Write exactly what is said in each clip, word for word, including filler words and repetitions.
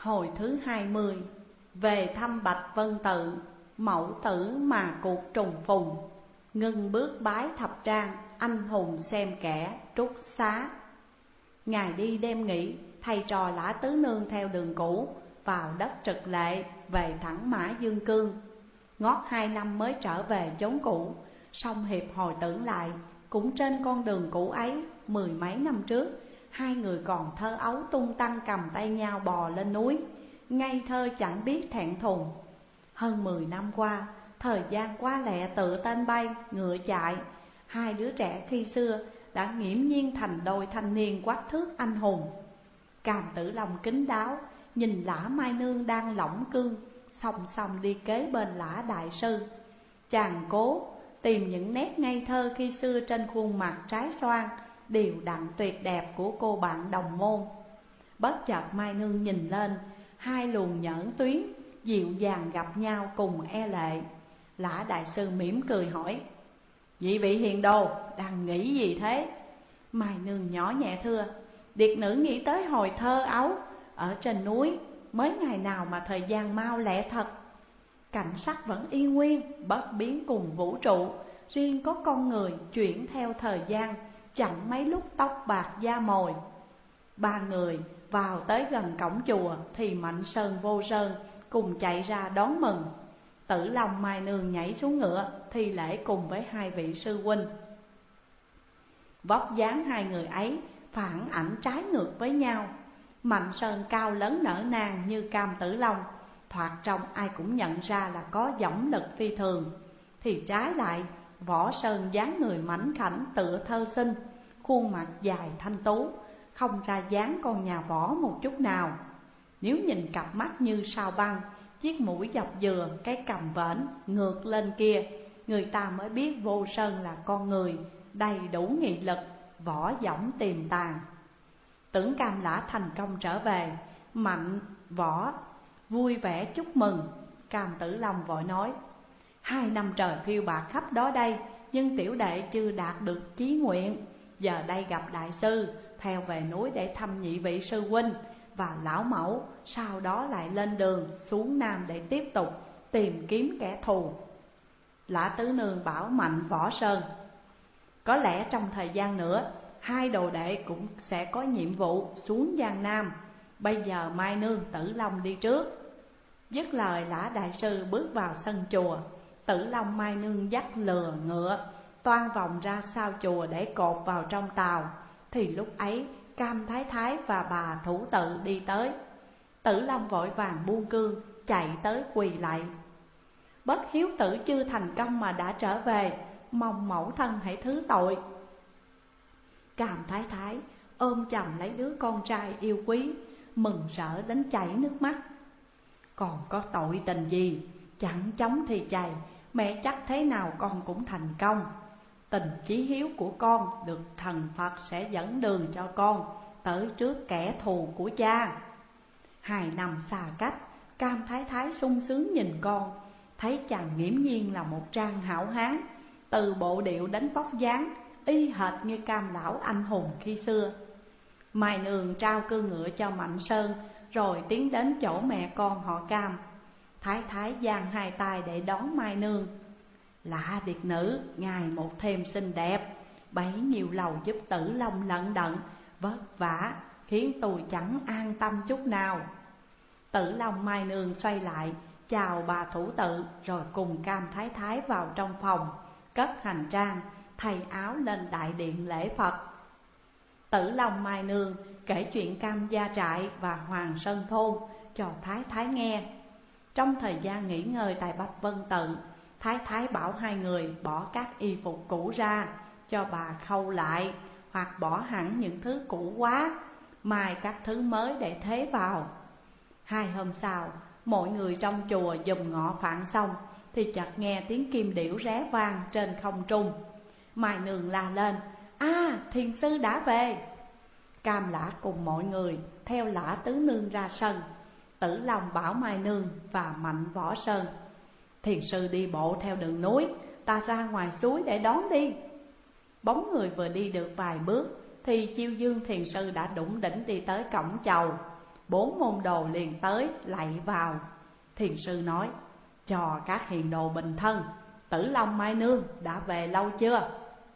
Hồi thứ hai mươi. Về thăm Bạch Vân Tự, mẫu tử mà cuộc trùng phùng. Ngưng bước bái thập trang, anh hùng xem kẻ trút xá. Ngày đi đêm nghỉ, thầy trò Lã Tứ Nương theo đường cũ vào đất Trực Lệ, về thẳng Mã Dương Cương. Ngót hai năm mới trở về chốn cũ, song Hiệp hồi tưởng lại, cũng trên con đường cũ ấy, mười mấy năm trước, hai người còn thơ ấu tung tăng cầm tay nhau bò lên núi, ngây thơ chẳng biết thẹn thùng. Hơn mười năm qua, thời gian quá lẹ tựa tên bay, ngựa chạy. Hai đứa trẻ khi xưa đã nghiễm nhiên thành đôi thanh niên quắc thước anh hùng. Càm Tử Long kín đáo nhìn Lã Mai Nương đang lỏng cương, song song đi kế bên Lã Đại Sư. Chàng cố tìm những nét ngây thơ khi xưa trên khuôn mặt trái xoan, đều đặn tuyệt đẹp của cô bạn đồng môn. Bất chợt Mai Nương nhìn lên, hai luồng nhẫn tuyến dịu dàng gặp nhau cùng e lệ. Lã Đại Sư mỉm cười hỏi: "Nhị vị hiền đồ đang nghĩ gì thế?" Mai Nương nhỏ nhẹ thưa: "Điệt nữ nghĩ tới hồi thơ ấu ở trên núi, mới ngày nào mà thời gian mau lẹ thật. Cảnh sắc vẫn y nguyên, bất biến cùng vũ trụ, riêng có con người chuyển theo thời gian, chẳng mấy lúc tóc bạc da mồi." Ba người vào tới gần cổng chùa thì Mạnh Sơn, Vô Sơn cùng chạy ra đón mừng. Tử Long, Mai Nương nhảy xuống ngựa thi lễ cùng với hai vị sư huynh. Vóc dáng hai người ấy phản ảnh trái ngược với nhau. Mạnh Sơn cao lớn nở nang như Cam Tử Long, thoạt trông ai cũng nhận ra là có dõng lực phi thường. Thì trái lại, Võ Sơn dáng người mảnh khảnh tựa thơ sinh, khuôn mặt dài thanh tú, không ra dáng con nhà võ một chút nào. Nếu nhìn cặp mắt như sao băng, chiếc mũi dọc dừa, cái cằm vểnh ngược lên kia, người ta mới biết Vô Sơn là con người đầy đủ nghị lực, võ dõng tiềm tàng. Tưởng Cam Lã thành công trở về, Mạnh Võ vui vẻ chúc mừng. Cam Tử Long vội nói: "Hai năm trời phiêu bạt khắp đó đây, nhưng tiểu đệ chưa đạt được chí nguyện. Giờ đây gặp đại sư, theo về núi để thăm nhị vị sư huynh và lão mẫu, sau đó lại lên đường xuống Nam để tiếp tục tìm kiếm kẻ thù." Lã Tứ Nương bảo Mạnh Võ Sơn: "Có lẽ trong thời gian nữa, hai đồ đệ cũng sẽ có nhiệm vụ xuống Giang Nam. Bây giờ Mai Nương, Tử Long đi trước." Dứt lời, Lã Đại Sư bước vào sân chùa. Tử Long, Mai Nương dắt lừa ngựa toan vòng ra sau chùa để cột vào trong tàu. Thì lúc ấy Cam Thái Thái và bà Thủ Tự đi tới. Tử Long vội vàng buông cương chạy tới quỳ lạy: "Bất hiếu tử chưa thành công mà đã trở về, mong mẫu thân hãy thứ tội." Cam Thái Thái ôm chầm lấy đứa con trai yêu quý, mừng rỡ đến chảy nước mắt. "Còn có tội tình gì, chẳng chống thì chày, mẹ chắc thế nào con cũng thành công. Tình chí hiếu của con được thần Phật sẽ dẫn đường cho con tới trước kẻ thù của cha." Hai năm xa cách, Cam Thái Thái sung sướng nhìn con, thấy chàng nghiễm nhiên là một trang hảo hán, từ bộ điệu đến vóc dáng y hệt như Cam lão anh hùng khi xưa. Mai Nương trao cương ngựa cho Mạnh Sơn, rồi tiến đến chỗ mẹ con họ Cam. Thái Thái giang hai tay để đón Mai Nương: "Lạ điệt nữ, ngày một thêm xinh đẹp, bấy nhiêu lầu giúp Tử Long lận đận vất vả, khiến tôi chẳng an tâm chút nào." Tử Long, Mai Nương xoay lại chào bà Thủ Tự, rồi cùng Cam Thái Thái vào trong phòng, cất hành trang, thay áo lên đại điện lễ Phật. Tử Long, Mai Nương kể chuyện Cam Gia Trại và Hoàng Sơn Thôn cho Thái Thái nghe. Trong thời gian nghỉ ngơi tại Bạch Vân Tự, Thái Thái bảo hai người bỏ các y phục cũ ra cho bà khâu lại, hoặc bỏ hẳn những thứ cũ quá, mai các thứ mới để thế vào. Hai hôm sau, mọi người trong chùa dùm ngọ phạn xong thì chợt nghe tiếng kim điểu réo vang trên không trung. Mai Nương la lên: "À, thiền sư đã về!" Cam Lã cùng mọi người theo Lã Tứ Nương ra sân. Tử Long bảo Mai Nương và Mạnh Võ Sơn: "Thiền sư đi bộ theo đường núi, ta ra ngoài suối để đón đi." Bóng người vừa đi được vài bước thì Chiêu Dương thiền sư đã đủng đỉnh đi tới cổng chầu. Bốn môn đồ liền tới lạy vào. Thiền sư nói: cho các hiền đồ bình thân, Tử Long Mai Nương đã về lâu chưa?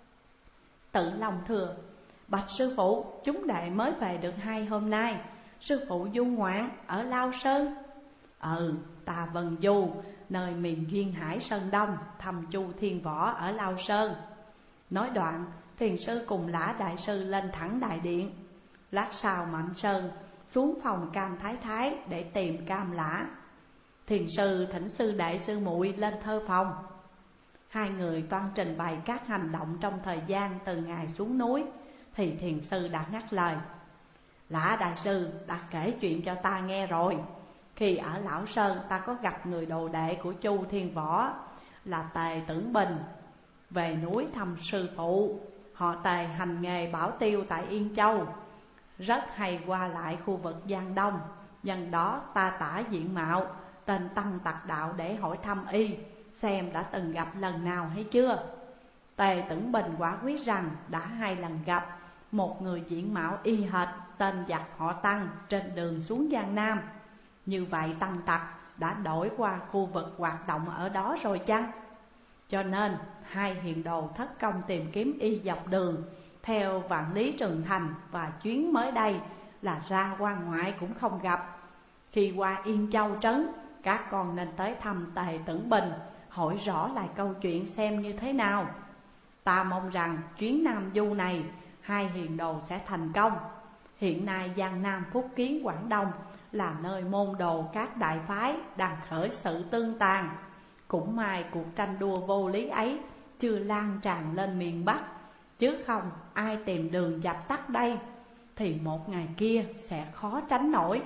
Tử Long thưa: bạch sư phụ, chúng đệ mới về được hai hôm nay. Sư phụ du ngoạn ở Lao Sơn. Ừ, ta vần du nơi miền duyên hải Sơn Đông, thăm Chu Thiên Võ ở Lao Sơn. Nói đoạn, thiền sư cùng Lã đại sư lên thẳng đại điện. Lát sau Mạnh Sơn xuống phòng Cam Thái Thái để tìm Cam Lã. Thiền sư thỉnh sư đệ sư muội lên thơ phòng. Hai người toan trình bày các hành động trong thời gian từ ngày xuống núi, thì thiền sư đã ngắt lời: Lã đại sư đã kể chuyện cho ta nghe rồi. Khi ở Lão Sơn, ta có gặp người đồ đệ của Chu Thiên Võ là Tề Tưởng Bình về núi thăm sư phụ. Họ Tề hành nghề bảo tiêu tại Yên Châu, rất hay qua lại khu vực Giang Đông. Nhân đó ta tả diện mạo tên Tăng Tặc Đạo để hỏi thăm y, xem đã từng gặp lần nào hay chưa. Tề Tưởng Bình quả quyết rằng đã hai lần gặp một người diện mạo y hệt tên giặc họ Tăng trên đường xuống Giang Nam. Như vậy Tăng Tặc đã đổi qua khu vực hoạt động ở đó rồi chăng? Cho nên hai hiền đồ thất công tìm kiếm y dọc đường theo Vạn Lý Trường Thành, và chuyến mới đây là ra quan ngoại cũng không gặp. Khi qua Yên Châu trấn, các con nên tới thăm Tề Tưởng Bình, hỏi rõ lại câu chuyện xem như thế nào. Ta mong rằng chuyến Nam Du này hai hiền đồ sẽ thành công. Hiện nay Giang Nam Phúc Kiến Quảng Đông là nơi môn đồ các đại phái đang khởi sự tương tàn. Cũng may cuộc tranh đua vô lý ấy chưa lan tràn lên miền Bắc, chứ không ai tìm đường dập tắt đây, thì một ngày kia sẽ khó tránh nổi.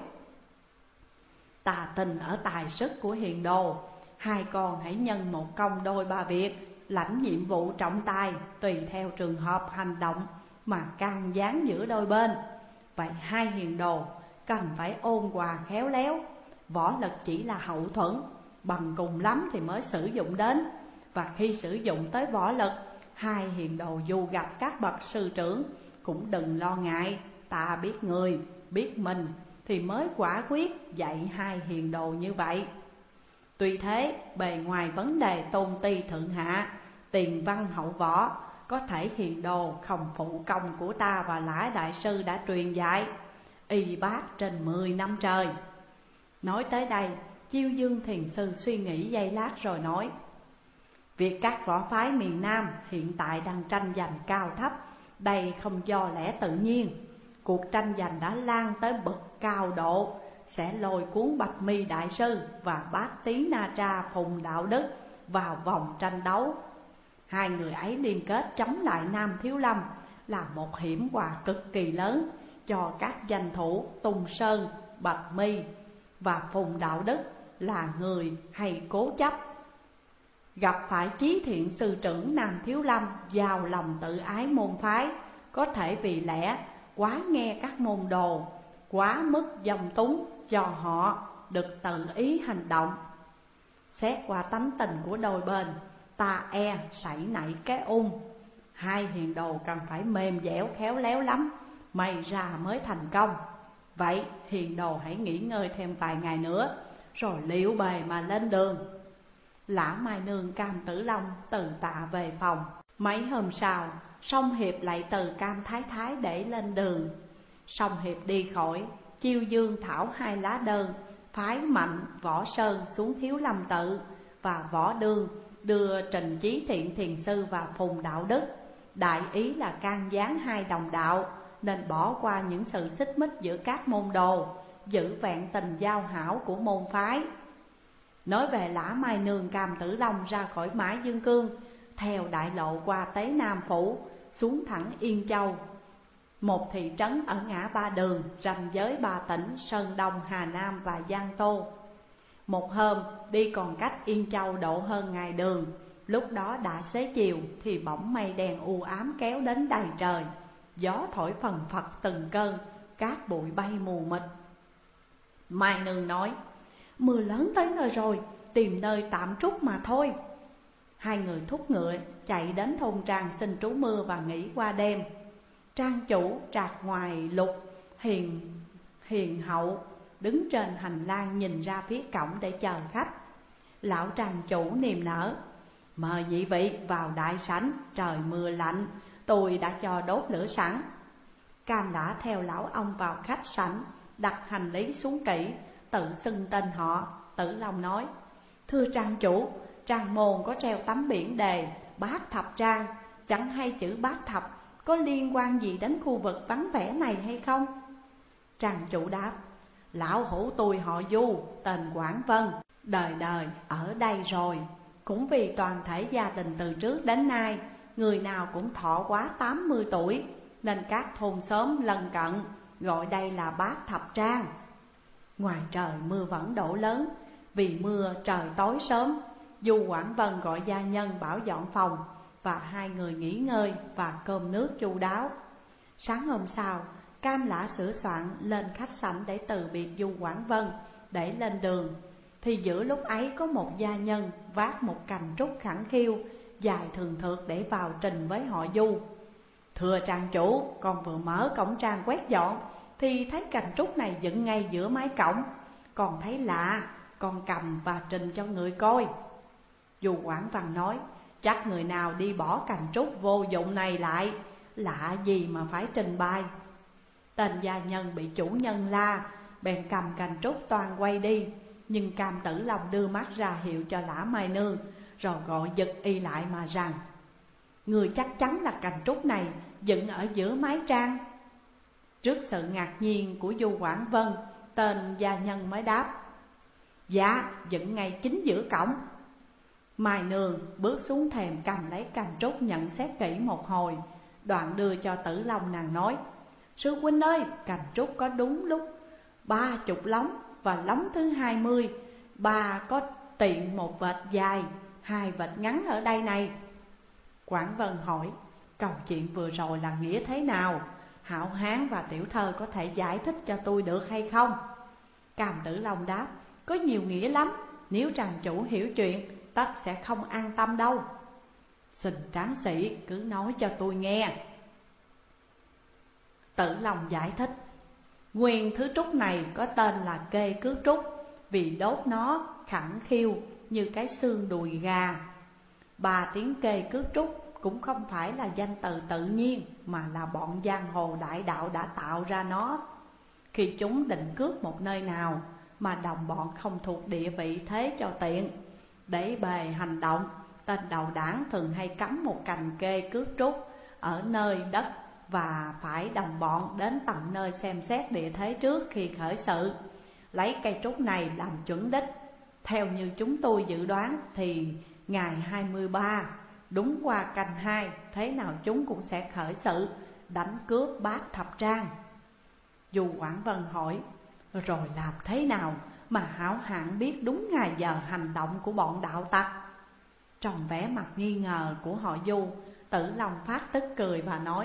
Ta tin ở tài sức của hiền đồ. Hai con hãy nhân một công đôi ba việc, lãnh nhiệm vụ trọng tài, tùy theo trường hợp hành động mà can gián giữa đôi bên. Vậy hai hiền đồ cần phải ôn hòa khéo léo. Võ lực chỉ là hậu thuẫn, bằng cùng lắm thì mới sử dụng đến. Và khi sử dụng tới võ lực, hai hiền đồ dù gặp các bậc sư trưởng cũng đừng lo ngại. Ta biết người, biết mình thì mới quả quyết dạy hai hiền đồ như vậy. Tuy thế, bề ngoài vấn đề tôn ti thượng hạ, tiền văn hậu võ, có thể hiền đồ không phụ công của ta và Lã đại sư đã truyền dạy y bác trên mười năm trời. Nói tới đây, Chiêu Dương thiền sư suy nghĩ giây lát rồi nói: việc các võ phái miền Nam hiện tại đang tranh giành cao thấp, đây không do lẽ tự nhiên. Cuộc tranh giành đã lan tới bậc cao độ, sẽ lôi cuốn Bạch Mi đại sư và Bát Tý Na Tra Phùng Đạo Đức vào vòng tranh đấu. Hai người ấy liên kết chống lại Nam Thiếu Lâm là một hiểm họa cực kỳ lớn cho các danh thủ Tùng Sơn, Bạch Mi và Phùng Đạo Đức là người hay cố chấp. Gặp phải Trí Thiện sư trưởng Nam Thiếu Lâm giàu lòng tự ái môn phái, có thể vì lẽ quá nghe các môn đồ, quá mức dòng túng cho họ được tự ý hành động. Xét qua tánh tình của đôi bên, ta e xảy nảy cái ung. Hai hiền đồ cần phải mềm dẻo khéo léo lắm, may ra mới thành công. Vậy hiền đồ hãy nghỉ ngơi thêm vài ngày nữa, rồi liệu bề mà lên đường. Lã Mai Nương Cam Tử Long từ tạ về phòng. Mấy hôm sau, Song Hiệp lại từ Cam Thái Thái để lên đường. Song Hiệp đi khỏi, Chiêu Dương thảo hai lá đơn, phái Mạnh Võ Sơn xuống Thiếu Lâm Tự, và Võ Đương đưa Trình Chí Thiện thiền sư và Phùng Đạo Đức. Đại ý là can gián hai đồng đạo, nên bỏ qua những sự xích mích giữa các môn đồ, giữ vẹn tình giao hảo của môn phái. Nói về Lã Mai Nương Cam Tử Long ra khỏi Mã Dương Cương, theo đại lộ qua Tế Nam Phủ, xuống thẳng Yên Châu, một thị trấn ở ngã ba đường, ranh giới ba tỉnh Sơn Đông, Hà Nam và Giang Tô. Một hôm đi còn cách Yên Châu độ hơn ngày đường, lúc đó đã xế chiều thì bỗng mây đen u ám kéo đến đầy trời, gió thổi phần phật từng cơn, cát bụi bay mù mịt. Mai Nương nói: mưa lớn tới nơi rồi, tìm nơi tạm trút mà thôi. Hai người thúc ngựa chạy đến thôn Trang xin trú mưa và nghỉ qua đêm. Trang chủ trạc ngoài lục hiền hiền hậu đứng trên hành lang nhìn ra phía cổng để chờ khách. Lão trang chủ niềm nở: mời nhị vị vào đại sảnh, trời mưa lạnh, tôi đã cho đốt lửa sẵn. Cam Lã theo lão ông vào khách sảnh, đặt hành lý xuống kỹ, tự xưng tên họ. Tử Long nói: thưa trang chủ, trang môn có treo tấm biển đề Bát Thập Trang, chẳng hay chữ Bát Thập có liên quan gì đến khu vực vắng vẻ này hay không? Trang chủ đáp: lão hữu tôi họ Du, tên Quảng Vân, đời đời ở đây rồi. Cũng vì toàn thể gia đình từ trước đến nay người nào cũng thọ quá tám mươi tuổi, nên các thôn xóm lân cận gọi đây là Bát Thập Trang. Ngoài trời mưa vẫn đổ lớn, vì mưa trời tối sớm. Du Quảng Vân gọi gia nhân bảo dọn phòng, và hai người nghỉ ngơi và cơm nước chu đáo. Sáng hôm sau, Cam Lã sửa soạn lên khách sảnh để từ biệt Du Quảng Vân để lên đường. Thì giữa lúc ấy có một gia nhân vác một cành trúc khẳng khiu dài thường thượt để vào trình với họ Du: thưa trang chủ, con vừa mở cổng trang quét dọn thì thấy cành trúc này dựng ngay giữa mái cổng. Con thấy lạ, con cầm và trình cho người coi. Du Quảng Văn nói: chắc người nào đi bỏ cành trúc vô dụng này lại, lạ gì mà phải trình bày. Tên gia nhân bị chủ nhân la, bèn cầm cành trúc toàn quay đi. Nhưng Cam Tử Long đưa mắt ra hiệu cho Lã Mai Nương, rồi gọi giật y lại mà rằng: người chắc chắn là cành trúc này dựng ở giữa mái trang. Trước sự ngạc nhiên của Du Quảng Vân, tên gia nhân mới đáp: dạ, dựng ngay chính giữa cổng. Mai Nương bước xuống thềm cầm lấy cành trúc nhận xét kỹ một hồi, đoạn đưa cho Tử Long. Nàng nói: sư huynh ơi, cành trúc có đúng lúc ba chục lóng, và lóng thứ hai mươi ba có tiện một vệt dài, hai vệt ngắn ở đây này. Quảng Vân hỏi: câu chuyện vừa rồi là nghĩa thế nào? Hảo Hán và tiểu thơ có thể giải thích cho tôi được hay không? Cam Tử Long đáp: có nhiều nghĩa lắm, nếu trang chủ hiểu chuyện tất sẽ không an tâm đâu. Xin tráng sĩ cứ nói cho tôi nghe. Tử Long giải thích: nguyên thứ trúc này có tên là kê cước trúc, vì đốt nó khẳng khiu như cái xương đùi gà. Ba tiếng kê cước trúc cũng không phải là danh từ tự nhiên, mà là bọn giang hồ đại đạo đã tạo ra nó. Khi chúng định cướp một nơi nào mà đồng bọn không thuộc địa vị thế cho tiện, để bề hành động, tên đầu đảng thường hay cắm một cành kê cước trúc ở nơi đất, và phải đồng bọn đến tận nơi xem xét địa thế trước khi khởi sự, lấy cây trúc này làm chuẩn đích. Theo như chúng tôi dự đoán thì ngày hai mươi ba, đúng qua canh hai, thế nào chúng cũng sẽ khởi sự đánh cướp Bát Thập Trang. Du Quảng Vân hỏi: rồi làm thế nào mà hảo hạng biết đúng ngày giờ hành động của bọn đạo tặc? Trong vẻ mặt nghi ngờ của họ Du, Tử Long phát tức cười và nói: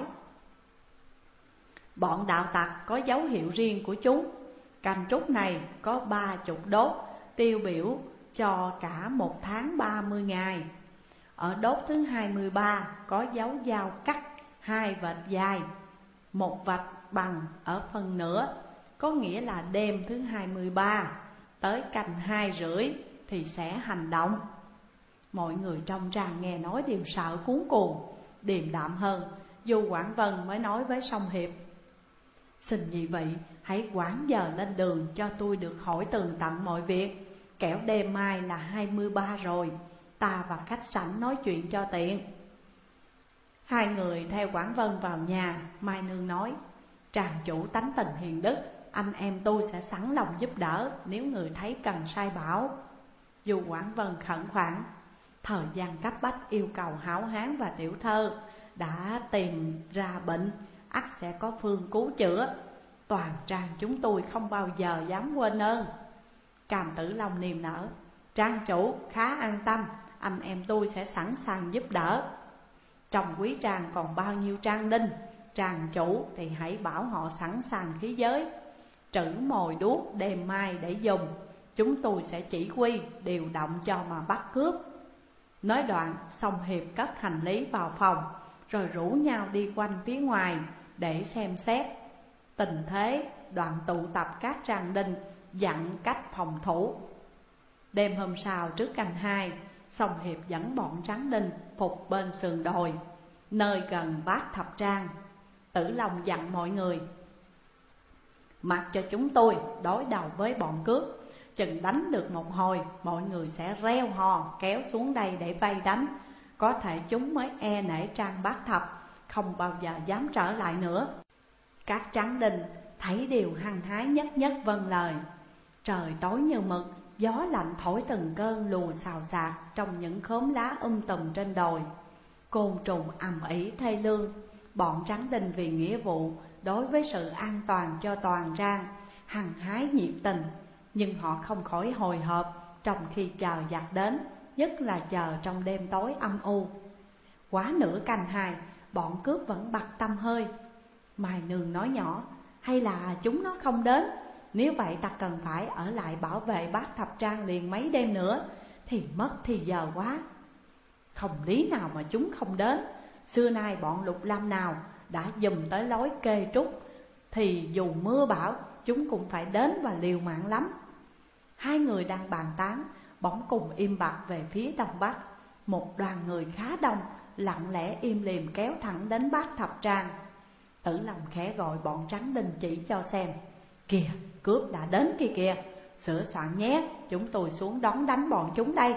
bọn đạo tặc có dấu hiệu riêng của chúng. Cành trúc này có ba chục đốt, tiêu biểu cho cả một tháng ba mươi ngày. Ở đốt thứ hai mươi ba có dấu dao cắt hai vệt dài, một vạch bằng ở phần nửa, có nghĩa là đêm thứ hai mươi ba tới canh hai rưỡi thì sẽ hành động. Mọi người trong tràng nghe nói đều sợ cuống cuồng. Điềm đạm hơn, Du Quảng Vân mới nói với Song Hiệp: xin nhị vị hãy quản giờ lên đường cho tôi được hỏi tường tận mọi việc, kẻo đêm mai là hai mươi ba rồi, ta và khách sảnh nói chuyện cho tiện. Hai người theo Quảng Vân vào nhà. Mai Nương nói: tràng chủ tánh tình hiền đức, anh em tôi sẽ sẵn lòng giúp đỡ nếu người thấy cần sai bảo. Du Quảng Vân khẩn khoản: thời gian cấp bách yêu cầu Hảo Hán và tiểu thơ đã tìm ra bệnh, ắt sẽ có phương cứu chữa. Toàn trang chúng tôi không bao giờ dám quên ơn. Cam Tử Long niềm nở: trang chủ khá an tâm, anh em tôi sẽ sẵn sàng giúp đỡ. Trong quý trang còn bao nhiêu trang đinh, trang chủ thì hãy bảo họ sẵn sàng khí giới, trữ mồi đuốc đêm mai để dùng. Chúng tôi sẽ chỉ huy điều động cho mà bắt cướp. Nói đoạn, Song Hiệp cất hành lý vào phòng, rồi rủ nhau đi quanh phía ngoài để xem xét tình thế. Đoạn tụ tập các trang đinh dặn cách phòng thủ. Đêm hôm sau trước canh hai, Song Hiệp dẫn bọn Tráng Đinh phục bên sườn đồi, nơi gần Bát Thập Trang. Tử Long dặn mọi người: mặc cho chúng tôi đối đầu với bọn cướp, chừng đánh được một hồi, mọi người sẽ reo hò kéo xuống đây để vây đánh. Có thể chúng mới e nể Trang Bát Thập, không bao giờ dám trở lại nữa. Các Tráng Đinh thấy điều hăng hái nhất nhất vâng lời. Trời tối như mực, gió lạnh thổi từng cơn lùa xào xạc trong những khóm lá um tùm trên đồi. Côn trùng ầm ĩ thê lương. Bọn Tráng Đinh vì nghĩa vụ đối với sự an toàn cho toàn Trang hăng hái nhiệt tình, nhưng họ không khỏi hồi hộp trong khi chờ giặc đến, nhất là chờ trong đêm tối âm u. Quá nửa canh hai, bọn cướp vẫn bặt tăm hơi. Mai Nương nói nhỏ: hay là chúng nó không đến? Nếu vậy ta cần phải ở lại bảo vệ Bát Thập Trang liền mấy đêm nữa, thì mất thì giờ quá. Không lý nào mà chúng không đến. Xưa nay bọn Lục Lâm nào đã dùm tới lối kê trúc, thì dù mưa bão chúng cũng phải đến và liều mạng lắm. Hai người đang bàn tán, bỗng cùng im bặt về phía đông bắc. Một đoàn người khá đông lặng lẽ im lìm kéo thẳng đến Bát Thập Trang. Tử Long khẽ gọi bọn Tráng Đinh chỉ cho xem: kìa, cướp đã đến kia kìa, sửa soạn nhé, chúng tôi xuống đón đánh bọn chúng đây.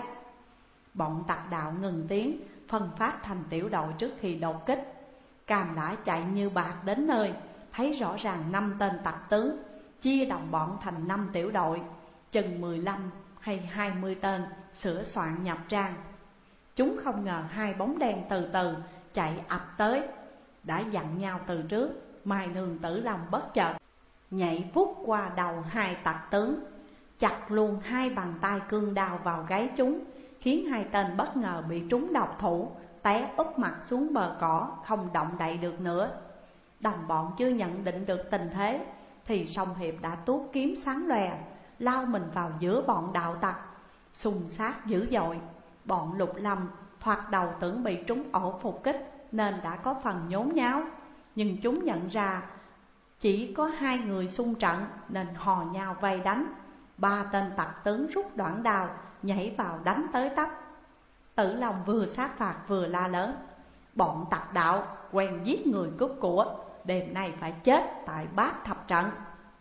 Bọn Tặc Đạo ngừng tiếng, phân phát thành tiểu đội trước khi đột kích. Cam Lã chạy như bạc đến nơi, thấy rõ ràng năm tên tặc tướng chia đồng bọn thành năm tiểu đội, chừng mười lăm hay hai mươi tên sửa soạn nhập trang. Chúng không ngờ hai bóng đen từ từ chạy ập tới. Đã dặn nhau từ trước, Mai Nương Tử Long bất chợt nhảy vút qua đầu hai tặc tướng, chặt luôn hai bàn tay cương đao vào gáy chúng, khiến hai tên bất ngờ bị trúng độc thủ, té úp mặt xuống bờ cỏ, không động đậy được nữa. Đồng bọn chưa nhận định được tình thế, thì Song Hiệp đã tuốt kiếm sáng lòe, lao mình vào giữa bọn đạo tặc, xung sát dữ dội. Bọn Lục Lâm thoạt đầu tưởng bị trúng ổ phục kích nên đã có phần nhốn nháo, nhưng chúng nhận ra chỉ có hai người xung trận nên hò nhau vây đánh. Ba tên tặc tướng rút đoạn đao nhảy vào đánh tới tấp. Tử Long vừa sát phạt vừa la lớn: bọn Tặc Đạo quen giết người cướp của, đêm nay phải chết tại Bát Thập Trận.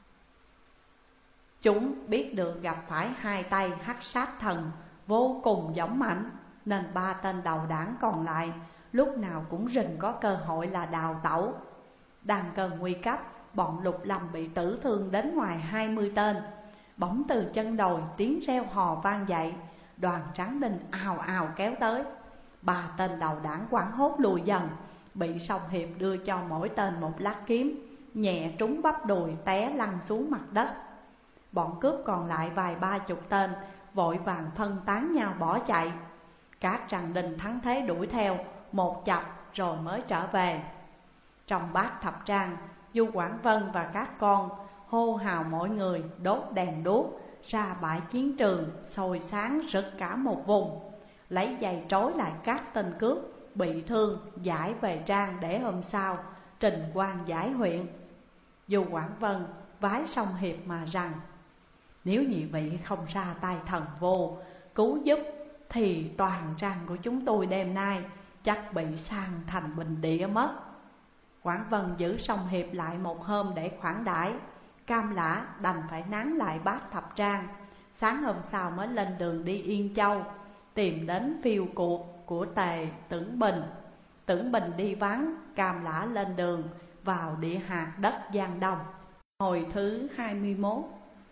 Chúng biết được gặp phải hai tay hắc sát thần vô cùng dũng mãnh, nên ba tên đầu đảng còn lại lúc nào cũng rình có cơ hội là đào tẩu. Đang cơn nguy cấp, bọn Lục Lâm bị tử thương đến ngoài hai mươi tên. Bỗng từ chân đồi tiếng reo hò vang dậy, đoàn Tráng Đinh ào ào kéo tới. Ba tên đầu đảng hoảng hốt lùi dần, bị Song Hiệp đưa cho mỗi tên một lát kiếm, nhẹ trúng bắp đùi té lăn xuống mặt đất. Bọn cướp còn lại vài ba chục tên vội vàng phân tán nhau bỏ chạy. Các Tràng Đình thắng thế đuổi theo một chập rồi mới trở về. Trong Bát Thập Trang, Du Quảng Vân và các con hô hào mọi người đốt đèn đuốc ra bãi chiến trường, sôi sáng rực cả một vùng, lấy giày trói lại các tên cướp bị thương giải về trang để hôm sau trình quan giải huyện. Du Quảng Vân vái Song Hiệp mà rằng: nếu nhị vị không ra tay thần vô cứu giúp, thì toàn trang của chúng tôi đêm nay chắc bị sang thành bình địa mất. Quảng Vân giữ Song Hiệp lại một hôm để khoản đãi. Cam Lã đành phải nán lại Bát Thập Trang, sáng hôm sau mới lên đường đi Yên Châu, tìm đến phiêu cuộc của Tề Tưởng Bình. Tưởng Bình đi vắng, Cam Lã lên đường vào địa hạt đất Giang Đông. Hồi thứ hai mươi mốt.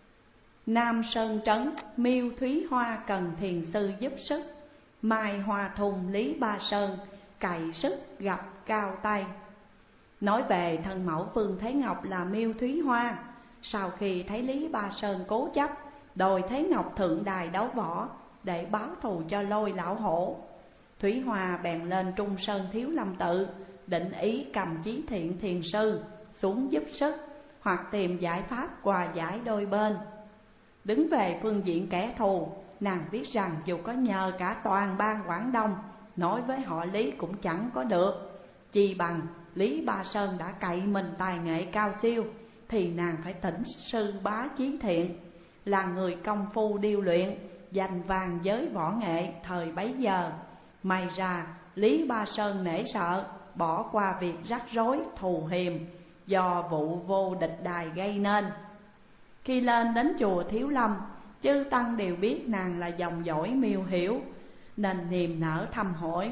Nam Sơn Trấn, Miêu Thúy Hoa cần thiền sư giúp sức. Mai Hoa Thùng Lý Ba Sơn cày sức gặp cao tay. Nói về thân mẫu Phương Thế Ngọc là Miêu Thúy Hoa, sau khi thấy Lý Ba Sơn cố chấp đòi Thế Ngọc thượng đài đấu võ để báo thù cho Lôi lão hổ, Thúy Hoa bèn lên Trung Sơn Thiếu Lâm Tự, định ý cầm Chí Thiện thiền sư xuống giúp sức, hoặc tìm giải pháp hòa giải đôi bên. Đứng về phương diện kẻ thù, nàng biết rằng dù có nhờ cả toàn bang Quảng Đông nói với họ Lý cũng chẳng có được. Chi bằng Lý Ba Sơn đã cậy mình tài nghệ cao siêu, thì nàng phải thỉnh sư bá Chí Thiện là người công phu điêu luyện, danh vang giới võ nghệ thời bấy giờ. May ra Lý Ba Sơn nể sợ, bỏ qua việc rắc rối thù hiềm do vụ vô địch đài gây nên. Khi lên đến chùa Thiếu Lâm, chư tăng đều biết nàng là dòng dõi Miêu Hiểu, nên niềm nở thăm hỏi.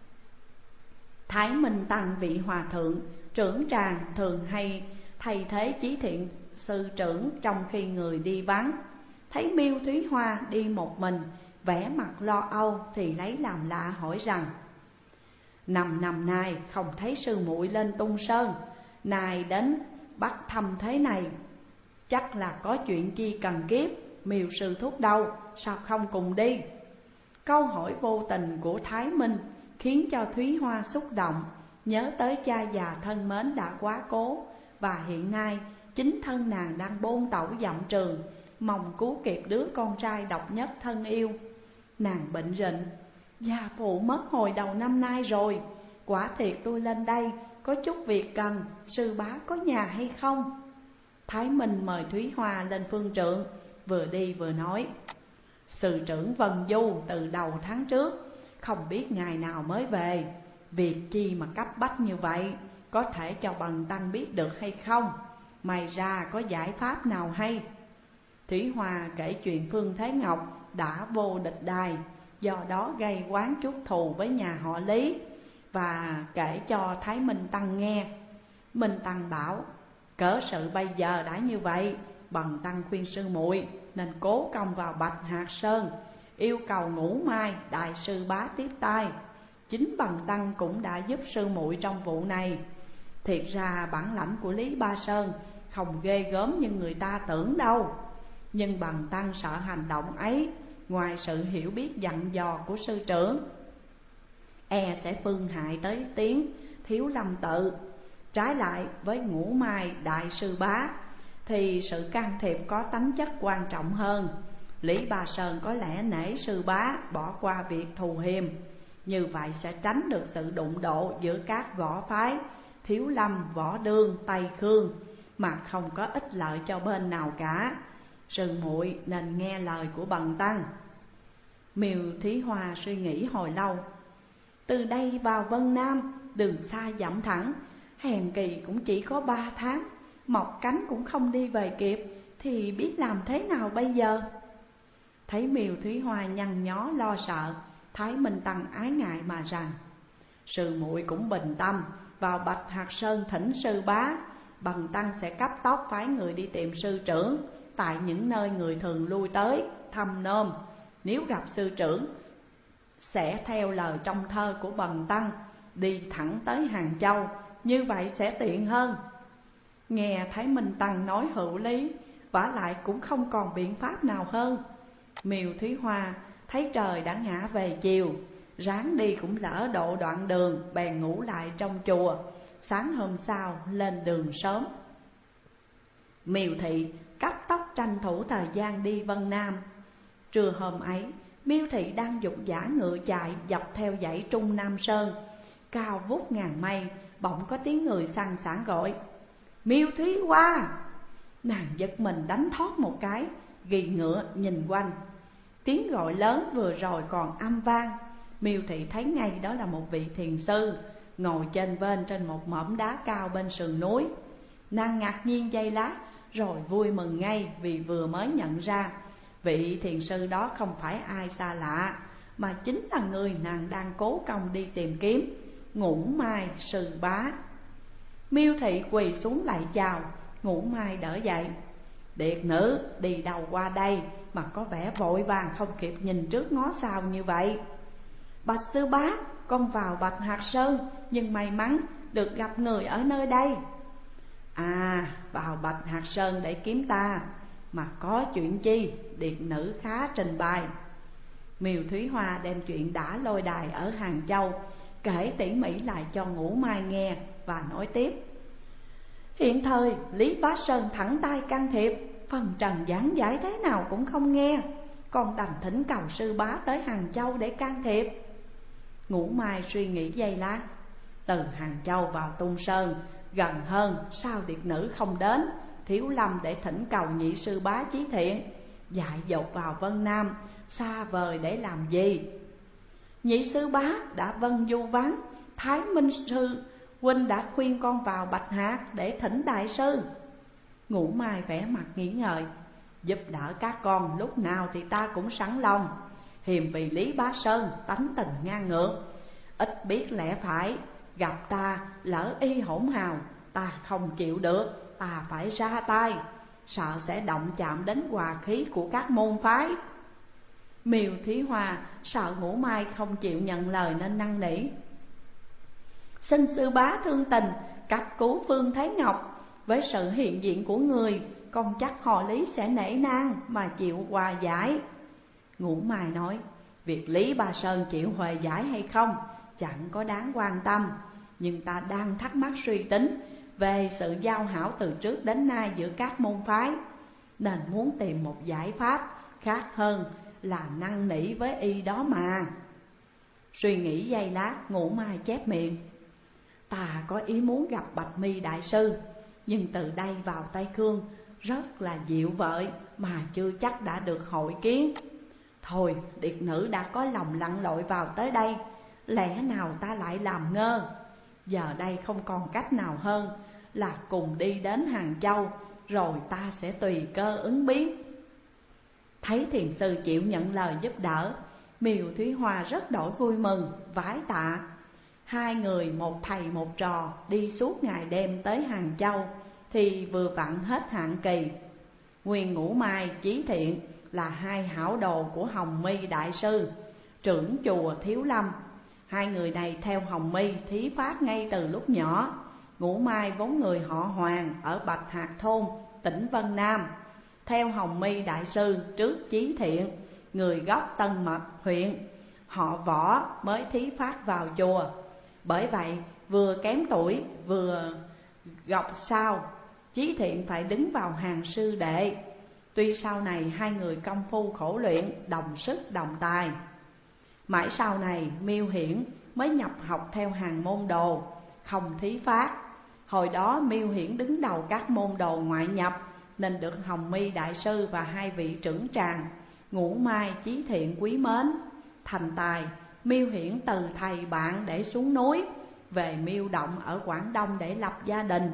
Thái Minh Tăng vị hòa thượng trưởng tràng thường hay thay thế Chí Thiện sư trưởng trong khi người đi vắng. Thấy Miêu Thúy Hoa đi một mình, vẻ mặt lo âu, thì lấy làm lạ hỏi rằng: năm năm nay không thấy sư muội lên Tung Sơn, nay đến bắt thăm thế này, chắc là có chuyện chi cần kiếp. Miêu sư thúc đâu, sao không cùng đi? Câu hỏi vô tình của Thái Minh khiến cho Thúy Hoa xúc động, nhớ tới cha già thân mến đã quá cố, và hiện nay chính thân nàng đang bôn tẩu dặm trường, mong cứu kịp đứa con trai độc nhất thân yêu. Nàng bệnh rịnh: gia phụ mất hồi đầu năm nay rồi, quả thiệt tôi lên đây có chút việc cần, sư bá có nhà hay không? Thái Minh mời Thúy Hoa lên phương trượng, vừa đi vừa nói: sư trưởng Vân Du từ đầu tháng trước, không biết ngày nào mới về. Việc chi mà cấp bách như vậy, có thể cho bần tăng biết được hay không? May ra có giải pháp nào hay? Thúy Hoa kể chuyện Phương Thế Ngọc đã vô địch đài, do đó gây oán chuốc thù với nhà họ Lý, và kể cho Thái Minh Tăng nghe. Minh Tăng bảo: cớ sự bây giờ đã như vậy, bần tăng khuyên sư muội nên cố công vào Bạch Hạc Sơn, yêu cầu Ngũ Mai đại sư bá tiếp tay. Chính bần tăng cũng đã giúp sư muội trong vụ này. Thiệt ra bản lãnh của Lý Ba Sơn không ghê gớm như người ta tưởng đâu, nhưng bần tăng sợ hành động ấy, ngoài sự hiểu biết dặn dò của sư trưởng, e sẽ phương hại tới tiếng Thiếu Lâm tự. Trái lại với Ngũ Mai đại sư bá thì sự can thiệp có tánh chất quan trọng hơn. Lý Ba Sơn có lẽ nể sư bá bỏ qua việc thù hiềm, như vậy sẽ tránh được sự đụng độ giữa các võ phái Thiếu Lâm, Võ Đương, Tây Khương, mà không có ích lợi cho bên nào cả. Sư muội nên nghe lời của bần tăng. Miêu Thúy Hoa suy nghĩ hồi lâu. Từ đây vào Vân Nam, đường xa dặm thẳng, hèn kỳ cũng chỉ có ba tháng, mọc cánh cũng không đi về kịp, thì biết làm thế nào bây giờ? Thấy Miêu Thúy Hoa nhăn nhó lo sợ, Thái Minh Tăng ái ngại mà rằng: sư muội cũng bình tâm, vào Bạch Hạc Sơn thỉnh sư bá, bần tăng sẽ cấp tốc phái người đi tìm sư trưởng tại những nơi người thường lui tới thăm nom. Nếu gặp sư trưởng, sẽ theo lời trong thơ của bần tăng, đi thẳng tới Hàng Châu, như vậy sẽ tiện hơn. Nghe Thái Minh Tăng nói hữu lý, vả lại cũng không còn biện pháp nào hơn. Miêu Thúy Hoa thấy trời đã ngã về chiều, ráng đi cũng lỡ độ đoạn đường, bèn ngủ lại trong chùa. Sáng hôm sau lên đường sớm. Miêu Thị cấp tốc tranh thủ thời gian đi Vân Nam. Trưa hôm ấy, Miêu Thị đang dục dã ngựa chạy dọc theo dãy Trung Nam Sơn, cao vút ngàn mây. Bỗng có tiếng người sang sảng gọi: Miêu Thúy Hoa! Nàng giật mình đánh thoát một cái, ghi ngựa nhìn quanh. Tiếng gọi lớn vừa rồi còn âm vang. Miêu Thị thấy ngay đó là một vị thiền sư ngồi trên vên trên một mỏm đá cao bên sườn núi. Nàng ngạc nhiên giây lát, rồi vui mừng ngay vì vừa mới nhận ra vị thiền sư đó không phải ai xa lạ, mà chính là người nàng đang cố công đi tìm kiếm, Ngũ Mai sư bá. Miêu Thị quỳ xuống lại chào. Ngũ Mai đỡ dậy: Điệt nữ đi đâu qua đây mà có vẻ vội vàng không kịp nhìn trước ngó sau như vậy? Bạch sư bá, con vào Bạch Hạc Sơn, nhưng may mắn được gặp người ở nơi đây. À, vào Bạch Hạc Sơn để kiếm ta, mà có chuyện chi? Điệt nữ khá trình bày. Miêu Thúy Hoa đem chuyện đã lôi đài ở Hàng Châu kể tỉ mỉ lại cho Ngũ Mai nghe, và nói tiếp: Hiện thời Lý Bá Sơn thẳng tay can thiệp, phần trần giảng giải thế nào cũng không nghe, con đành thỉnh cầu sư bá tới Hàng Châu để can thiệp. Ngũ Mai suy nghĩ giây lát: từ Hàng Châu vào Tung Sơn gần hơn, sao điệt nữ không đến Thiếu Lâm để thỉnh cầu nhị sư bá Chí Thiện? dại dột vào Vân Nam, xa vời để làm gì? Nhị sư bá đã vâng du ván, Thái Minh sư huynh đã khuyên con vào Bạch Hạc để thỉnh đại sư. Ngũ Mai vẻ mặt nghĩ ngợi, giúp đỡ các con lúc nào thì ta cũng sẵn lòng. Hiềm vì Lý Bá Sơn tánh tình ngang ngược, ít biết lẽ phải, gặp ta lỡ y hỗn hào, ta không chịu được, ta phải ra tay, sợ sẽ động chạm đến hòa khí của các môn phái. Miêu Thúy Hoa sợ Ngũ Mai không chịu nhận lời nên năn nỉ, xin sư bá thương tình cấp cứu Phương Thái Ngọc. Với sự hiện diện của người, con chắc họ Lý sẽ nể nang mà chịu hòa giải. Ngũ Mai nói, việc Lý Ba Sơn chịu hòa giải hay không chẳng có đáng quan tâm, nhưng ta đang thắc mắc suy tính về sự giao hảo từ trước đến nay giữa các môn phái, nên muốn tìm một giải pháp khác hơn là năn nỉ với y đó mà. Suy nghĩ giây lát, Ngũ Mai chép miệng, ta có ý muốn gặp Bạch Mi đại sư, nhưng từ đây vào Tây Khương rất là dịu vợi mà chưa chắc đã được hội kiến. Thôi, điệt nữ đã có lòng lặn lội vào tới đây, lẽ nào ta lại làm ngơ? Giờ đây không còn cách nào hơn là cùng đi đến Hàng Châu, rồi ta sẽ tùy cơ ứng biến. Thấy thiền sư chịu nhận lời giúp đỡ, Miêu Thúy Hoa rất đổi vui mừng, vái tạ. Hai người một thầy một trò đi suốt ngày đêm tới Hàng Châu, thì vừa vặn hết hạn kỳ. Nguyên Ngũ Mai, Chí Thiện là hai hảo đồ của Hồng My đại sư, trưởng chùa Thiếu Lâm. Hai người này theo Hồng My thí pháp ngay từ lúc nhỏ. Ngũ Mai vốn người họ Hoàng ở Bạch Hạc thôn, tỉnh Vân Nam, theo Hồng My đại sư trước Chí Thiện, người gốc Tân Mật huyện, họ Võ mới thí pháp vào chùa. Bởi vậy vừa kém tuổi vừa gọc sao, Chí Thiện phải đứng vào hàng sư đệ. Tuy sau này hai người công phu khổ luyện, đồng sức đồng tài. Mãi sau này Miêu Hiển mới nhập học theo hàng môn đồ, không thí pháp. Hồi đó Miêu Hiển đứng đầu các môn đồ ngoại nhập, nên được Hồng My đại sư và hai vị trưởng tràng Ngũ Mai, Chí Thiện quý mến. Thành tài, Miêu Hiển từ thầy bạn để xuống núi, về Miêu Động ở Quảng Đông để lập gia đình.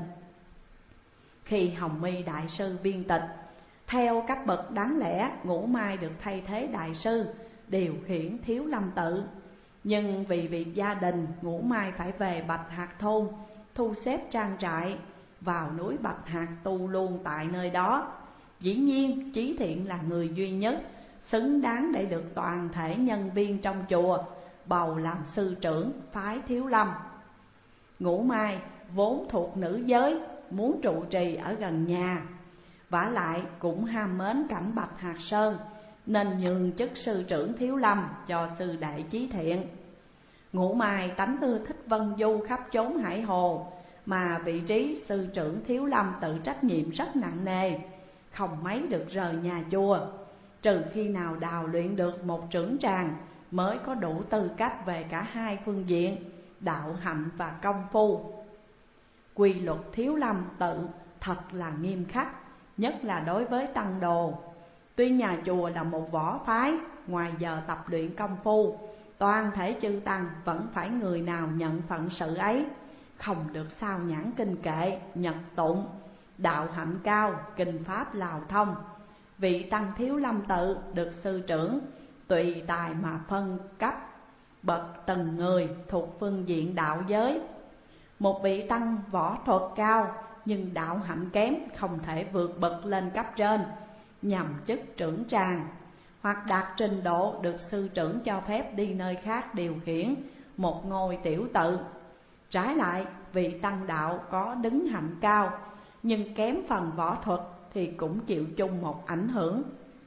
Khi Hồng My đại sư viên tịch, theo các bậc đáng lẽ Ngũ Mai được thay thế đại sư điều khiển Thiếu Lâm tự. Nhưng vì việc gia đình, Ngũ Mai phải về Bạch Hạc thôn thu xếp trang trại, vào núi Bạch Hạc tu luôn tại nơi đó. Dĩ nhiên Chí Thiện là người duy nhất xứng đáng để được toàn thể nhân viên trong chùa bầu làm sư trưởng phái Thiếu Lâm. Ngũ Mai vốn thuộc nữ giới, muốn trụ trì ở gần nhà, vả lại cũng ham mến cảnh Bạch Hạc Sơn, nên nhường chức sư trưởng Thiếu Lâm cho sư đệ Chí Thiện. Ngũ Mai tánh ưa thích vân du khắp chốn hải hồ, mà vị trí sư trưởng Thiếu Lâm tự trách nhiệm rất nặng nề, không mấy được rời nhà chùa. Trừ khi nào đào luyện được một trưởng tràng mới có đủ tư cách về cả hai phương diện, đạo hạnh và công phu. Quy luật Thiếu Lâm tự thật là nghiêm khắc, nhất là đối với tăng đồ. Tuy nhà chùa là một võ phái, ngoài giờ tập luyện công phu, toàn thể chư tăng vẫn phải người nào nhận phận sự ấy, không được sao nhãn kinh kệ, nhật tụng, đạo hạnh cao, kinh pháp lào thông. Vị tăng Thiếu Lâm tự được sư trưởng tùy tài mà phân cấp bậc từng người thuộc phương diện đạo giới. Một vị tăng võ thuật cao nhưng đạo hạnh kém không thể vượt bậc lên cấp trên nhằm chức trưởng tràng, hoặc đạt trình độ được sư trưởng cho phép đi nơi khác điều khiển một ngôi tiểu tự. Trái lại, vị tăng đạo có đứng hạnh cao nhưng kém phần võ thuật thì cũng chịu chung một ảnh hưởng.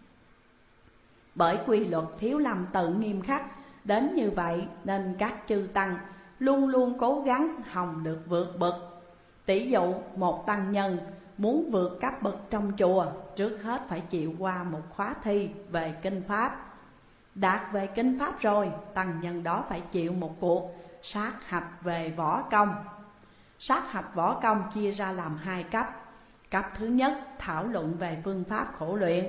Bởi quy luật Thiếu Lâm tự nghiêm khắc đến như vậy, nên các chư tăng luôn luôn cố gắng hòng được vượt bậc. Tỷ dụ một tăng nhân muốn vượt cấp bậc trong chùa, trước hết phải chịu qua một khóa thi về kinh pháp. Đạt về kinh pháp rồi, tăng nhân đó phải chịu một cuộc sát hạch về võ công. Sát hạch võ công chia ra làm hai cấp. Cấp thứ nhất thảo luận về phương pháp khổ luyện,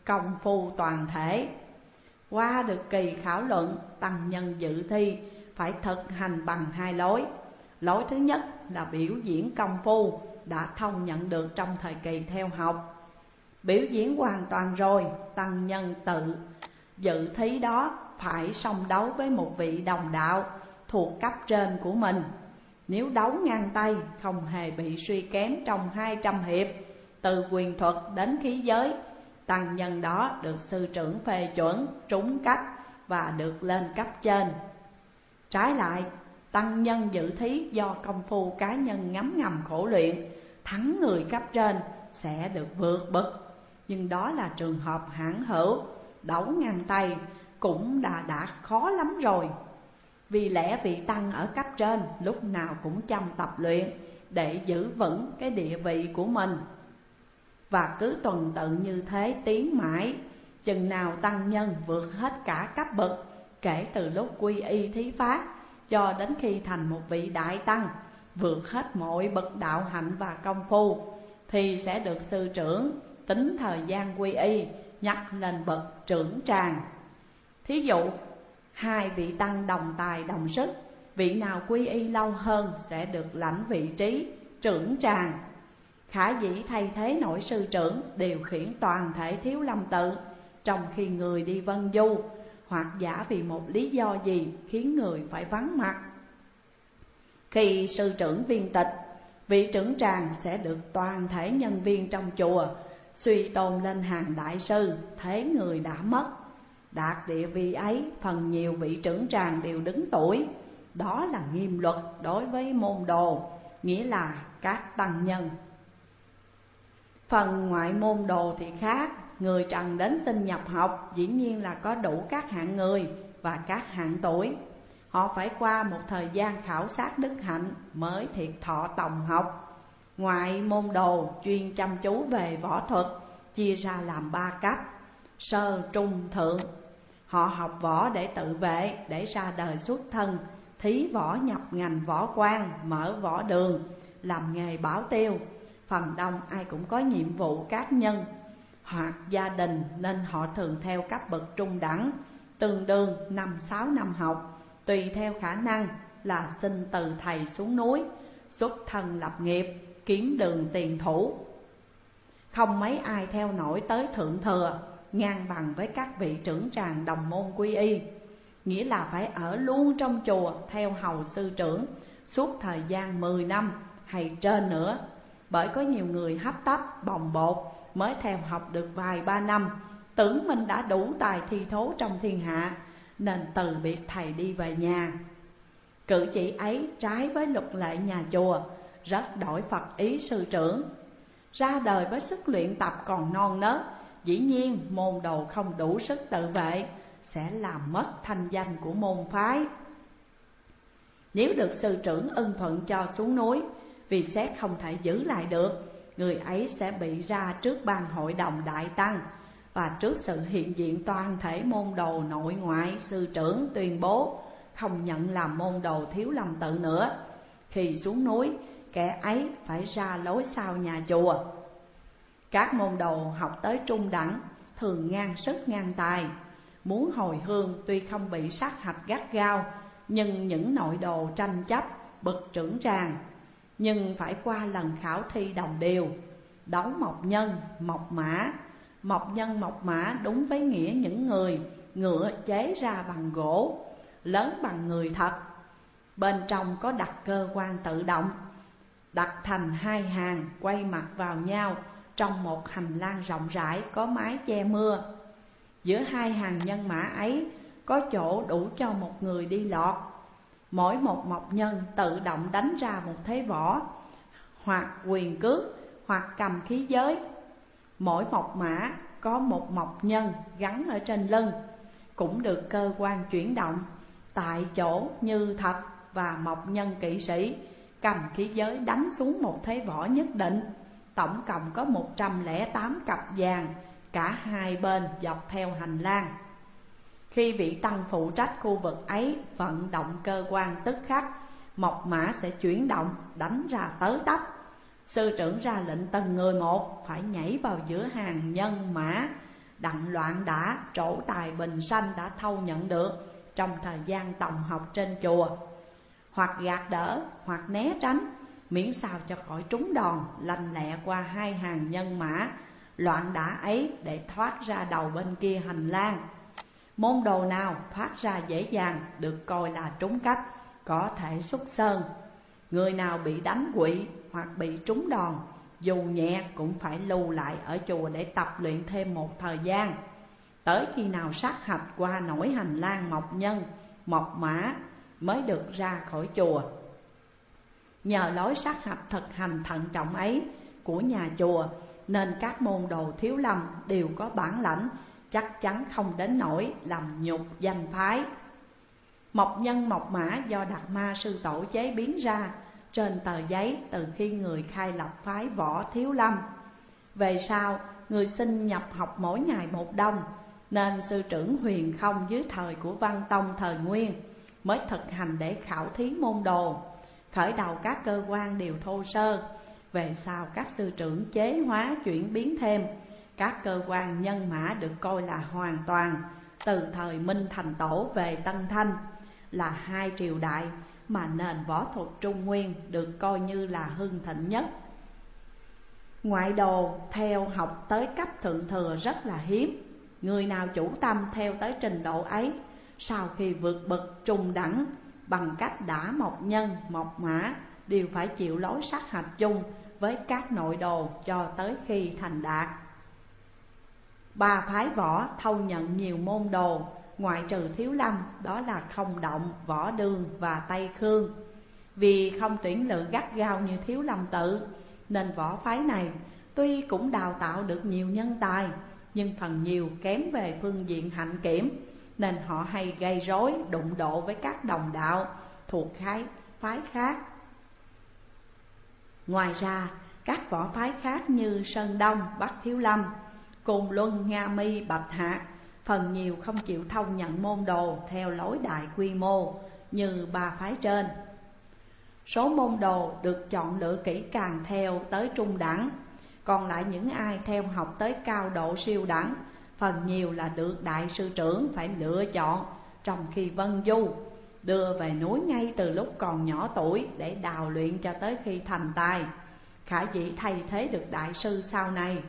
công phu toàn thể. Qua được kỳ khảo luận, tăng nhân dự thi phải thực hành bằng hai lối. Lối thứ nhất là biểu diễn công phu đã thông nhận được trong thời kỳ theo học. Biểu diễn hoàn toàn rồi, tăng nhân tự dự thí đó phải song đấu với một vị đồng đạo thuộc cấp trên của mình. Nếu đấu ngang tay không hề bị suy kém trong hai trăm hiệp, từ quyền thuật đến khí giới, tăng nhân đó được sư trưởng phê chuẩn, trúng cách và được lên cấp trên. Trái lại, tăng nhân dự thí do công phu cá nhân ngấm ngầm khổ luyện, thắng người cấp trên sẽ được vượt bậc. Nhưng đó là trường hợp hãn hữu, đấu ngang tay cũng đã, đã khó lắm rồi. Vì lẽ vị tăng ở cấp trên lúc nào cũng chăm tập luyện để giữ vững cái địa vị của mình. Và cứ tuần tự như thế tiến mãi, chừng nào tăng nhân vượt hết cả cấp bậc, kể từ lúc quy y thí pháp cho đến khi thành một vị đại tăng, vượt hết mọi bậc đạo hạnh và công phu, thì sẽ được sư trưởng tính thời gian quy y nhắc lên bậc trưởng tràng. Thí dụ, hai vị tăng đồng tài đồng sức, vị nào quy y lâu hơn sẽ được lãnh vị trí trưởng tràng. Khả dĩ thay thế nổi sư trưởng điều khiển toàn thể Thiếu Lâm tự, trong khi người đi vân du, hoặc giả vì một lý do gì khiến người phải vắng mặt. Khi sư trưởng viên tịch, vị trưởng tràng sẽ được toàn thể nhân viên trong chùa suy tôn lên hàng đại sư, thế người đã mất. Đạt địa vị ấy, phần nhiều vị trưởng tràng đều đứng tuổi. Đó là nghiêm luật đối với môn đồ, nghĩa là các tăng nhân. Phần ngoại môn đồ thì khác. Người trần đến xin nhập học dĩ nhiên là có đủ các hạng người và các hạng tuổi. Họ phải qua một thời gian khảo sát đức hạnh mới thiệt thọ tòng học. Ngoại môn đồ chuyên chăm chú về võ thuật chia ra làm ba cấp: sơ, trung, thượng. Họ học võ để tự vệ, để ra đời xuất thân, thí võ nhập ngành võ quan, mở võ đường, làm nghề bảo tiêu. Phần đông ai cũng có nhiệm vụ cá nhân hoặc gia đình, nên họ thường theo cấp bậc trung đẳng, tương đương năm sáu năm học. Tùy theo khả năng là xin từ thầy xuống núi, xuất thân lập nghiệp, kiếm đường tiền thủ. Không mấy ai theo nổi tới thượng thừa, ngang bằng với các vị trưởng tràng đồng môn quy y. Nghĩa là phải ở luôn trong chùa theo hầu sư trưởng suốt thời gian mười năm hay trên nữa. Bởi có nhiều người hấp tấp, bồng bột mới theo học được vài ba năm, tưởng mình đã đủ tài thi thố trong thiên hạ, nên từ biệt thầy đi về nhà. Cử chỉ ấy trái với luật lệ nhà chùa, rất đổi Phật ý sư trưởng. Ra đời với sức luyện tập còn non nớt, dĩ nhiên môn đồ không đủ sức tự vệ, sẽ làm mất thanh danh của môn phái. Nếu được sư trưởng ưng thuận cho xuống núi, vì xét không thể giữ lại được, người ấy sẽ bị ra trước ban hội đồng đại tăng, và trước sự hiện diện toàn thể môn đồ nội ngoại, sư trưởng tuyên bố không nhận làm môn đồ Thiếu Lâm tự nữa. Khi xuống núi, kẻ ấy phải ra lối sau nhà chùa. Các môn đồ học tới trung đẳng thường ngang sức ngang tài, muốn hồi hương tuy không bị sát hạch gắt gao, nhưng những nội đồ tranh chấp bậc trưởng tràng, nhưng phải qua lần khảo thi đồng đều. Đấu mộc nhân, mộc mã. Mộc nhân mộc mã đúng với nghĩa những người ngựa chế ra bằng gỗ, lớn bằng người thật. Bên trong có đặt cơ quan tự động, đặt thành hai hàng quay mặt vào nhau trong một hành lang rộng rãi có mái che mưa. Giữa hai hàng nhân mã ấy có chỗ đủ cho một người đi lọt. Mỗi một mộc nhân tự động đánh ra một thế võ, hoặc quyền cước, hoặc cầm khí giới. Mỗi mộc mã có một mộc nhân gắn ở trên lưng, cũng được cơ quan chuyển động tại chỗ như thật. Và mộc nhân kỵ sĩ cầm khí giới đánh xuống một thế võ nhất định. Tổng cộng có một trăm lẻ tám cặp vàng, cả hai bên dọc theo hành lang. Khi vị tăng phụ trách khu vực ấy vận động cơ quan tức khắc, mộc mã sẽ chuyển động đánh ra tới tấp. Sư trưởng ra lệnh từng người một phải nhảy vào giữa hàng nhân mã đặng loạn đã trổ tài bình sanh đã thâu nhận được trong thời gian tòng học trên chùa, hoặc gạt đỡ hoặc né tránh, miễn sao cho khỏi trúng đòn, lanh lẹ qua hai hàng nhân mã loạn đả ấy để thoát ra đầu bên kia hành lang. Môn đồ nào thoát ra dễ dàng được coi là trúng cách, có thể xuất sơn. Người nào bị đánh quỵ hoặc bị trúng đòn, dù nhẹ cũng phải lưu lại ở chùa để tập luyện thêm một thời gian, tới khi nào sát hạch qua nổi hành lang mộc nhân, mộc mã mới được ra khỏi chùa. Nhờ lối sát hạch thực hành thận trọng ấy của nhà chùa, nên các môn đồ thiếu lâm đều có bản lãnh, chắc chắn không đến nỗi làm nhục danh phái. Mộc nhân mộc mã do Đạt Ma sư tổ chế biến ra trên tờ giấy từ khi người khai lập phái Võ Thiếu Lâm. Về sau, người xin nhập học mỗi ngày một đông, nên sư trưởng Huyền Không dưới thời của Văn Tông thời Nguyên mới thực hành để khảo thí môn đồ. Khởi đầu các cơ quan đều thô sơ, về sau các sư trưởng chế hóa chuyển biến thêm, các cơ quan nhân mã được coi là hoàn toàn. Từ thời Minh Thành Tổ về Tân Thanh là hai triều đại mà nền võ thuật Trung Nguyên được coi như là hưng thịnh nhất. Ngoại đồ theo học tới cấp thượng thừa rất là hiếm. Người nào chủ tâm theo tới trình độ ấy, sau khi vượt bậc trung đẳng bằng cách đã mộc nhân, mộc mã, đều phải chịu lối sát hạch chung với các nội đồ cho tới khi thành đạt. Ba phái võ thâu nhận nhiều môn đồ, ngoại trừ Thiếu Lâm, đó là Không Động, Võ Đương và Tây Khương. Vì không tuyển lựa gắt gao như Thiếu Lâm tự, nên võ phái này tuy cũng đào tạo được nhiều nhân tài, nhưng phần nhiều kém về phương diện hạnh kiểm, nên họ hay gây rối đụng độ với các đồng đạo thuộc phái phái khác. Ngoài ra, các võ phái khác như Sơn Đông, Bắc Thiếu Lâm, Côn Luân, Nga Mi, Bạch Hạc phần nhiều không chịu thâu nhận môn đồ theo lối đại quy mô như ba phái trên. Số môn đồ được chọn lựa kỹ càng theo tới trung đẳng, còn lại những ai theo học tới cao độ siêu đẳng phần nhiều là được đại sư trưởng phải lựa chọn trong khi vân du, đưa về núi ngay từ lúc còn nhỏ tuổi để đào luyện cho tới khi thành tài, khả dĩ thay thế được đại sư sau này.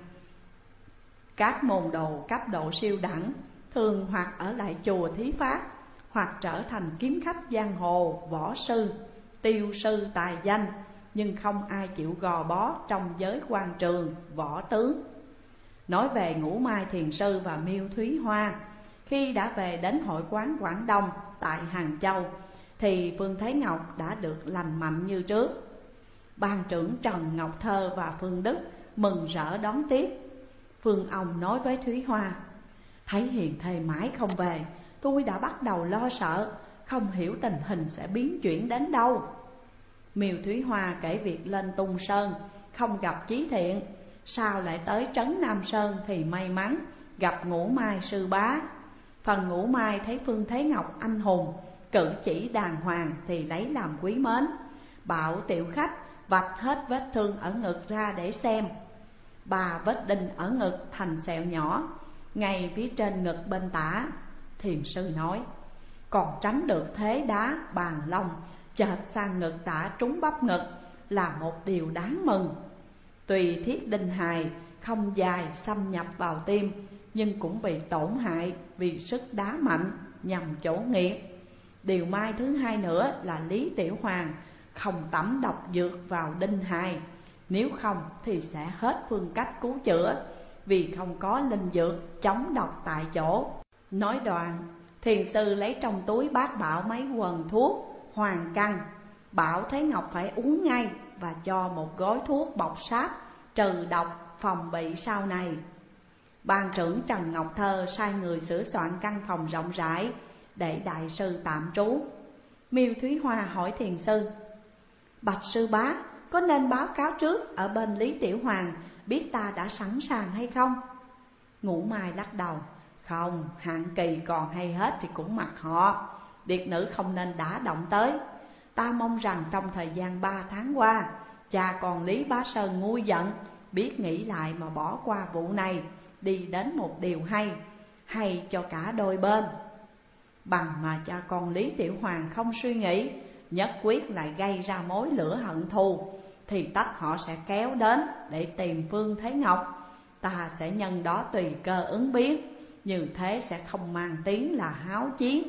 Các môn đồ cấp độ siêu đẳng thường hoặc ở lại chùa thí pháp, hoặc trở thành kiếm khách giang hồ, võ sư, tiêu sư tài danh, nhưng không ai chịu gò bó trong giới quan trường, võ tướng. Nói về Ngũ Mai Thiền Sư và Miêu Thúy Hoa, khi đã về đến hội quán Quảng Đông tại Hàng Châu, thì Phương Thế Ngọc đã được lành mạnh như trước. Ban trưởng Trần Ngọc Thơ và Phương Đức mừng rỡ đón tiếp. Phương ông nói với Thúy Hoa: thấy hiền thê mãi không về, tôi đã bắt đầu lo sợ, không hiểu tình hình sẽ biến chuyển đến đâu. Miêu Thúy Hoa kể việc lên Tung Sơn không gặp Chí Thiện, sao lại tới trấn Nam Sơn thì may mắn gặp Ngũ Mai sư bá. Phần Ngũ Mai thấy Phương Thế Ngọc anh hùng, cử chỉ đàng hoàng thì lấy làm quý mến, bảo tiểu khách vạch hết vết thương ở ngực ra để xem. Ba vết đinh ở ngực thành sẹo nhỏ, ngay phía trên ngực bên tả. Thiền sư nói: còn tránh được thế đá bàn long chợt sang ngực tả trúng bắp ngực là một điều đáng mừng. Tùy thiết đinh hài không dài xâm nhập vào tim, nhưng cũng bị tổn hại vì sức đá mạnh nhằm chỗ nghiệt. Điều may thứ hai nữa là Lý Tiểu Hoàng không tẩm độc dược vào đinh hài, nếu không thì sẽ hết phương cách cứu chữa, vì không có linh dược chống độc tại chỗ. Nói đoạn, thiền sư lấy trong túi bát bảo mấy quần thuốc hoàng căn, bảo Thế Ngọc phải uống ngay và cho một gói thuốc bọc sáp trừ độc phòng bị sau này. Ban trưởng Trần Ngọc Thơ sai người sửa soạn căn phòng rộng rãi để đại sư tạm trú. Miêu Thúy Hoa hỏi thiền sư: bạch sư bá, có nên báo cáo trước ở bên Lý Tiểu Hoàng biết ta đã sẵn sàng hay không? Ngũ Mai lắc đầu: không, hạn kỳ còn hay hết thì cũng mặc họ, điệt nữ không nên đã động tới. Ta mong rằng trong thời gian ba tháng qua, cha con Lý Bá Sơn nguôi giận, biết nghĩ lại mà bỏ qua vụ này, đi đến một điều hay, hay cho cả đôi bên. Bằng mà cha con Lý Tiểu Hoàng không suy nghĩ, nhất quyết lại gây ra mối lửa hận thù, thì tất họ sẽ kéo đến để tìm Phương Thế Ngọc. Ta sẽ nhân đó tùy cơ ứng biến, như thế sẽ không mang tiếng là háo chiến.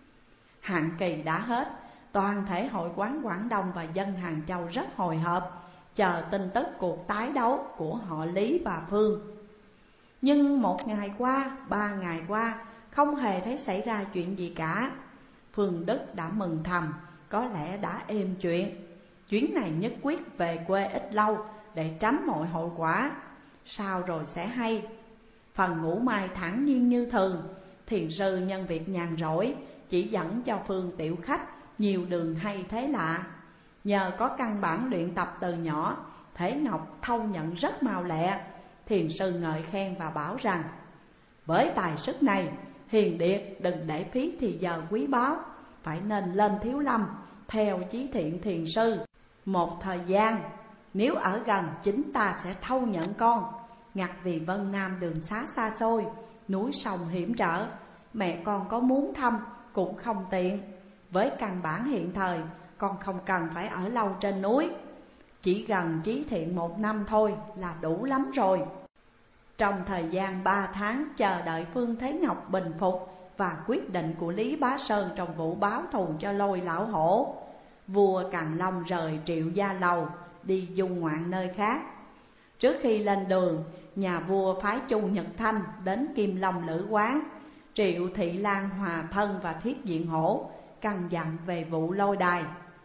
Hạn kỳ đã hết, toàn thể hội quán Quảng Đông và dân Hàng Châu rất hồi hộp, chờ tin tức cuộc tái đấu của họ Lý và Phương. Nhưng một ngày qua, ba ngày qua, không hề thấy xảy ra chuyện gì cả. Phương Đức đã mừng thầm, có lẽ đã êm chuyện. Chuyến này nhất quyết về quê ít lâu để tránh mọi hậu quả, sau rồi sẽ hay. Phần Ngũ Mai thản nhiên như thường. Thiền sư nhân việc nhàn rỗi chỉ dẫn cho Phương tiểu khách nhiều đường hay thế lạ. Nhờ có căn bản luyện tập từ nhỏ, Thế Ngọc thâu nhận rất mau lẹ. Thiền sư ngợi khen và bảo rằng, với tài sức này, Hiền Điệt đừng để phí thì giờ quý báu, phải nên lên Thiếu Lâm theo chí thiện thiền sư. Một thời gian, nếu ở gần chính ta sẽ thâu nhận con. Ngặt vì Vân Nam đường xá xa xôi, núi sông hiểm trở, mẹ con có muốn thăm cũng không tiện. Với căn bản hiện thời, con không cần phải ở lâu trên núi, chỉ gần chí thiện một năm thôi là đủ lắm rồi. Trong thời gian ba tháng chờ đợi Phương Thế Ngọc bình phục và quyết định của Lý Bá Sơn trong vụ báo thù cho Lôi Lão Hổ, vua Càn Long rời Triệu Gia Lầu đi dung ngoạn nơi khác. Trước khi lên đường, nhà vua phái Chu Nhật Thanh đến Kim Long Lữ Quán, Triệu Thị Lan hòa thân và Thiết Diện Hổ căn dặn về vụ lôi đài.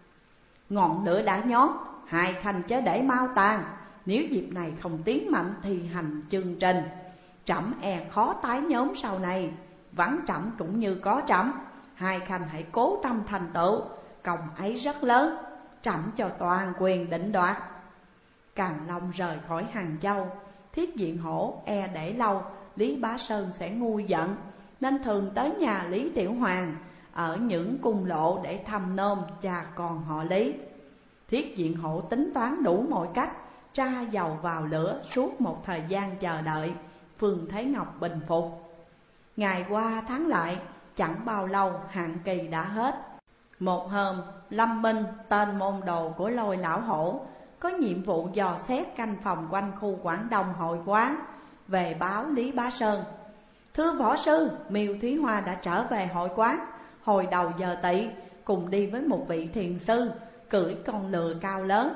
Ngọn lửa đã nhót, hai khanh chớ để mau tàn. Nếu dịp này không tiến mạnh thì hành chương trình, trẫm e khó tái nhóm sau này. Vắng trẫm cũng như có trẫm, hai khanh hãy cố tâm thành tựu, công ấy rất lớn, trẫm cho toàn quyền định đoạt. Càn Long rời khỏi Hàng Châu, Thiết Diện Hổ e để lâu Lý Bá Sơn sẽ nguôi giận, nên thường tới nhà Lý Tiểu Hoàng ở những cung lộ để thăm nom cha con họ Lý. Thiết Diện Hổ tính toán đủ mọi cách, tra dầu vào lửa suốt một thời gian chờ đợi Phương Thế Ngọc bình phục. Ngày qua tháng lại, chẳng bao lâu hạn kỳ đã hết. Một hôm, Lâm Minh, tên môn đồ của Lôi Lão Hổ, có nhiệm vụ dò xét canh phòng quanh khu Quảng Đông hội quán, về báo Lý Bá Sơn. Thưa võ sư, Miêu Thúy Hoa đã trở về hội quán hồi đầu giờ tỵ, cùng đi với một vị thiền sư cưỡi con lừa cao lớn.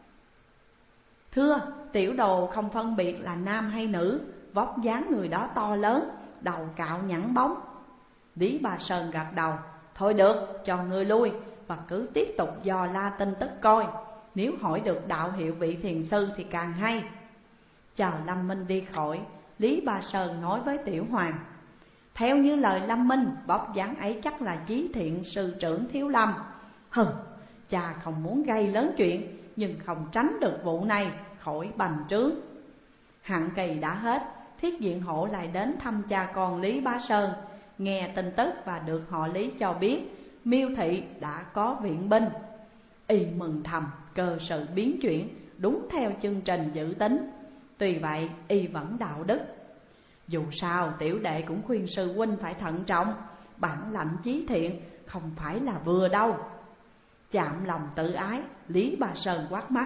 Thưa, tiểu đồ không phân biệt là nam hay nữ, vóc dáng người đó to lớn, đầu cạo nhẵn bóng. Lý Bá Sơn gật đầu, thôi được, cho ngươi lui và cứ tiếp tục dò la tin tức coi. Nếu hỏi được đạo hiệu vị thiền sư thì càng hay. Chờ Lâm Minh đi khỏi, Lý Bá Sơn nói với Tiểu Hoàng, theo như lời Lâm Minh, vóc dáng ấy chắc là chí thiện sư trưởng Thiếu Lâm. Hừ, cha không muốn gây lớn chuyện, nhưng không tránh được vụ này khỏi bành trướng. Hạn kỳ đã hết, Thiết Diện Hổ lại đến thăm cha con Lý Bá Sơn, nghe tin tức và được họ Lý cho biết Miêu Thị đã có viện binh. Y mừng thầm, cơ sự biến chuyển đúng theo chương trình dự tính. Tuy vậy y vẫn đạo đức. Dù sao tiểu đệ cũng khuyên sư huynh phải thận trọng, bản lãnh chí thiện không phải là vừa đâu. Chạm lòng tự ái, Lý Bá Sơn quát mắt,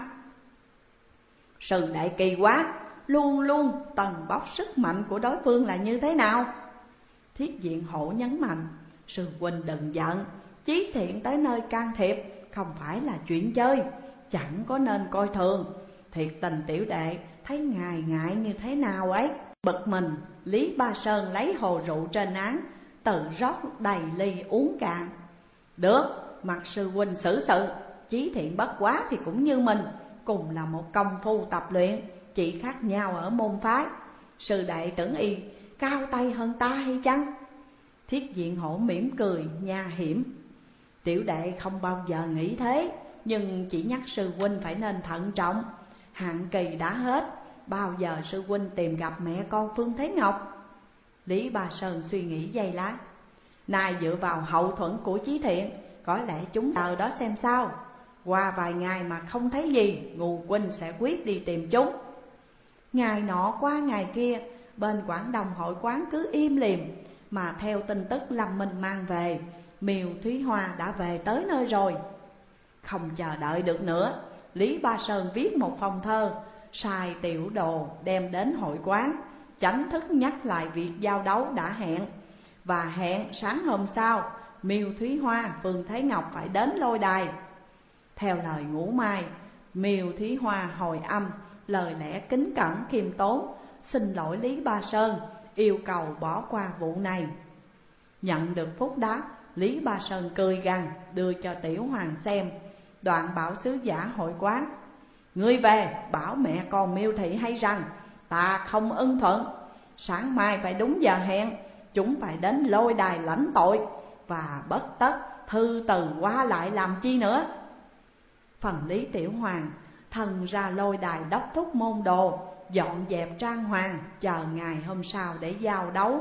sư đệ kỳ quá, luôn luôn tầng bóc sức mạnh của đối phương là như thế nào? Thiết Diện Hổ nhấn mạnh, sư huynh đừng giận, chí thiện tới nơi can thiệp không phải là chuyện chơi, chẳng có nên coi thường. Thiệt tình tiểu đệ thấy ngài ngại như thế nào ấy. Bực mình, Lý Bá Sơn lấy hồ rượu trên án, tự rót đầy ly uống cạn. Được, mặc sư huynh xử sự, chí thiện bất quá thì cũng như mình, cùng là một công phu tập luyện, chỉ khác nhau ở môn phái. Sư đệ tưởng y cao tay hơn ta hay chăng? Thiết Diện Hổ mỉm cười nha hiểm, tiểu đệ không bao giờ nghĩ thế, nhưng chỉ nhắc sư huynh phải nên thận trọng. Hạn kỳ đã hết, bao giờ sư huynh tìm gặp mẹ con Phương Thế Ngọc? Lý Bá Sơn suy nghĩ giây lát, nay dựa vào hậu thuẫn của chí thiện, có lẽ chúng chờ đó xem sao. Qua vài ngày mà không thấy gì, Ngù huynh sẽ quyết đi tìm chúng. Ngày nọ qua ngày kia, bên Quảng Đồng hội quán cứ im lìm. Mà theo tin tức Lâm Minh mang về, Miêu Thúy Hoa đã về tới nơi rồi. Không chờ đợi được nữa, Lý Ba Sơn viết một phong thơ, sai tiểu đồ đem đến hội quán, tránh thức nhắc lại việc giao đấu đã hẹn. Và hẹn sáng hôm sau, Miêu Thúy Hoa, Phương Thế Ngọc phải đến lôi đài. Theo lời Ngũ Mai, Miêu Thúy Hoa hồi âm, lời lẽ kính cẩn khiêm tốn, xin lỗi Lý Ba Sơn, yêu cầu bỏ qua vụ này. Nhận được phúc đáp, Lý Ba Sơn cười gằn đưa cho Tiểu Hoàng xem đoạn bảo sứ giả hội quán. Ngươi về bảo mẹ con Miêu Thị hay rằng ta không ưng thuận, sáng mai phải đúng giờ hẹn, chúng phải đến lôi đài lãnh tội, và bất tất thư từ qua lại làm chi nữa. Phần Lý Tiểu Hoàng thần ra lôi đài đốc thúc môn đồ, dọn dẹp trang hoàng, chờ ngày hôm sau để giao đấu.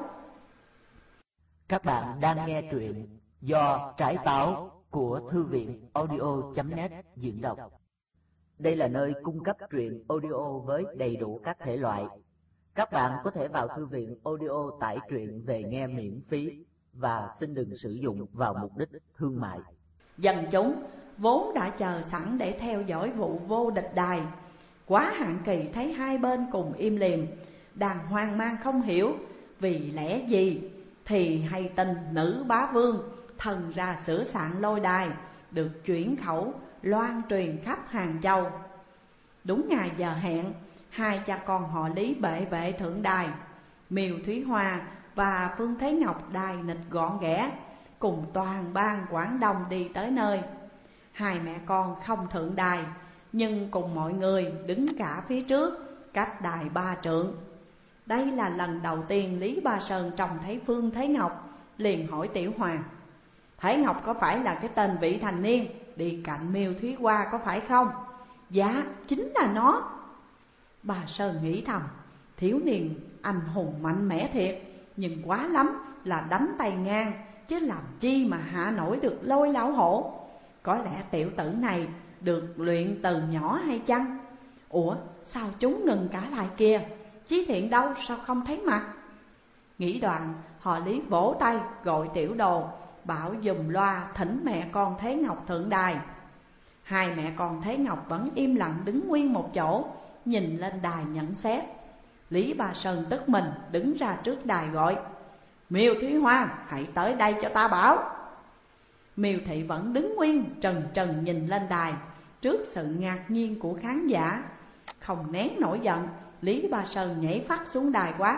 Các bạn đang nghe truyện do Trải Táo của Thư viện audio chấm net diễn đọc. Đây là nơi cung cấp truyện audio với đầy đủ các thể loại. Các bạn có thể vào thư viện audio tải truyện về nghe miễn phí và xin đừng sử dụng vào mục đích thương mại. Dân chúng vốn đã chờ sẵn để theo dõi vụ vô địch đài. Quá hạn kỳ thấy hai bên cùng im lìm, đang hoang mang không hiểu vì lẽ gì, thì hay tin nữ bá vương thần ra sửa soạn lôi đài, được chuyển khẩu loan truyền khắp Hàng Châu. Đúng ngày giờ hẹn, hai cha con họ Lý bệ vệ thượng đài, Miêu Thúy Hoa và Phương Thế Ngọc đài nịch gọn ghẽ, cùng toàn ban Quảng Đông đi tới nơi. Hai mẹ con không thượng đài, nhưng cùng mọi người đứng cả phía trước, cách đài ba trượng. Đây là lần đầu tiên Lý Ba Sơn trông thấy Phương Thế Ngọc, liền hỏi Tiểu Hoàng: Thế Ngọc có phải là cái tên vị thành niên đi cạnh Miêu Thúy Hoa có phải không? Dạ, chính là nó. Bà Sơn nghĩ thầm, thiếu niên anh hùng mạnh mẽ thiệt, nhưng quá lắm là đánh tay ngang, chứ làm chi mà hạ nổi được Lôi lão hổ. Có lẽ tiểu tử này được luyện từ nhỏ hay chăng? Ủa, sao chúng ngừng cả lại kìa? Chí Thiện đâu, sao không thấy mặt? Nghĩ đoạn, họ Lý vỗ tay gọi tiểu đồ, bảo dùm loa thỉnh mẹ con Thế Ngọc thượng đài. Hai mẹ con Thế Ngọc vẫn im lặng đứng nguyên một chỗ, nhìn lên đài nhận xét. Lý Ba Sơn tức mình đứng ra trước đài gọi: Miêu Thúy Hoa, hãy tới đây cho ta bảo. Miêu Thị vẫn đứng nguyên trần trần nhìn lên đài, trước sự ngạc nhiên của khán giả. Không nén nổi giận, Lý Ba Sơn nhảy phát xuống đài quát: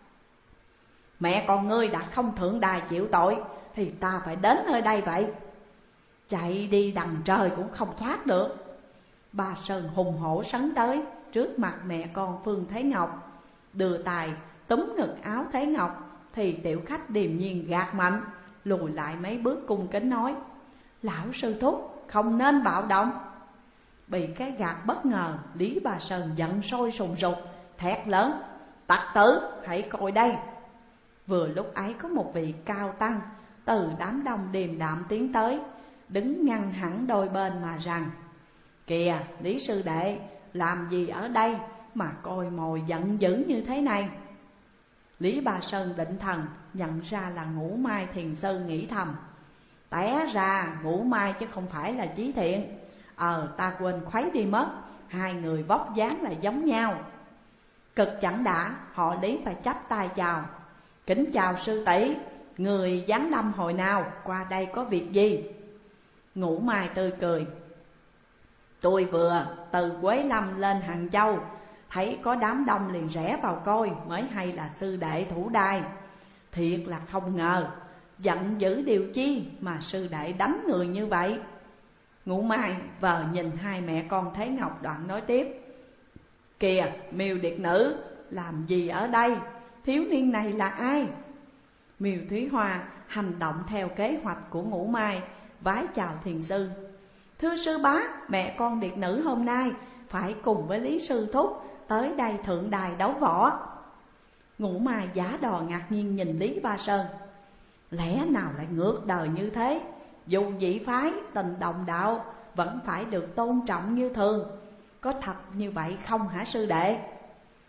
Mẹ con ngươi đã không thượng đài chịu tội, thì ta phải đến nơi đây vậy. Chạy đi đằng trời cũng không thoát được. Ba Sơn hùng hổ sấn tới trước mặt mẹ con Phương Thế Ngọc, đưa tài túm ngực áo Thế Ngọc, thì tiểu khách điềm nhiên gạt mạnh, lùi lại mấy bước cung kính nói: Lão sư thúc không nên bạo động. Bị cái gạt bất ngờ, Lý Ba Sơn giận sôi sùng sục, thét lớn: Tặc tử, hãy coi đây. Vừa lúc ấy có một vị cao tăng từ đám đông điềm đạm tiến tới, đứng ngăn hẳn đôi bên mà rằng: Kìa Lý sư đệ, làm gì ở đây mà coi mồi giận dữ như thế này? Lý Ba Sơn định thần nhận ra là Ngũ Mai thiền sư, nghĩ thầm: Té ra Ngũ Mai chứ không phải là Chí Thiện. Ờ ta quên khuấy đi mất, hai người vóc dáng là giống nhau. Cực chẳng đã, họ Lý phải chắp tay chào: Kính chào sư tỷ, người giáng lâm hồi nào, qua đây có việc gì? Ngũ Mai tươi cười: Tôi vừa từ Quế Lâm lên Hàng Châu, thấy có đám đông liền rẽ vào coi, mới hay là sư đệ thủ đài. Thiệt là không ngờ, giận dữ điều chi mà sư đệ đánh người như vậy. Ngũ Mai vờ nhìn hai mẹ con Thế Ngọc, đoạn nói tiếp: Kìa Miêu điệt nữ, làm gì ở đây? Thiếu niên này là ai? Miêu Thúy Hoa hành động theo kế hoạch của Ngũ Mai, vái chào thiền sư: Thưa sư bá, mẹ con điệt nữ hôm nay phải cùng với Lý sư thúc tới đây thượng đài đấu võ. Ngũ Mai giả đò ngạc nhiên nhìn Lý Ba Sơn: Lẽ nào lại ngược đời như thế? Dù dị phái tình đồng đạo vẫn phải được tôn trọng như thường, có thật như vậy không hả sư đệ?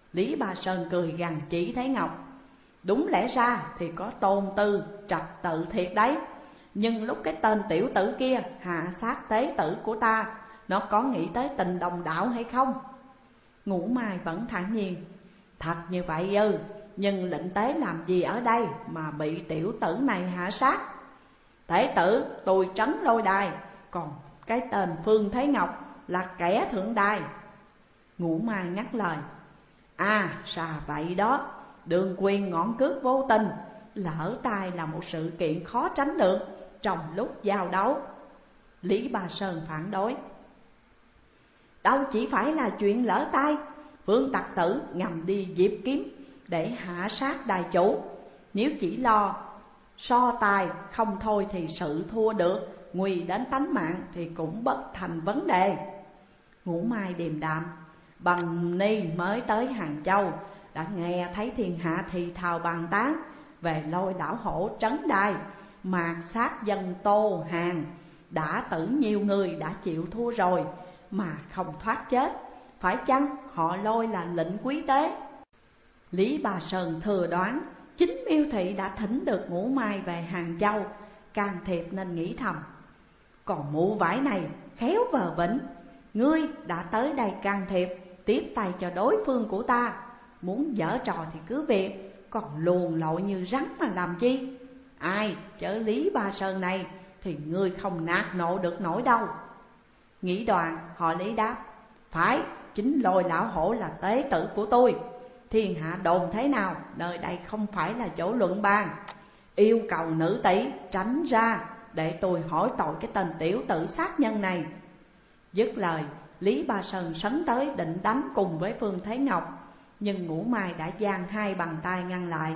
Lý Ba Sơn cười gằn chỉ Thế Ngọc: đúng lẽ ra thì có tôn tư trật tự thiệt đấy, nhưng lúc cái tên tiểu tử kia hạ sát tế tử của ta, nó có nghĩ tới tình đồng đạo hay không? Ngũ Mai vẫn thản nhiên: thật như vậy ư, nhưng lệnh tế làm gì ở đây mà bị tiểu tử này hạ sát? Tế tử tôi trấn lôi đài, còn cái tên Phương Thế Ngọc là kẻ thượng đài. Ngũ Mai ngắt lời: à ra vậy đó, đường quyền ngọn cước vô tình, lỡ tay là một sự kiện khó tránh được trong lúc giao đấu. Lý Ba Sơn phản đối: đâu chỉ phải là chuyện lỡ tay, Phương tặc tử ngầm đi diệp kiếm để hạ sát đài chủ. Nếu chỉ lo so tài không thôi thì sự thua được, nguy đến tánh mạng thì cũng bất thành vấn đề. Ngũ Mai điềm đạm: Bằng Ni mới tới Hàng Châu, đã nghe thấy thiên hạ thì thào bàn tán về Lôi lão hổ trấn đài, mạt sát dân Tô Hàng, đã tử nhiều người đã chịu thua rồi mà không thoát chết. Phải chăng họ Lôi là lệnh quý tế? Lý Ba Sơn thừa đoán chính Miêu Thị đã thỉnh được Ngũ Mai về Hàng Châu can thiệp, nên nghĩ thầm: còn mụ vải này khéo vờ vĩnh, ngươi đã tới đây can thiệp, tiếp tay cho đối phương của ta, muốn giở trò thì cứ việc, còn luồn lội như rắn mà làm chi? Ai chớ Lý Ba Sơn này thì ngươi không nạt nộ được nổi đâu. Nghĩ đoạn, họ Lý đáp: phải, chính Lôi lão hổ là tế tử của tôi. Thiên hạ đồn thế nào, nơi đây không phải là chỗ luận bàn. Yêu cầu nữ tỷ tránh ra để tôi hỏi tội cái tên tiểu tử sát nhân này. Dứt lời, Lý Ba Sơn sấn tới định đánh cùng với Phương Thế Ngọc, nhưng Ngũ Mai đã giang hai bàn tay ngăn lại.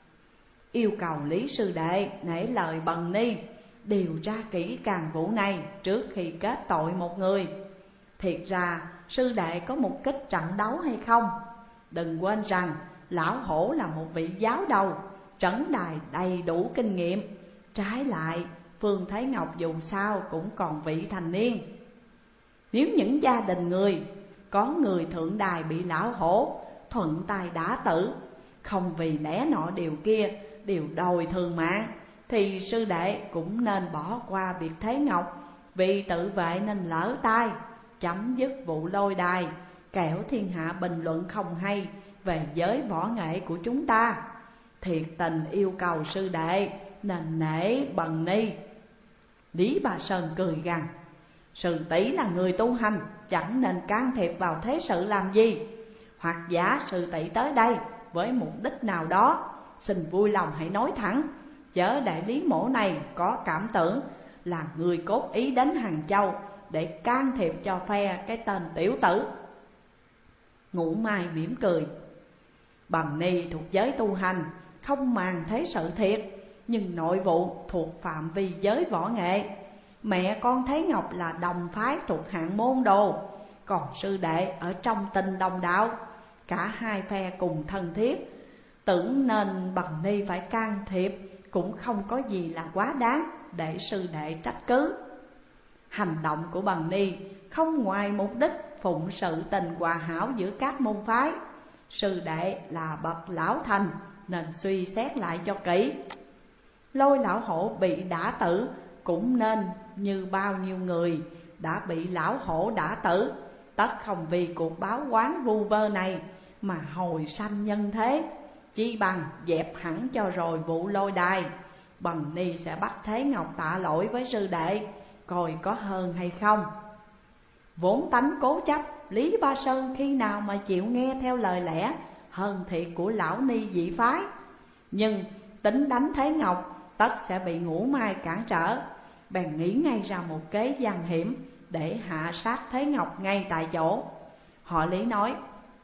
Yêu cầu Lý sư đệ nể lời Bần Ni điều tra kỹ càng vụ này trước khi kết tội một người. Thiệt ra sư đệ có mục kích trận đấu hay không? Đừng quên rằng lão hổ là một vị giáo đầu, trấn đài đầy đủ kinh nghiệm. Trái lại, Phương Thế Ngọc dù sao cũng còn vị thành niên. Nếu những gia đình người có người thượng đài bị lão hổ thuận tay đả tử, không vì lẽ nọ điều kia đều đòi thường mạng, thì sư đệ cũng nên bỏ qua việc Thế Ngọc vì tự vệ nên lỡ tay, chấm dứt vụ Lôi đài, kẻo thiên hạ bình luận không hay về giới võ nghệ của chúng ta. Thiệt tình yêu cầu sư đệ nên nể Bần Ni. Lý Ba Sơn cười gằn: sư tỷ là người tu hành, chẳng nên can thiệp vào thế sự làm gì. Hoặc giả sư tỷ tới đây với mục đích nào đó, xin vui lòng hãy nói thẳng, chớ để Lý mổ này có cảm tưởng là người cốt ý đến Hàng Châu để can thiệp cho phe cái tên tiểu tử. Ngũ Mai mỉm cười: Bần Ni thuộc giới tu hành, không màng thế sự thiệt, nhưng nội vụ thuộc phạm vi giới võ nghệ. Mẹ con Thế Ngọc là đồng phái thuộc hạng môn đồ, còn sư đệ ở trong tình đồng đạo, cả hai phe cùng thân thiết, tưởng nên Bần Ni phải can thiệp cũng không có gì là quá đáng để sư đệ trách cứ. Hành động của Bần Ni không ngoài mục đích phụng sự tình hòa hảo giữa các môn phái. Sư đệ là bậc lão thành nên suy xét lại cho kỹ. Lôi lão hổ bị đả tử cũng nên như bao nhiêu người đã bị lão hổ đả tử, tất không vì cuộc báo oán vu vơ này mà hồi sanh nhân thế. Chi bằng dẹp hẳn cho rồi vụ Lôi đài, Bần Ni sẽ bắt Thế Ngọc tạ lỗi với sư đệ, coi có hơn hay không. Vốn tánh cố chấp, Lý Ba Sơn khi nào mà chịu nghe theo lời lẽ hơn thiệt của lão ni dị phái. Nhưng tính đánh Thế Ngọc tất sẽ bị Ngũ Mai cản trở, bèn nghĩ ngay ra một kế gian hiểm để hạ sát Thế Ngọc ngay tại chỗ. Họ Lý nói: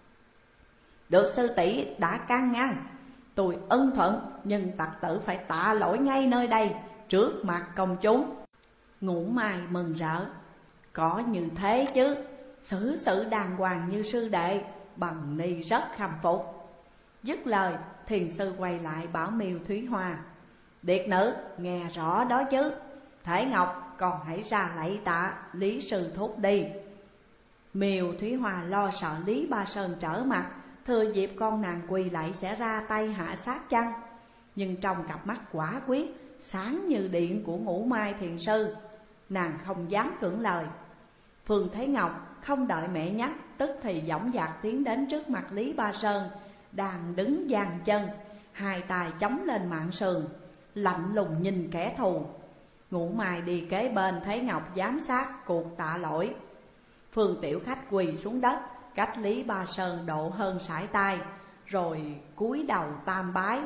được sư tỷ đã can ngăn, tôi ân thuận, nhưng tặc tử phải tạ lỗi ngay nơi đây trước mặt công chúng. Ngũ Mai mừng rỡ: có như thế chứ, xử sự đàng hoàng như sư đệ, Bần Ni rất khâm phục. Dứt lời, thiền sư quay lại bảo Miêu Thúy Hoa: điệt nữ nghe rõ đó chứ, Thế Ngọc còn hãy ra lạy tạ Lý sư thúc đi. Miêu Thúy Hoa lo sợ Lý Ba Sơn trở mặt thừa dịp con nàng quỳ lại sẽ ra tay hạ sát chăng? Nhưng trong cặp mắt quả quyết, sáng như điện của Ngũ Mai thiền sư, nàng không dám cưỡng lời. Phương Thế Ngọc không đợi mẹ nhắc, tức thì dõng dạc tiến đến trước mặt Lý Ba Sơn, đang đứng dang chân, hai tay chống lên mạn sườn, lạnh lùng nhìn kẻ thù. Ngũ Mai đi kế bên thấy Ngọc giám sát cuộc tạ lỗi. Phương Tiểu Khách quỳ xuống đất, cách Lý Ba Sơn độ hơn sải tay, rồi cúi đầu tam bái.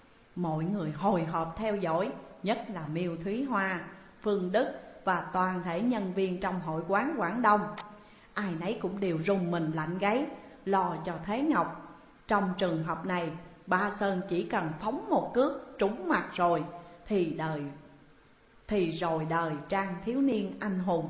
Mọi người hồi hộp theo dõi, nhất là Miêu Thúy Hoa, Phương Đức và toàn thể nhân viên trong hội quán Quảng Đông. Ai nấy cũng đều rùng mình lạnh gáy, lo cho Thế Ngọc. Trong trường hợp này, Ba Sơn chỉ cần phóng một cước trúng mặt rồi Thì đời Thì rồi đời trang thiếu niên anh hùng.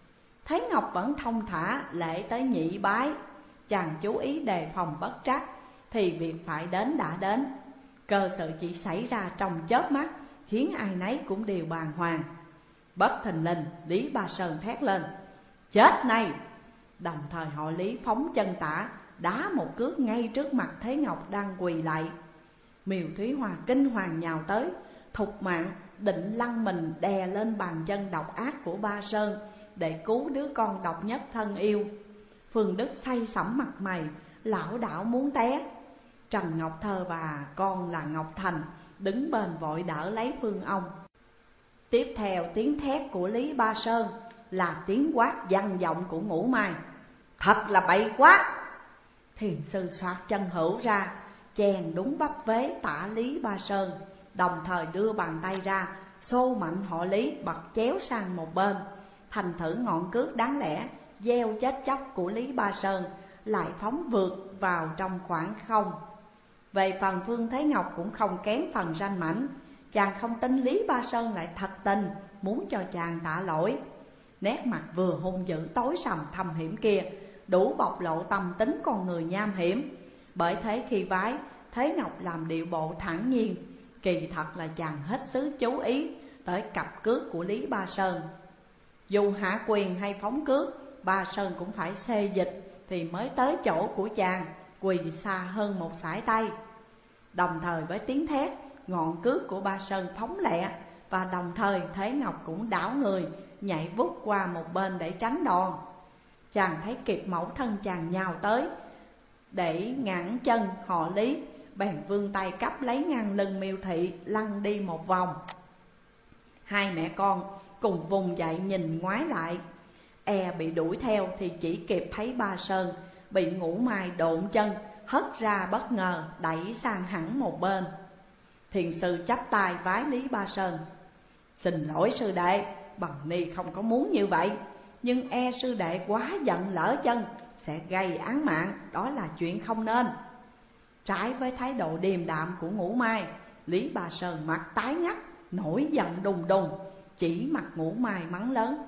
Thế Ngọc vẫn thông thả lễ tới nhị bái. Chàng chú ý đề phòng bất trắc, thì việc phải đến đã đến. Cơ sự chỉ xảy ra trong chớp mắt, khiến ai nấy cũng đều bàng hoàng. Bất thình lình, Lý Ba Sơn thét lên: chết này! Đồng thời họ Lý phóng chân tả, đá một cước ngay trước mặt Thế Ngọc đang quỳ lại. Miêu Thúy Hoa kinh hoàng nhào tới, thục mạng định lăn mình đè lên bàn chân độc ác của Ba Sơn để cứu đứa con độc nhất thân yêu. Phương Đức say sẩm mặt mày, lảo đảo muốn té. Trần Ngọc Thơ và con là Ngọc Thành đứng bên vội đỡ lấy Phương ông. Tiếp theo tiếng thét của Lý Ba Sơn là tiếng quát vang vọng của Ngũ Mai: thật là bậy quá! Thiền sư xoạt chân hữu ra, chèn đúng bắp vế tả Lý Ba Sơn, đồng thời đưa bàn tay ra xô mạnh họ Lý bật chéo sang một bên. Thành thử ngọn cước đáng lẽ gieo chết chóc của Lý Ba Sơn lại phóng vượt vào trong khoảng không. Về phần Phương Thế Ngọc cũng không kém phần ranh mãnh. Chàng không tin Lý Ba Sơn lại thật tình muốn cho chàng tạ lỗi. Nét mặt vừa hung dữ tối sầm thâm hiểm kia đủ bộc lộ tâm tính con người nham hiểm. Bởi thế khi vái, Thế Ngọc làm điệu bộ thản nhiên, kỳ thật là chàng hết sức chú ý tới cặp cước của Lý Ba Sơn. Dù hạ quyền hay phóng cước, Ba Sơn cũng phải xê dịch thì mới tới chỗ của chàng, quỳ xa hơn một sải tay. Đồng thời với tiếng thét, ngọn cước của Ba Sơn phóng lẹ, và đồng thời Thế Ngọc cũng đảo người nhảy vút qua một bên để tránh đòn. Chàng thấy kịp mẫu thân chàng nhào tới để ngăn chân họ Lý, bèn vươn tay cắp lấy ngang lưng Miêu Thị lăn đi một vòng. Hai mẹ con cùng vùng dậy nhìn ngoái lại, e bị đuổi theo thì chỉ kịp thấy Ba Sơn bị Ngũ Mai độn chân hất ra bất ngờ, đẩy sang hẳn một bên. Thiền sư chắp tay vái Lý Ba Sơn: xin lỗi sư đệ, Bằng Ni không có muốn như vậy, nhưng e sư đệ quá giận lỡ chân sẽ gây án mạng, đó là chuyện không nên. Trái với thái độ điềm đạm của Ngũ Mai, Lý Ba Sơn mặt tái ngắt, nổi giận đùng đùng, chỉ mặt Ngũ Mai mắng lớn: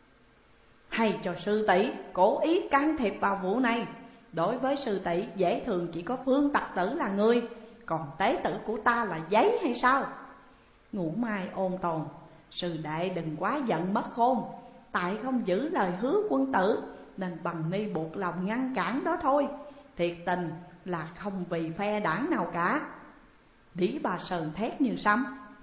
hay cho sư tỷ cố ý can thiệp vào vụ này. Đối với sư tỷ dễ thường chỉ có Phương Tặc Tử là người, còn tế tử của ta là giấy hay sao? Ngũ Mai ôn tồn: sư đệ đừng quá giận mất khôn, tại không giữ lời hứa quân tử nên Bằng Ni buộc lòng ngăn cản đó thôi, thiệt tình là không vì phe đảng nào cả. Lý Ba Sơn thét như sấm: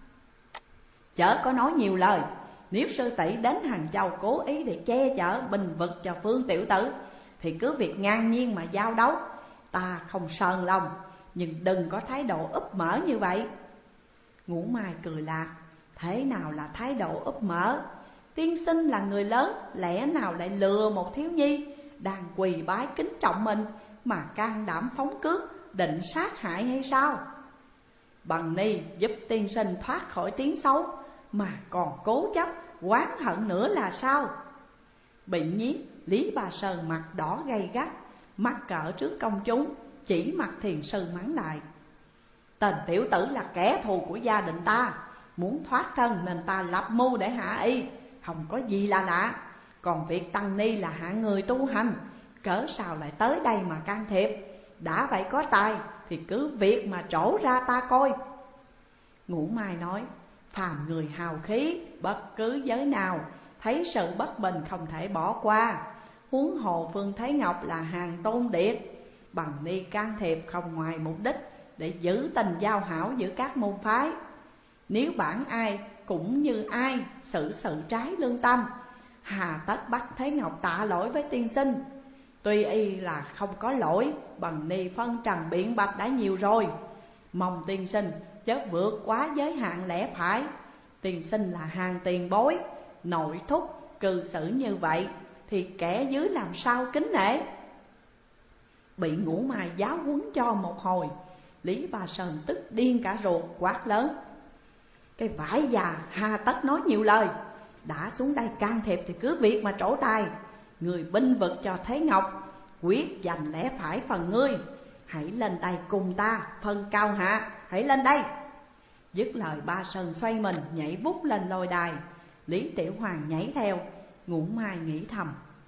chớ có nói nhiều lời, nếu sư tỷ đến Hàng Châu cố ý để che chở bình vực cho Phương tiểu tử thì cứ việc ngang nhiên mà giao đấu, ta không sờn lòng, nhưng đừng có thái độ úp mở như vậy. Ngũ Mai cười lạc: thế nào là thái độ úp mở? Tiên sinh là người lớn, lẽ nào lại lừa một thiếu nhi đang quỳ bái kính trọng mình mà can đảm phóng cước định sát hại hay sao? Bằng Ni giúp tiên sinh thoát khỏi tiếng xấu mà còn cố chấp oán hận nữa là sao? Bị nhiếc, Lý Ba Sơn mặt đỏ gay gắt, mắc cỡ trước công chúng, chỉ mặt thiền sư mắng lại: tên tiểu tử là kẻ thù của gia đình ta, muốn thoát thân nên ta lập mưu để hạ y, không có gì là lạ. Còn việc Tăng Ni là hạ người tu hành, cớ sao lại tới đây mà can thiệp? Đã vậy có tài thì cứ việc mà trổ ra ta coi. Ngũ Mai nói: phàm người hào khí, bất cứ giới nào thấy sự bất bình không thể bỏ qua. Huống hồ Phương Thế Ngọc là hàng tôn điệp, Bằng Ni can thiệp không ngoài mục đích để giữ tình giao hảo giữa các môn phái. Nếu bản ai cũng như ai xử sự trái lương tâm, hà tất bắt Thế Ngọc tạ lỗi với tiên sinh. Tuy y là không có lỗi, Bằng Ni phân trần biện bạch đã nhiều rồi. Mong tiên sinh chớ vượt quá giới hạn lẽ phải. Tiên sinh là hàng tiền bối, nội thúc cư xử như vậy thì kẻ dưới làm sao kính nể. Bị Ngũ Mai giáo huấn cho một hồi, Lý Ba Sơn tức điên cả ruột, quát lớn: cái vải già hà tất nói nhiều lời, đã xuống đây can thiệp thì cứ việc mà trổ tài. Người binh vực cho Thế Ngọc, quyết giành lẽ phải phần ngươi. Hãy lên đây cùng ta phân cao hạ, hãy lên đây. Dứt lời, Ba Sơn xoay mình nhảy vút lên lôi đài. Lý Tiểu Hoàng nhảy theo. Ngũ Mai nghĩ thầm: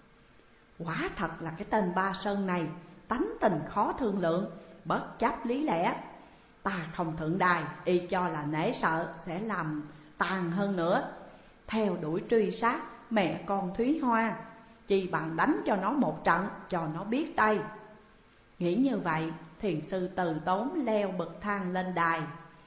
quả thật là cái tên Ba Sơn này tánh tình khó thương lượng, bất chấp lý lẽ. Ta không thượng đài, y cho là nể sợ sẽ làm tàn hơn nữa, theo đuổi truy sát mẹ con Thúy Hoa. Chỉ bằng đánh cho nó một trận cho nó biết đây. Nghĩ như vậy, thiền sư Từ Tốn leo bậc thang lên đài.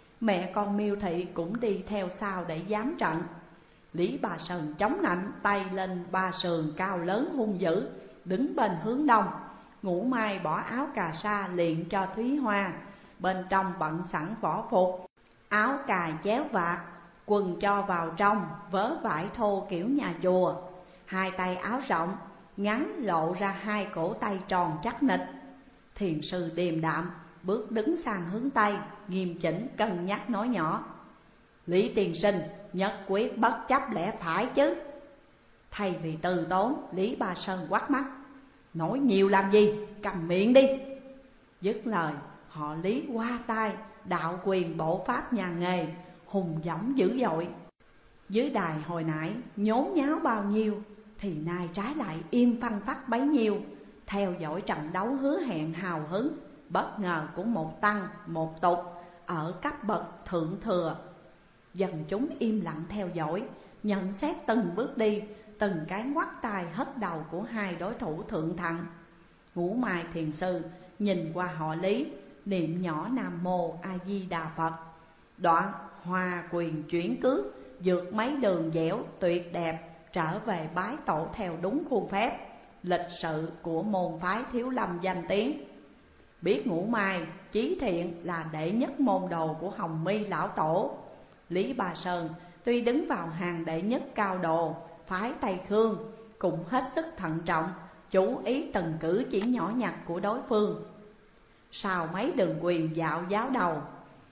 Mẹ con Miêu Thị cũng đi theo sau để giám trận. Lý Ba Sơn chống nạnh tay lên ba sườn cao lớn hung dữ, đứng bên hướng đông. Ngũ Mai bỏ áo cà sa liền cho Thúy Hoa, bên trong bận sẵn võ phục, áo cà chéo vạt, quần cho vào trong, vớ vải thô kiểu nhà chùa. Hai tay áo rộng, ngắn lộ ra hai cổ tay tròn chắc nịch. Thiền sư điềm đạm bước đứng sang hướng Tây, nghiêm chỉnh cân nhắc nói nhỏ: Lý tiên sinh nhất quyết bất chấp lẽ phải chứ. Thay vì từ tốn, Lý Ba Sơn quát mắt: nói nhiều làm gì, cầm miệng đi. Dứt lời, họ Lý qua tay đạo quyền bộ pháp nhà nghề, hùng dõng dữ dội. Dưới đài hồi nãy nhốn nháo bao nhiêu thì nay trái lại im phăng phắc bấy nhiêu. Theo dõi trận đấu hứa hẹn hào hứng, bất ngờ của một tăng một tục ở cấp bậc thượng thừa. Dân chúng im lặng theo dõi, nhận xét từng bước đi, từng cái ngoắt tay hất đầu của hai đối thủ thượng thặng. Ngũ Mai thiền sư nhìn qua họ Lý, niệm nhỏ Nam Mô A Di Đà Phật, đoạn hòa quyền chuyển cước, vượt mấy đường dẻo tuyệt đẹp, trở về bái tổ theo đúng khuôn phép lịch sự của môn phái Thiếu Lâm danh tiếng. Biết Ngũ Mai chí thiện là đệ nhất môn đồ của Hồng My lão tổ, Lý Ba Sơn tuy đứng vào hàng đệ nhất cao đồ phái Tây Khương, cũng hết sức thận trọng, chú ý từng cử chỉ nhỏ nhặt của đối phương. Sau mấy đường quyền dạo giáo đầu,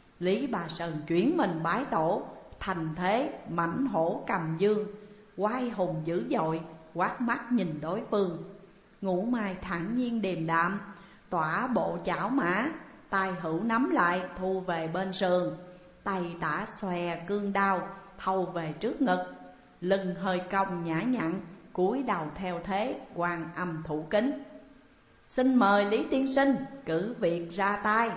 Lý Ba Sơn chuyển mình bái tổ, thành thế mãnh hổ cầm dương, oai hùng dữ dội, quát mắt nhìn đối phương. Ngũ Mai thản nhiên điềm đạm, tỏa bộ chảo mã, tay hữu nắm lại thu về bên sườn, tay tả xòe cương đao thâu về trước ngực, lưng hơi cong nhã nhặn, cúi đầu theo thế Quan Âm thủ kính. Xin mời Lý tiên sinh cử việc ra tay.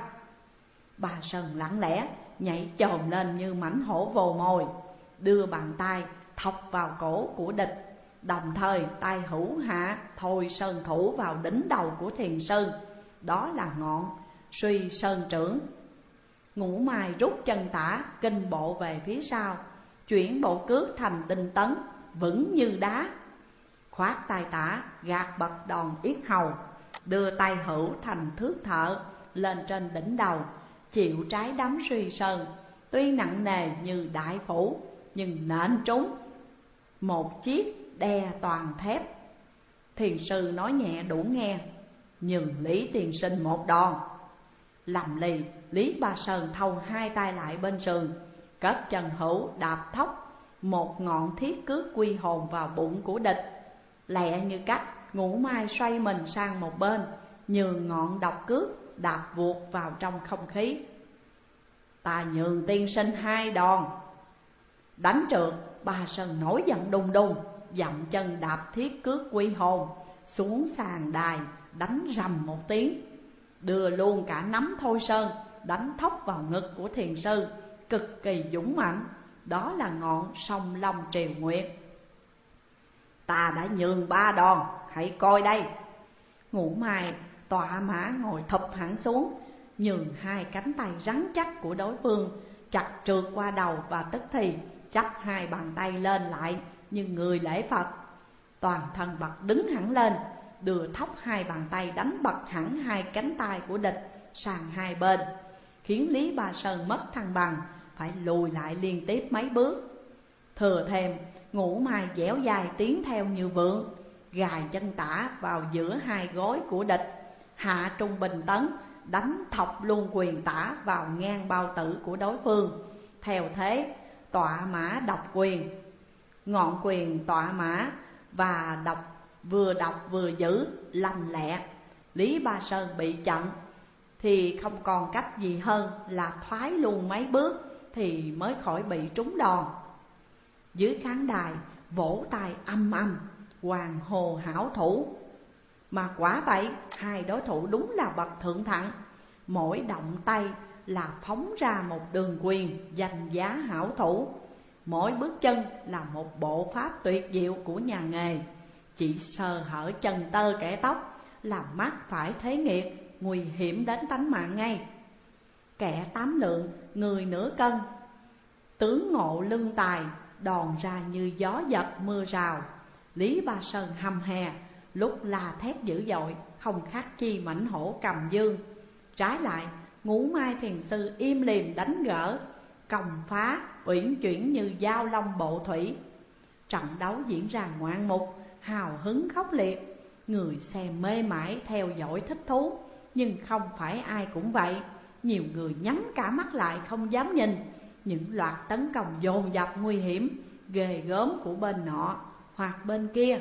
Ba Sơn lặng lẽ nhảy chồm lên như mãnh hổ vồ mồi, đưa bàn tay thọc vào cổ của địch, đồng thời tay hữu hạ thôi sơn thủ vào đỉnh đầu của thiền sư, đó là ngọn Suy Sơn trưởng. Ngũ Mai rút chân tả kinh bộ về phía sau, chuyển bộ cước thành tinh tấn, vững như đá. Khoát tay tả gạt bật đòn yết hầu, đưa tay hữu thành thước thợ lên trên đỉnh đầu, chịu trái đấm Suy Sơn. Tuy nặng nề như đại phủ, nhưng nện trúng một chiếc đe toàn thép. Thiền sư nói nhẹ đủ nghe: nhường Lý tiên sinh một đòn. Lầm lì, Lý Ba Sơn thâu hai tay lại bên sườn, cất chân hữu đạp thốc một ngọn thiết cước quy hồn vào bụng của địch. Lẹ như cắt, Ngũ Mai xoay mình sang một bên, nhường ngọn độc cước đạp vuột vào trong không khí. Ta nhường tiên sinh hai đòn. Đánh trượt, Ba Sơn nổi giận đùng đùng, dậm chân đạp thiết cước quy hồn xuống sàn đài, đánh rầm một tiếng, đưa luôn cả nắm thôi sơn đánh thốc vào ngực của thiền sư, cực kỳ dũng mạnh. Đó là ngọn Sông Long Triều Nguyệt. Ta đã nhường ba đòn, hãy coi đây. Ngũ Mai Tọa mã ngồi thụp hẳn xuống, nhường hai cánh tay rắn chắc của đối phương chặt trượt qua đầu, và tức thì chắp hai bàn tay lên lại như người lễ Phật. Toàn thân bật đứng hẳn lên, đưa thóc hai bàn tay đánh bật hẳn hai cánh tay của địch sang hai bên, khiến Lý Ba Sơn mất thăng bằng, phải lùi lại liên tiếp mấy bước. Thừa thêm Ngũ Mai dẻo dài tiến theo như vượng, gài chân tả vào giữa hai gối của địch, hạ trung bình tấn, đánh thọc luôn quyền tả vào ngang bao tử của đối phương, theo thế tọa mã độc quyền. Ngọn quyền tọa mã và độc vừa độc vừa giữ, lành lẹ. Lý Ba Sơn bị chặn thì không còn cách gì hơn là thoái luôn mấy bước thì mới khỏi bị trúng đòn. Dưới khán đài vỗ tay âm âm, hoàng hồ hảo thủ. Mà quả vậy, hai đối thủ đúng là bậc thượng thặng. Mỗi động tay là phóng ra một đường quyền danh giá hảo thủ, mỗi bước chân là một bộ pháp tuyệt diệu của nhà nghề. Chỉ sờ hở chân tơ kẻ tóc là mắt phải thế nghiệt, nguy hiểm đến tánh mạng ngay. Kẻ tám lượng, người nửa cân, tướng ngộ lưng tài, đòn ra như gió giật mưa rào. Lý Ba Sơn hầm hè, lúc la thét dữ dội, không khác chi mãnh hổ cầm dương. Trái lại, Ngũ Mai thiền sư im lìm đánh gỡ, công phá uyển chuyển như dao long bộ thủy. Trận đấu diễn ra ngoạn mục, hào hứng khốc liệt, người xem mê mải theo dõi thích thú. Nhưng không phải ai cũng vậy, nhiều người nhắm cả mắt lại không dám nhìn những loạt tấn công dồn dập nguy hiểm, ghê gớm của bên nọ hoặc bên kia.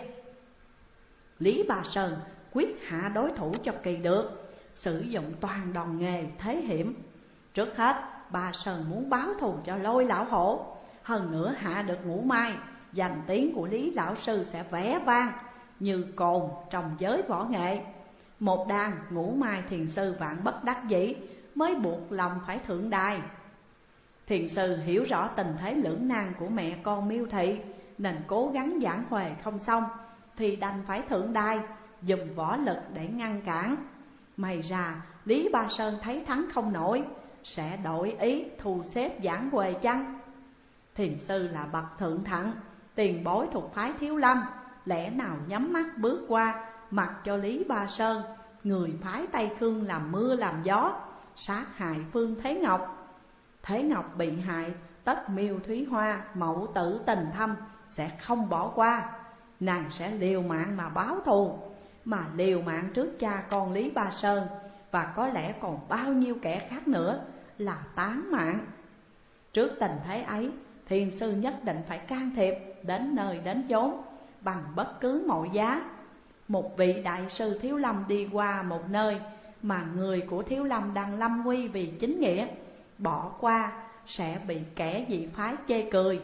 Lý Ba Sơn quyết hạ đối thủ cho kỳ được, sử dụng toàn đòn nghề thế hiểm. Trước hết, Ba Sơn muốn báo thù cho Lôi lão hổ, hơn nữa hạ được Ngũ Mai, danh tiếng của Lý lão sư sẽ vẻ vang như cồn trong giới võ nghệ. Một đàn Ngũ Mai thiền sư vạn bất đắc dĩ mới buộc lòng phải thượng đài. Thiền sư hiểu rõ tình thế lưỡng nan của mẹ con Miêu Thị, nên cố gắng giảng huề không xong thì đành phải thượng đài, dùng võ lực để ngăn cản. May ra Lý Ba Sơn thấy thắng không nổi, sẽ đổi ý thu xếp giảng huề chăng? Thiền sư là bậc thượng thặng, tiền bối thuộc phái Thiếu Lâm, lẽ nào nhắm mắt bước qua, mặc cho Lý Ba Sơn, người phái Tây Khương làm mưa làm gió, sát hại Phương Thế Ngọc. Thế Ngọc bị hại, tất Miêu Thúy Hoa mẫu tử tình thâm sẽ không bỏ qua. Nàng sẽ liều mạng mà báo thù, mà liều mạng trước cha con Lý Ba Sơn, và có lẽ còn bao nhiêu kẻ khác nữa là tán mạng. Trước tình thế ấy, thiền sư nhất định phải can thiệp đến nơi đến chốn bằng bất cứ mọi giá. Một vị đại sư Thiếu Lâm đi qua một nơi mà người của Thiếu Lâm đang lâm nguy vì chính nghĩa, bỏ qua sẽ bị kẻ dị phái chê cười.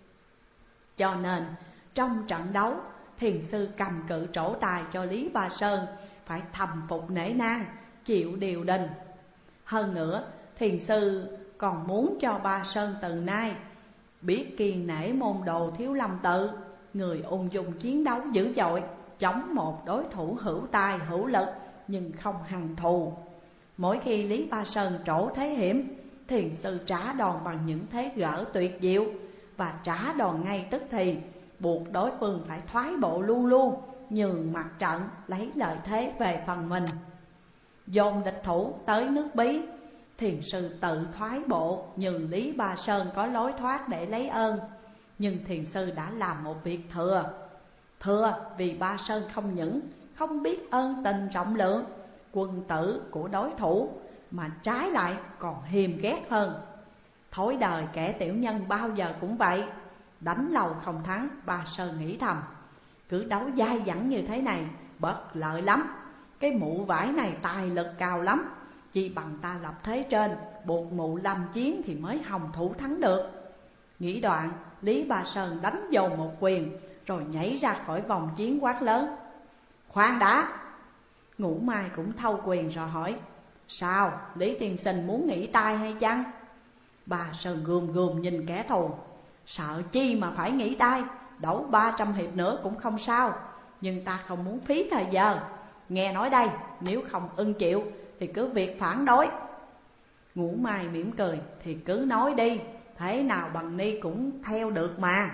Cho nên trong trận đấu, thiền sư cầm cự trổ tài cho Lý Ba Sơn phải thầm phục nể nang, chịu điều đình. Hơn nữa, thiền sư còn muốn cho Ba Sơn từ nay biết kiêng nể môn đồ Thiếu Lâm tự, người ung dung chiến đấu dữ dội, chống một đối thủ hữu tài hữu lực nhưng không hằn thù. Mỗi khi Lý Ba Sơn trổ thế hiểm, thiền sư trả đòn bằng những thế gỡ tuyệt diệu, và trả đòn ngay tức thì, buộc đối phương phải thoái bộ luôn luôn, nhường mặt trận, lấy lợi thế về phần mình. Dồn địch thủ tới nước Bí, thiền sư tự thoái bộ, nhường Lý Ba Sơn có lối thoát để lấy ơn. Nhưng thiền sư đã làm một việc thừa. Thừa vì Ba Sơn không những không biết ơn tình rộng lượng, quân tử của đối thủ, mà trái lại còn hiềm ghét hơn. Thói đời kẻ tiểu nhân bao giờ cũng vậy, đánh lâu không thắng. Ba Sơn nghĩ thầm, cứ đấu dai dẳng như thế này bất lợi lắm. Cái mụ vải này tài lực cao lắm, chỉ bằng ta lập thế trên, buộc mụ làm chiến thì mới hòng thủ thắng được. Nghĩ đoạn, Lý Ba Sơn đánh dồn một quyền, rồi nhảy ra khỏi vòng chiến quát lớn: khoan đã! Ngũ Mai cũng thâu quyền rồi hỏi: sao, Lý tiên sinh muốn nghỉ tay hay chăng? Ba Sơn gườm gườm nhìn kẻ thù: sợ chi mà phải nghỉ tay, đấu ba trăm hiệp nữa cũng không sao, nhưng ta không muốn phí thời giờ. nghe nói đây, nếu không ưng chịu thì cứ việc phản đối. Ngũ Mai mỉm cười, thì cứ nói đi, thế nào Bằng Ni cũng theo được mà.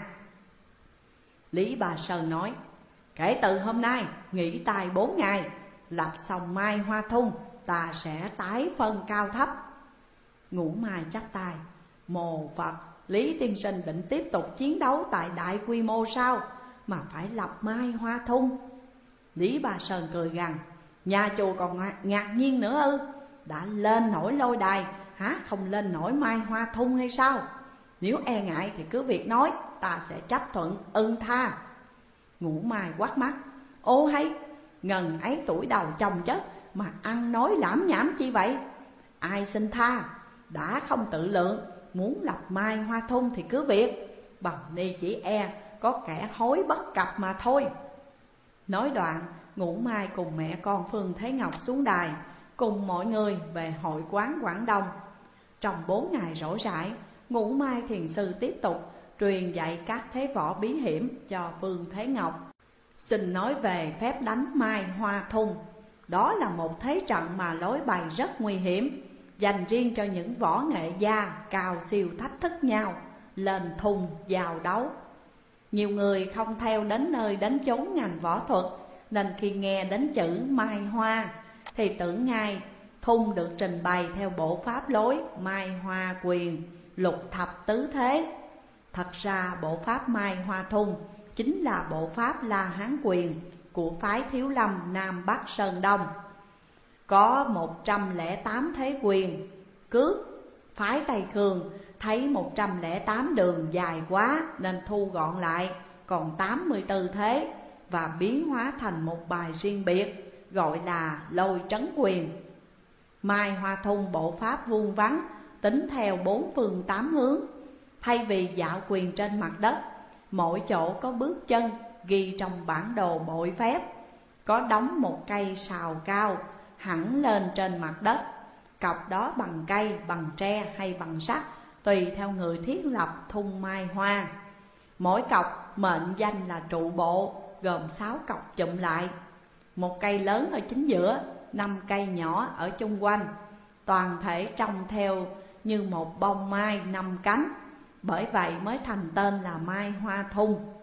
Lý Bà Sơn nói, kể từ hôm nay nghỉ tài bốn ngày, lập xong Mai Hoa Thung, ta sẽ tái phân cao thấp. Ngũ Mai chắp tay, mồ Phật, Lý tiên sinh định tiếp tục chiến đấu tại đại quy mô sao, mà phải lập Mai Hoa Thung? Lý Bà Sơn cười gằn, nhà chùa còn ngạc nhiên nữa ư? Đã lên nổi lôi đài, há không lên nổi Mai Hoa Thung hay sao? Nếu e ngại thì cứ việc nói, ta sẽ chấp thuận ưng tha. Ngũ Mai quát mắt, ô hay, ngần ấy tuổi đầu chồng chết mà ăn nói lãm nhảm chi vậy? Ai xin tha? Đã không tự lượng, muốn lập Mai Hoa Thung thì cứ việc, Bằng Ni chỉ e có kẻ hối bất cập mà thôi. Nói đoạn, Ngũ Mai cùng mẹ con Phương Thế Ngọc xuống đài, cùng mọi người về hội quán Quảng Đông. Trong bốn ngày rỗi rãi, Ngũ Mai thiền sư tiếp tục truyền dạy các thế võ bí hiểm cho Phương Thế Ngọc. Xin nói về phép đánh Mai Hoa Thung. Đó là một thế trận mà lối bày rất nguy hiểm, dành riêng cho những võ nghệ gia cao siêu thách thức nhau, lên thùng vào đấu. Nhiều người không theo đến nơi đến chốn ngành võ thuật, nên khi nghe đến chữ Mai Hoa thì tưởng ngay thung được trình bày theo bộ pháp lối Mai Hoa Quyền, lục thập tứ thế. Thật ra bộ pháp Mai Hoa Thung chính là bộ pháp La Hán Quyền của phái Thiếu Lâm Nam Bắc Sơn Đông. Có một trăm lẻ tám thế quyền cước, phái Tây Khương thấy một trăm lẻ tám đường dài quá nên thu gọn lại còn tám mươi tư thế, và biến hóa thành một bài riêng biệt gọi là Lôi Trấn Quyền. Mai Hoa Thung bộ pháp vuông vắn, tính theo bốn phương tám hướng. Thay vì dạo quyền trên mặt đất, mỗi chỗ có bước chân ghi trong bản đồ bội phép, có đóng một cây sào cao hẳn lên trên mặt đất. Cọc đó bằng cây, bằng tre hay bằng sắt, tùy theo người thiết lập thung Mai Hoa. Mỗi cọc mệnh danh là trụ bộ, gồm sáu cọc chụm lại, một cây lớn ở chính giữa, năm cây nhỏ ở chung quanh. Toàn thể trông theo như một bông mai năm cánh, bởi vậy mới thành tên là Mai Hoa Thung.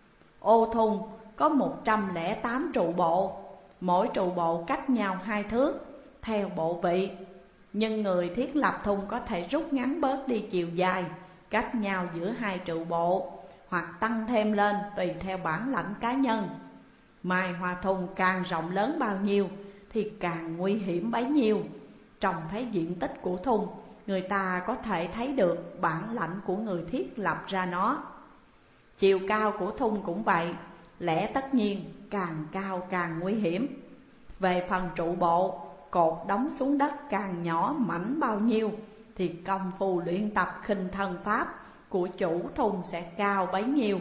Ô thung có một trăm lẻ tám trụ bộ, mỗi trụ bộ cách nhau hai thước theo bộ vị, nhưng người thiết lập thung có thể rút ngắn bớt đi chiều dài cách nhau giữa hai trụ bộ, hoặc tăng thêm lên tùy theo bản lãnh cá nhân. Mai Hoa Thung càng rộng lớn bao nhiêu thì càng nguy hiểm bấy nhiêu. Trong thấy diện tích của thung, người ta có thể thấy được bản lãnh của người thiết lập ra nó. Chiều cao của thung cũng vậy, lẽ tất nhiên càng cao càng nguy hiểm. Về phần trụ bộ, cột đóng xuống đất càng nhỏ mảnh bao nhiêu thì công phu luyện tập khinh thân pháp của chủ thung sẽ cao bấy nhiêu.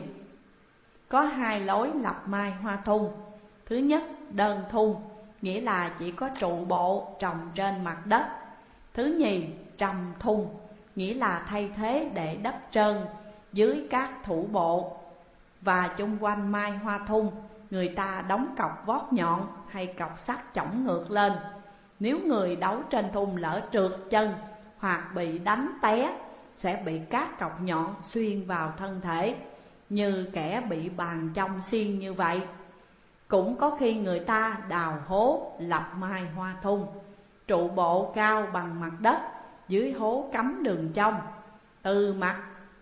Có hai lối lập Mai Hoa Thung. Thứ nhất, đơn thung, nghĩa là chỉ có trụ bộ trồng trên mặt đất. Thứ nhì, trầm thung, nghĩa là thay thế để đất trơn dưới các thủ bộ. Và chung quanh Mai Hoa Thung, người ta đóng cọc vót nhọn hay cọc sắt chổng ngược lên. Nếu người đấu trên thung lỡ trượt chân hoặc bị đánh té, sẽ bị các cọc nhọn xuyên vào thân thể, như kẻ bị bàn trong xiên như vậy. Cũng có khi người ta đào hố lập Mai Hoa Thung, trụ bộ cao bằng mặt đất, dưới hố cắm đường trong. Từ mặt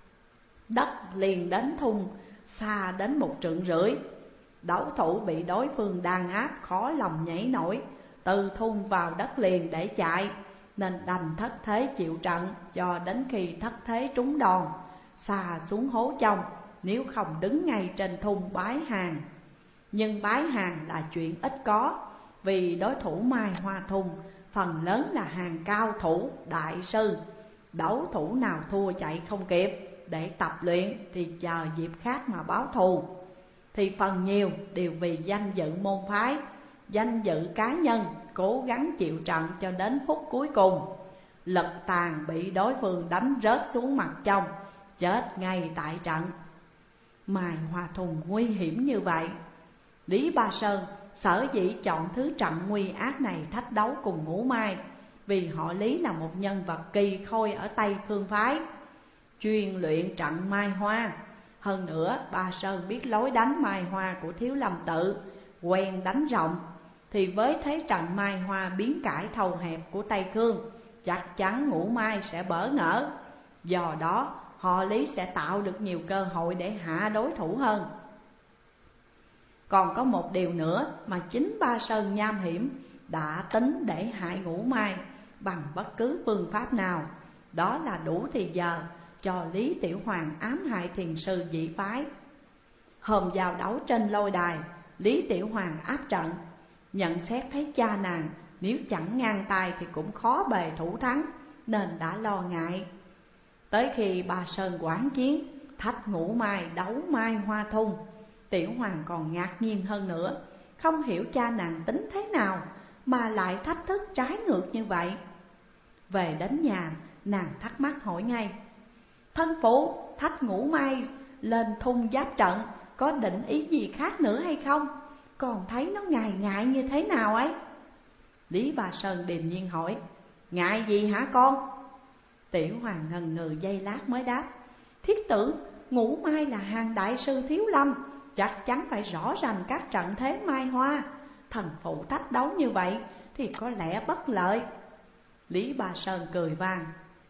đất liền đến thung xa đến một trượng rưỡi. Đấu thủ bị đối phương đàn áp khó lòng nhảy nổi từ thung vào đất liền để chạy, nên đành thất thế chịu trận cho đến khi thất thế trúng đòn, xà xuống hố trong, nếu không đứng ngay trên thung bái hàng. Nhưng bái hàng là chuyện ít có, vì đối thủ Mai Hoa Thung phần lớn là hàng cao thủ, đại sư. Đấu thủ nào thua chạy không kịp để tập luyện thì chờ dịp khác mà báo thù, thì phần nhiều đều vì danh dự môn phái, danh dự cá nhân, cố gắng chịu trận cho đến phút cuối cùng. Lật tàn bị đối phương đánh rớt xuống mặt trong, chết ngay tại trận. Mai Hoa Thung nguy hiểm như vậy. Lý Ba Sơn sở dĩ chọn thứ trận nguy ác này thách đấu cùng Ngũ Mai, vì họ Lý là một nhân vật kỳ khôi ở Tây Khương phái, chuyên luyện trận Mai Hoa. Hơn nữa Ba Sơn biết lối đánh Mai Hoa của Thiếu Lâm Tự, quen đánh rộng, thì với thế trận Mai Hoa biến cải thầu hẹp của Tây Khương, chắc chắn Ngũ Mai sẽ bỡ ngỡ. Do đó họ Lý sẽ tạo được nhiều cơ hội để hạ đối thủ hơn. Còn có một điều nữa mà chính Ba Sơn nham hiểm đã tính để hại Ngũ Mai bằng bất cứ phương pháp nào, đó là đủ thì giờ cho Lý Tiểu Hoàng ám hại thiền sư dị phái. Hôm giao đấu trên lôi đài, Lý Tiểu Hoàng áp trận, nhận xét thấy cha nàng nếu chẳng ngang tay thì cũng khó bề thủ thắng, nên đã lo ngại. Tới khi Ba Sơn quán chiến thách Ngũ Mai đấu Mai Hoa Thung, Tiểu Hoàng còn ngạc nhiên hơn nữa, không hiểu cha nàng tính thế nào mà lại thách thức trái ngược như vậy. Về đến nhà, nàng thắc mắc hỏi ngay: thân phụ thách Ngũ Mai lên thung giáp trận có định ý gì khác nữa hay không? Còn thấy nó ngại ngại như thế nào ấy? Lý Ba Sơn điềm nhiên hỏi: ngại gì hả con? Tiểu Hoàng ngần ngừ giây lát mới đáp: thiết tử Ngũ Mai là hàng đại sư Thiếu Lâm, chắc chắn phải rõ rành các trận thế Mai Hoa. Thần phụ thách đấu như vậy thì có lẽ bất lợi. Lý Ba Sơn cười vang: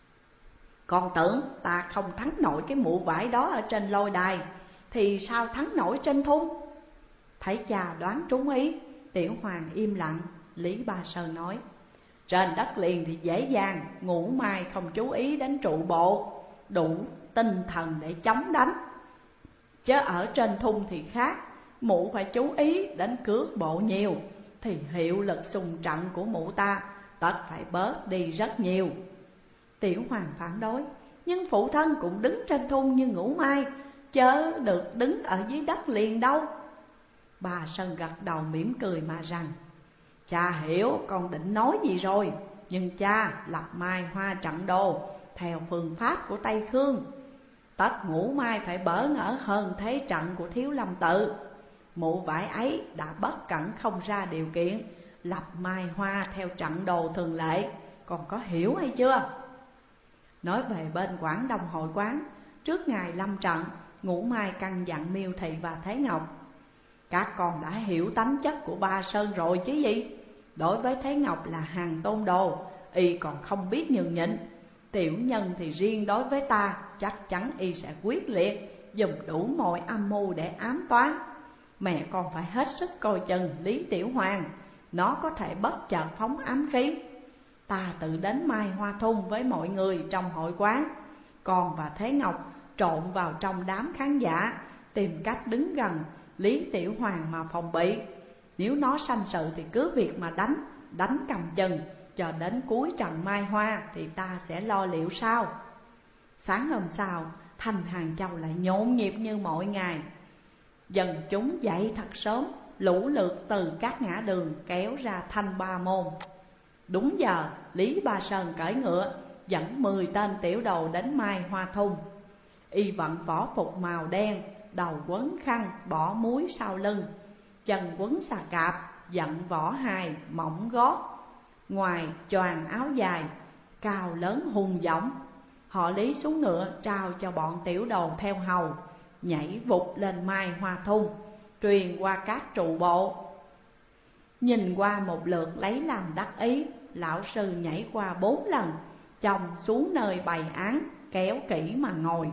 con tưởng ta không thắng nổi cái mụ vải đó ở trên lôi đài, thì sao thắng nổi trên thung? Thấy cha đoán trúng ý, Tiểu Hoàng im lặng. Lý Ba Sơn nói: trên đất liền thì dễ dàng, Ngũ Mai không chú ý đến trụ bộ, đủ tinh thần để chống đánh. Chứ ở trên thung thì khác, mụ phải chú ý đến cước bộ nhiều, thì hiệu lực xung trận của mụ ta tất phải bớt đi rất nhiều. Tiểu Hoàng phản đối: nhưng phụ thân cũng đứng trên thung như Ngũ Mai, chớ được đứng ở dưới đất liền đâu. Ba Sơn gật đầu mỉm cười mà rằng: cha hiểu con định nói gì rồi, nhưng cha lập Mai Hoa trận đồ theo phương pháp của Tây Khương, tất Ngũ Mai phải bỡ ngỡ hơn thế trận của Thiếu Lâm Tự. Mụ vải ấy đã bất cẩn không ra điều kiện lập Mai Hoa theo trận đồ thường lệ, còn có hiểu hay chưa? Nói về bên Quảng Đông hội quán, trước ngày lâm trận, Ngũ Mai căn dặn Miêu Thị và Thế Ngọc: các con đã hiểu tánh chất của Ba Sơn rồi chứ gì? Đối với Thế Ngọc là hàng tôn đồ, y còn không biết nhường nhịn. Tiểu nhân thì riêng đối với ta, chắc chắn y sẽ quyết liệt, dùng đủ mọi âm mưu để ám toán. Mẹ con phải hết sức coi chừng Lý Tiểu Hoàng, nó có thể bất chợt phóng ám khí. Ta tự đến Mai Hoa Thung với mọi người trong hội quán, con và Thế Ngọc trộn vào trong đám khán giả, tìm cách đứng gần Lý Tiểu Hoàng mà phòng bị. Nếu nó sanh sự thì cứ việc mà đánh, đánh cầm chừng, cho đến cuối trận Mai Hoa thì ta sẽ lo liệu sau. Sáng hôm sau, thành Hàng Châu lại nhộn nhịp như mọi ngày. Dân chúng dậy thật sớm, lũ lượt từ các ngã đường kéo ra Thanh Ba Môn. Đúng giờ, Lý Ba Sơn cởi ngựa dẫn mười tên tiểu đầu đến Mai Hoa Thung. Y vận võ phục màu đen, đầu quấn khăn, bỏ muối sau lưng, chân quấn xà cạp, dặn võ hài, mỏng gót, ngoài choàng áo dài, cao lớn hùng dõng. Họ Lý xuống ngựa trao cho bọn tiểu đầu theo hầu, nhảy vụt lên Mai Hoa Thung, truyền qua các trụ bộ. Nhìn qua một lượt lấy làm đắc ý, lão sư nhảy qua bốn lần, chồng xuống nơi bày án, kéo kỹ mà ngồi.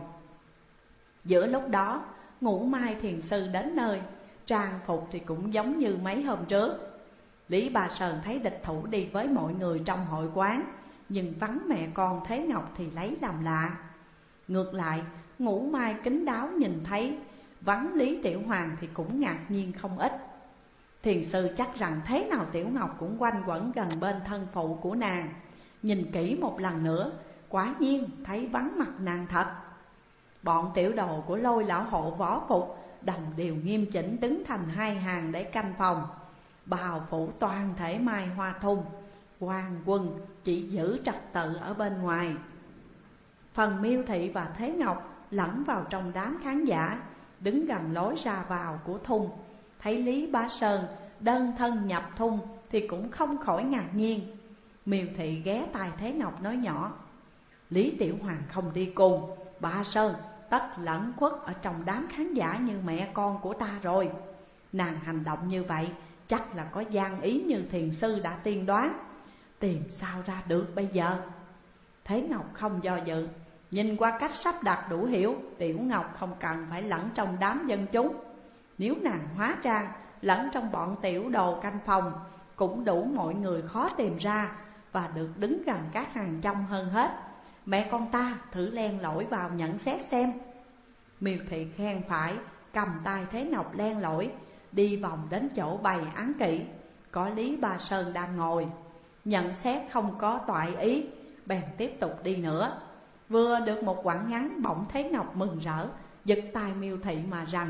Giữa lúc đó, Ngũ Mai thiền sư đến nơi, trang phục thì cũng giống như mấy hôm trước. Lý Ba Sơn thấy địch thủ đi với mọi người trong hội quán, nhưng vắng mẹ con Thế Ngọc thì lấy làm lạ. Ngược lại, Ngũ Mai kín đáo nhìn thấy vắng Lý Tiểu Hoàng thì cũng ngạc nhiên không ít. Thiền sư chắc rằng thế nào Tiểu Ngọc cũng quanh quẩn gần bên thân phụ của nàng. Nhìn kỹ một lần nữa, quả nhiên thấy vắng mặt nàng thật. Bọn tiểu đồ của Lôi lão hộ võ phục đồng đều nghiêm chỉnh đứng thành hai hàng để canh phòng, bào phủ toàn thể Mai Hoa Thung. Quan quân chỉ giữ trật tự ở bên ngoài. Phần Miêu Thị và Thế Ngọc lẫn vào trong đám khán giả, đứng gần lối ra vào của thung, thấy Lý Bá Sơn đơn thân nhập thung thì cũng không khỏi ngạc nhiên. Miêu Thị ghé tai Thế Ngọc nói nhỏ: Lý Tiểu Hoàng không đi cùng, Bá Sơn tất lẫn khuất ở trong đám khán giả như mẹ con của ta rồi. Nàng hành động như vậy chắc là có gian ý như thiền sư đã tiên đoán. Tìm sao ra được bây giờ? Thế Ngọc không do dự, nhìn qua cách sắp đặt đủ hiểu, Tiểu Ngọc không cần phải lẫn trong đám dân chúng. Nếu nàng hóa trang lẫn trong bọn tiểu đồ canh phòng, cũng đủ mọi người khó tìm ra và được đứng gần các hàng trong hơn hết. Mẹ con ta thử len lỏi vào nhận xét xem. Miêu Thị khen phải, cầm tay Thế Ngọc len lỏi, đi vòng đến chỗ bày án kỵ, có Lý Bá Sơn đang ngồi. Nhận xét không có toại ý, bèn tiếp tục đi nữa. Vừa được một quãng ngắn, bỗng Thế Ngọc mừng rỡ, giật tay Miêu Thị mà rằng: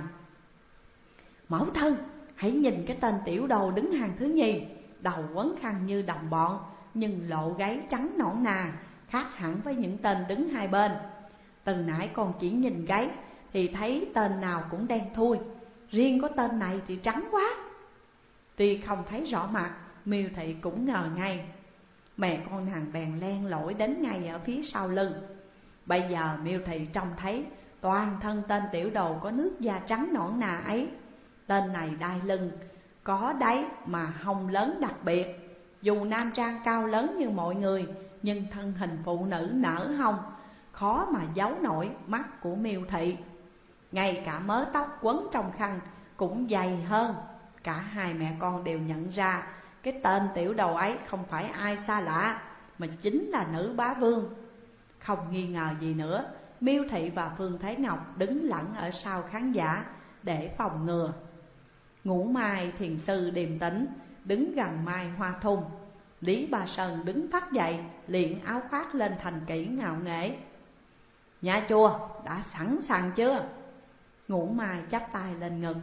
Mẫu thân, hãy nhìn cái tên tiểu đồ đứng hàng thứ nhì, đầu quấn khăn như đồng bọn, nhưng lộ gáy trắng nõn nà, khác hẳn với những tên đứng hai bên. Từ nãy con chỉ nhìn gáy thì thấy tên nào cũng đen thui, riêng có tên này thì trắng quá. Tuy không thấy rõ mặt, Miêu Thị cũng ngờ ngay. Mẹ con nàng bèn len lỏi đến ngay ở phía sau lưng. Bây giờ Miêu Thị trông thấy toàn thân tên tiểu đồ có nước da trắng nõn nà ấy. Tên này đai lưng có đáy mà hông lớn đặc biệt. Dù nam trang cao lớn như mọi người, nhưng thân hình phụ nữ nở hông, khó mà giấu nổi mắt của Miêu Thị. Ngay cả mớ tóc quấn trong khăn cũng dày hơn. Cả hai mẹ con đều nhận ra cái tên tiểu đầu ấy không phải ai xa lạ, mà chính là nữ bá vương. Không nghi ngờ gì nữa, Miêu Thị và Phương Thế Ngọc đứng lặng ở sau khán giả để phòng ngừa. Ngũ Mai thiền sư điềm tĩnh đứng gần Mai Hoa Thung. Lý Bá Sơn đứng phát dậy, liền áo khoác lên thành kỹ ngạo nghễ. Nhà chùa đã sẵn sàng chưa? Ngũ Mai chắp tay lên ngực.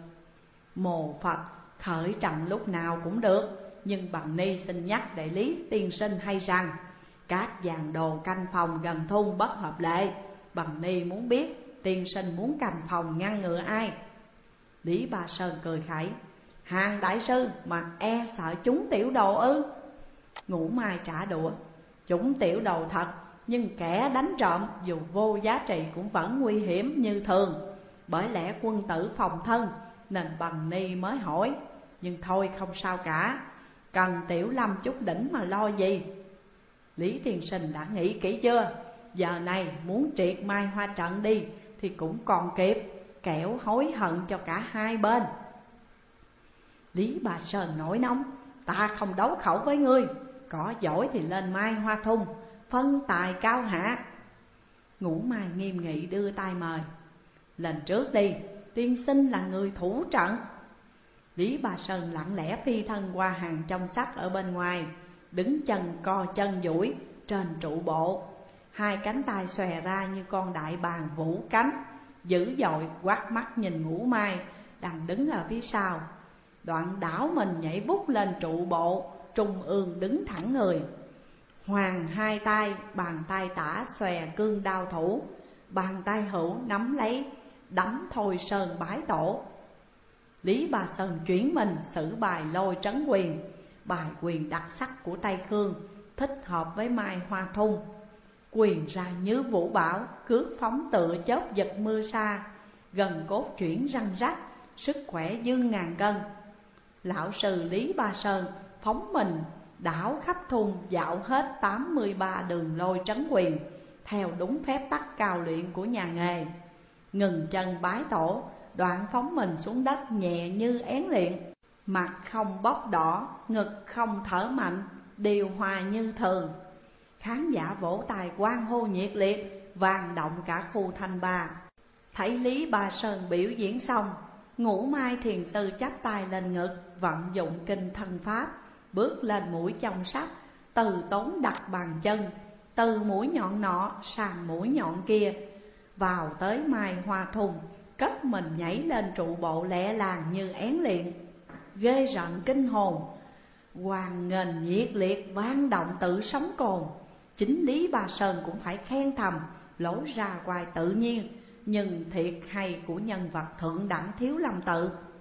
Mồ Phật khởi trần lúc nào cũng được, nhưng Bằng Ni xin nhắc để Lý tiên sinh hay rằng các dàn đồ canh phòng gần thung bất hợp lệ. Bằng Ni muốn biết tiên sinh muốn canh phòng ngăn ngừa ai? Lý Bá Sơn cười khẩy: Hàng đại sư mà e sợ chúng tiểu đồ ư? Ngũ Mai trả đũa: Chúng tiểu đồ thật, nhưng kẻ đánh trộm dù vô giá trị cũng vẫn nguy hiểm như thường. Bởi lẽ quân tử phòng thân, nên Bằng Ni mới hỏi. Nhưng thôi không sao cả, cần Tiểu Lâm chút đỉnh mà lo gì. Lý tiên sinh đã nghĩ kỹ chưa? Giờ này muốn triệt Mai Hoa trận đi thì cũng còn kịp, kẻo hối hận cho cả hai bên. Lý Bá Sơn nổi nóng: Ta không đấu khẩu với ngươi, có giỏi thì lên Mai Hoa Thung phân tài cao hạ. Ngũ Mai nghiêm nghị đưa tay mời: Lên trước đi, tiên sinh là người thủ trận. Lý Bá Sơn lặng lẽ phi thân qua hàng trong sắt ở bên ngoài, đứng chân co chân duỗi trên trụ bộ. Hai cánh tay xòe ra như con đại bàng vũ cánh, dữ dội quát mắt nhìn Ngũ Mai đang đứng ở phía sau. Đoạn đảo mình nhảy vút lên trụ bộ, trung ương đứng thẳng người. Hoàng hai tay, bàn tay tả xòe cương đao thủ, bàn tay hữu nắm lấy đấm Thôi Sơn bái tổ. Lý Bá Sơn chuyển mình sử bài Lôi Trấn Quyền, bài quyền đặc sắc của Tây Khương, thích hợp với Mai Hoa Thung. Quyền ra như vũ bão, cước phóng tựa chớp giật mưa xa, gần cốt chuyển răng rắc, sức khỏe dương ngàn cân. Lão sư Lý Bá Sơn phóng mình đảo khắp thung, dạo hết tám mươi ba đường Lôi Trấn Quyền, theo đúng phép tắc cao luyện của nhà nghề. Ngừng chân bái tổ, đoạn phóng mình xuống đất nhẹ như én liệng, mặt không bốc đỏ, ngực không thở mạnh, điều hòa như thường. Khán giả vỗ tay hoan hô nhiệt liệt, vang động cả khu Thanh Ba. Thấy Lý Bá Sơn biểu diễn xong, Ngũ Mai thiền sư chắp tay lên ngực, vận dụng kinh thân pháp, bước lên mũi chông sắt, từ tốn đặt bàn chân, từ mũi nhọn nọ sang mũi nhọn kia, vào tới Mai Hoa Thung, cất mình nhảy lên trụ bộ lẹ làng như én liệng, ghê rợn kinh hồn. Hoan nghênh nhiệt liệt vang động tự sống cồn. Chính Lý Bá Sơn cũng phải khen thầm, lối ra ngoài tự nhiên nhưng thiệt hay của nhân vật thượng đẳng Thiếu Lâm Tự.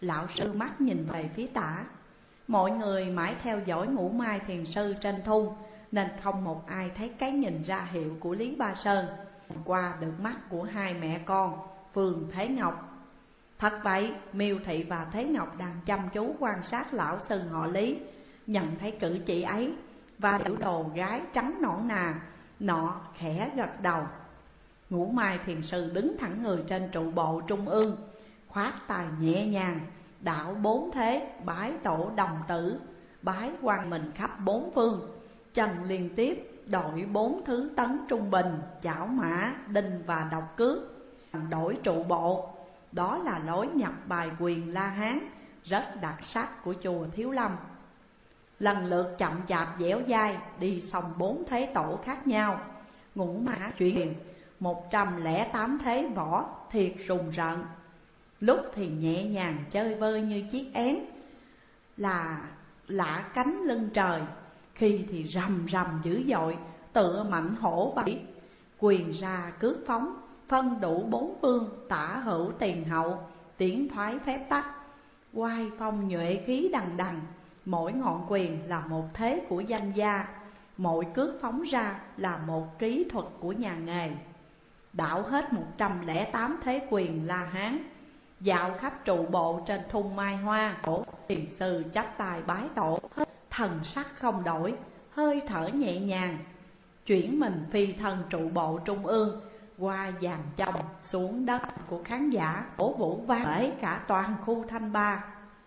Lão sư mắt nhìn về phía tả. Mọi người mãi theo dõi Ngũ Mai thiền sư trên thung, nên không một ai thấy cái nhìn ra hiệu của Lý Ba Sơn qua được mắt của hai mẹ con Phương Thế Ngọc. Thật vậy, Miêu Thị và Thế Ngọc đang chăm chú quan sát lão sư họ Lý, nhận thấy cử chỉ ấy và tiểu đồ gái trắng nõn nà nọ khẽ gật đầu. Ngũ Mai thiền sư đứng thẳng người trên trụ bộ trung ương, khoát tay nhẹ nhàng đảo bốn thế bái tổ đồng tử, bái quang mình khắp bốn phương, chân liên tiếp đổi bốn thứ tấn trung bình, chảo mã, đinh và độc cước, đổi trụ bộ. Đó là lối nhập bài quyền La Hán rất đặc sắc của chùa Thiếu Lâm. Lần lượt chậm chạp dẻo dai đi xong bốn thế tổ khác nhau. Ngũ Mã truyền một trăm lẻ tám thế võ thiệt rùng rợn. Lúc thì nhẹ nhàng chơi vơi như chiếc én là lạ cánh lưng trời, khi thì rầm rầm dữ dội tựa mạnh hổ vậy. Quyền ra cước phóng, phân đủ bốn phương, tả hữu tiền hậu, tiến thoái phép tắc, oai phong nhuệ khí đằng đằng. Mỗi ngọn quyền là một thế của danh gia, mỗi cước phóng ra là một trí thuật của nhà nghề. Đảo hết một trăm lẻ tám thế quyền La Hán, dạo khắp trụ bộ trên thung Mai Hoa. Cổ thiền sư chắp tay bái tổ, thần sắc không đổi, hơi thở nhẹ nhàng, chuyển mình phi thân trụ bộ trung ương qua dàn chồng xuống đất của khán giả, cổ vũ vang bể cả toàn khu Thanh Ba.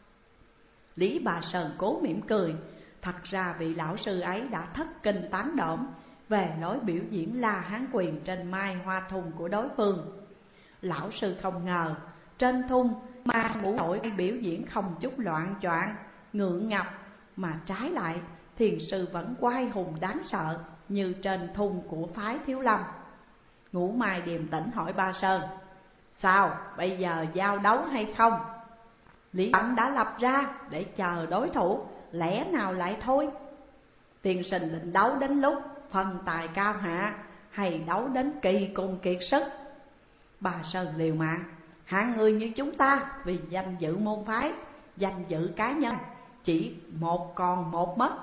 Lý Bà Sơn cố mỉm cười. Thật ra vị lão sư ấy đã thất kinh tán đổm về lối biểu diễn La Hán quyền trên Mai Hoa thung của đối phương. Lão sư không ngờ trên thung ma ngũ đội biểu diễn không chút loạn choạng ngượng ngập, mà trái lại thiền sư vẫn oai hùng đáng sợ như trên thung của phái Thiếu Lâm. Ngũ Mai điềm tĩnh hỏi Ba Sơn: sao, bây giờ giao đấu hay không? Lý Bận đã lập ra để chờ đối thủ, lẽ nào lại thôi? Tiên sinh định đấu đến lúc phân tài cao hạ, hay đấu đến kỳ cùng kiệt sức? Ba Sơn liều mạng: hạng người như chúng ta vì danh dự môn phái, danh dự cá nhân, chỉ một còn một mất.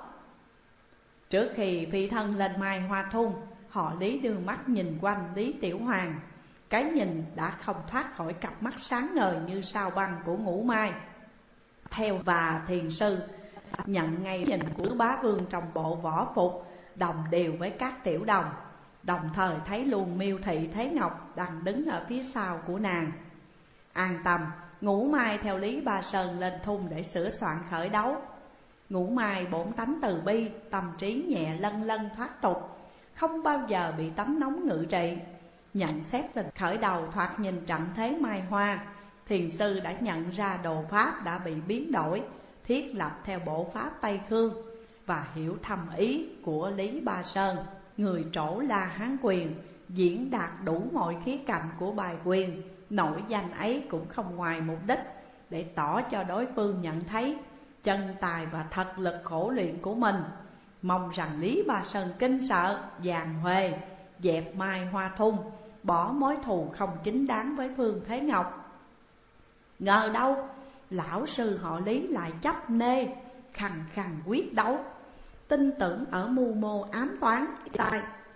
Trước khi phi thân lên Mai Hoa thung, họ Lý đưa mắt nhìn quanh Lý Tiểu Hoàng. Cái nhìn đã không thoát khỏi cặp mắt sáng ngời như sao băng của Ngũ Mai. Theo và thiền sư nhận ngay nhìn của bá vương trong bộ võ phục đồng đều với các tiểu đồng, đồng thời thấy luôn Miêu Thị Thế Ngọc đang đứng ở phía sau của nàng. An tâm, Ngũ Mai theo Lý Ba Sơn lên thung để sửa soạn khởi đấu. Ngũ Mai bổn tánh từ bi, tâm trí nhẹ lân lân thoát tục, không bao giờ bị tánh nóng ngự trị. Nhận xét tình khởi đầu thoạt nhìn trận thế Mai Hoa, thiền sư đã nhận ra đồ pháp đã bị biến đổi, thiết lập theo bộ pháp Tây Khương, và hiểu thâm ý của Lý Ba Sơn, người trổ La Hán quyền, diễn đạt đủ mọi khía cạnh của bài quyền. Nổi danh ấy cũng không ngoài mục đích để tỏ cho đối phương nhận thấy chân tài và thật lực khổ luyện của mình. Mong rằng Lý Ba Sơn kinh sợ, giàn huề, dẹp Mai Hoa thung, bỏ mối thù không chính đáng với Phương Thế Ngọc. Ngờ đâu lão sư họ Lý lại chấp nê, khăng khăng quyết đấu, tin tưởng ở mưu mô ám toán tai.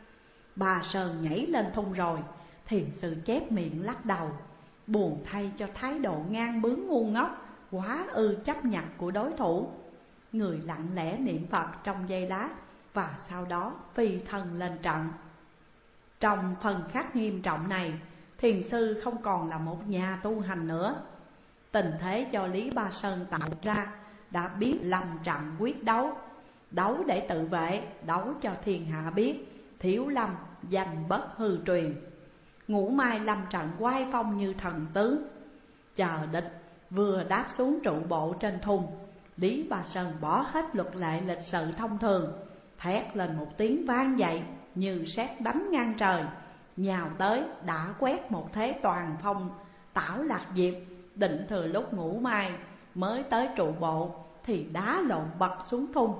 Ba Sơn nhảy lên thung rồi, thiền sư chép miệng lắc đầu, buồn thay cho thái độ ngang bướng ngu ngốc, quá ư chấp nhận của đối thủ. Người lặng lẽ niệm Phật trong giây lát, và sau đó phi thân lên trận. Trong phần khắc nghiêm trọng này, thiền sư không còn là một nhà tu hành nữa. Tình thế cho Lý Ba Sơn tạo ra đã biết lâm trận quyết đấu, đấu để tự vệ, đấu cho thiên hạ biết Thiếu Lâm danh bất hư truyền. Ngũ Mai lâm trận oai phong như thần tướng. Chờ địch vừa đáp xuống trụ bộ trên thung, Lý Ba Sơn bỏ hết luật lệ lịch sự thông thường, thét lên một tiếng vang dậy như sét đánh ngang trời, nhào tới đã quét một thế toàn phong tảo lạc diệp. Định thừa lúc Ngũ Mai mới tới trụ bộ thì đá lộn bật xuống thung.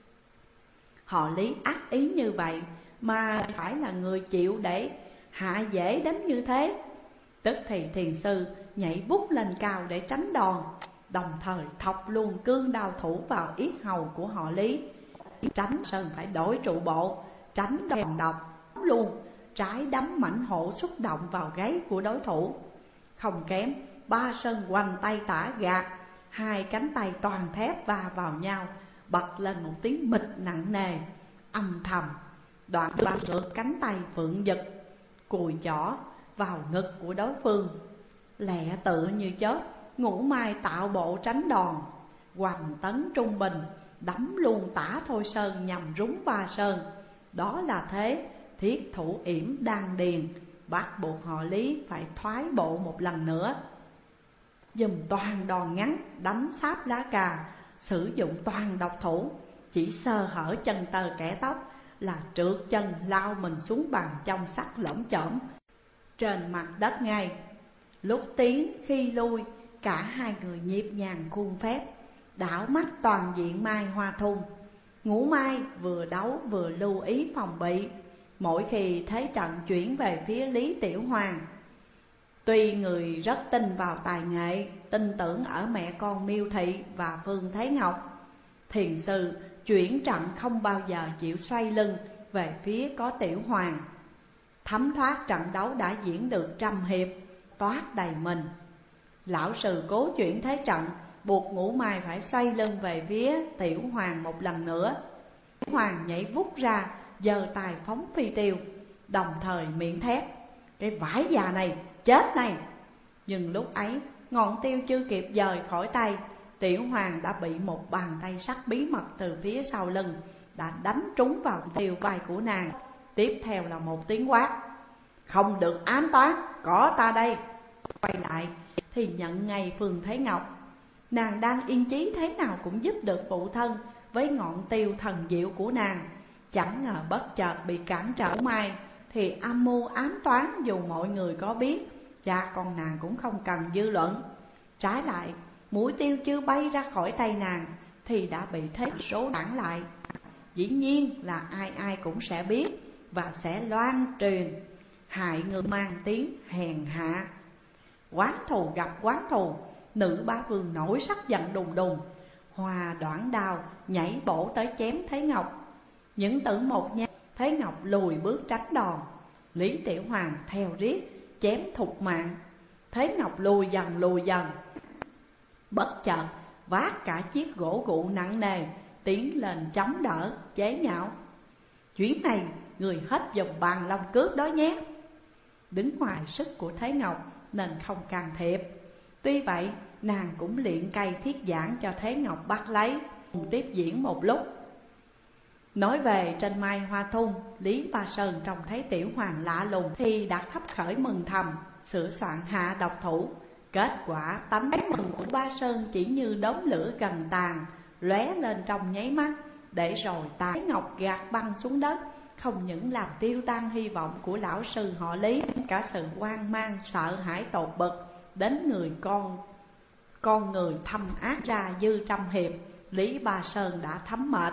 Họ Lý ác ý như vậy mà phải là người chịu để hạ dễ đến như thế. Tức thì thiền sư nhảy bút lên cao để tránh đòn, đồng thời thọc luôn cương đao thủ vào yết hầu của họ Lý. Tránh Sơn phải đổi trụ bộ, tránh đòn độc luôn, trái đấm mãnh hổ xúc động vào gáy của đối thủ. Không kém, Ba Sơn hoành tay tả gạt, hai cánh tay toàn thép va vào nhau, bật lên một tiếng mịch nặng nề, âm thầm. Đoạn ba ngược cánh tay phượng giật, cùi chỏ vào ngực của đối phương. Lẹ tự như chớp, Ngũ Mai tạo bộ tránh đòn, hoành tấn trung bình, đấm luôn tả Thôi Sơn nhằm rúng Ba Sơn. Đó là thế thiết thủ yểm đan điền, bắt buộc họ Lý phải thoái bộ một lần nữa. Dùng toàn đòn ngắn đánh sáp lá cà, sử dụng toàn độc thủ, chỉ sơ hở chân tơ kẻ tóc là trượt chân lao mình xuống bằng trong sắt lởm chởm trên mặt đất ngay. Lúc tiến khi lui, cả hai người nhịp nhàng khuôn phép, đảo mắt toàn diện Mai Hoa Thung. Ngũ Mai vừa đấu vừa lưu ý phòng bị, mỗi khi thế trận chuyển về phía Lý Tiểu Hoàng. Tuy người rất tin vào tài nghệ, tin tưởng ở mẹ con Miêu Thị và Vương Thế Ngọc, thiền sư chuyển trận không bao giờ chịu xoay lưng về phía có Tiểu Hoàng. Thấm thoát trận đấu đã diễn được trăm hiệp, toát đầy mình. Lão sư cố chuyển thế trận, buộc Ngũ Mai phải xoay lưng về phía Tiểu Hoàng một lần nữa. Tiểu Hoàng nhảy vút ra, giơ tài phóng phi tiêu, đồng thời miệng thét: cái vãi già này, chết này! Nhưng lúc ấy, ngọn tiêu chưa kịp dời khỏi tay, Tiểu Hoàng đã bị một bàn tay sắt bí mật từ phía sau lưng đã đánh trúng vào tiêu vai của nàng. Tiếp theo là một tiếng quát: không được ám toán, có ta đây! Quay lại thì nhận ngay Phương Thế Ngọc. Nàng đang yên chí thế nào cũng giúp được phụ thân với ngọn tiêu thần diệu của nàng. Chẳng ngờ bất chợt bị cản trở Mai, thì âm mưu ám toán dù mọi người có biết, cha con nàng cũng không cần dư luận. Trái lại, mũi tiêu chưa bay ra khỏi tay nàng thì đã bị thế số đảng lại. Dĩ nhiên là ai ai cũng sẽ biết và sẽ loan truyền, hại người mang tiếng hèn hạ. Quán thù gặp quán thù, nữ bá vương nổi sắc giận đùng đùng, hòa đoạn đao nhảy bổ tới chém Thế Ngọc. Những tử một nhát, Thế Ngọc lùi bước tránh đòn. Lý Tiểu Hoàng theo riết chém thục mạng. Thế Ngọc lùi dần lùi dần, bất chợt vác cả chiếc gỗ gụ nặng nề tiến lên chống đỡ, chế nhạo: chuyến này người hết dùng bàn long cước đó nhé. Đứng ngoài sức của Thế Ngọc nên không can thiệp. Tuy vậy nàng cũng luyện cây thiết giảng cho Thế Ngọc bắt lấy, cùng tiếp diễn một lúc. Nói về trên Mai Hoa Thung, Lý Ba Sơn trông thấy Tiểu Hoàng lạ lùng thì đã khấp khởi mừng thầm, sửa soạn hạ độc thủ. Kết quả tánh mừng của Ba Sơn chỉ như đống lửa gần tàn, lóe lên trong nháy mắt, để rồi Thế Ngọc gạt băng xuống đất, không những làm tiêu tan hy vọng của lão sư họ Lý, cả sự hoang mang sợ hãi tột bực đến người con con người thâm ác ra dư trăm hiệp. Lý Ba Sơn đã thấm mệt,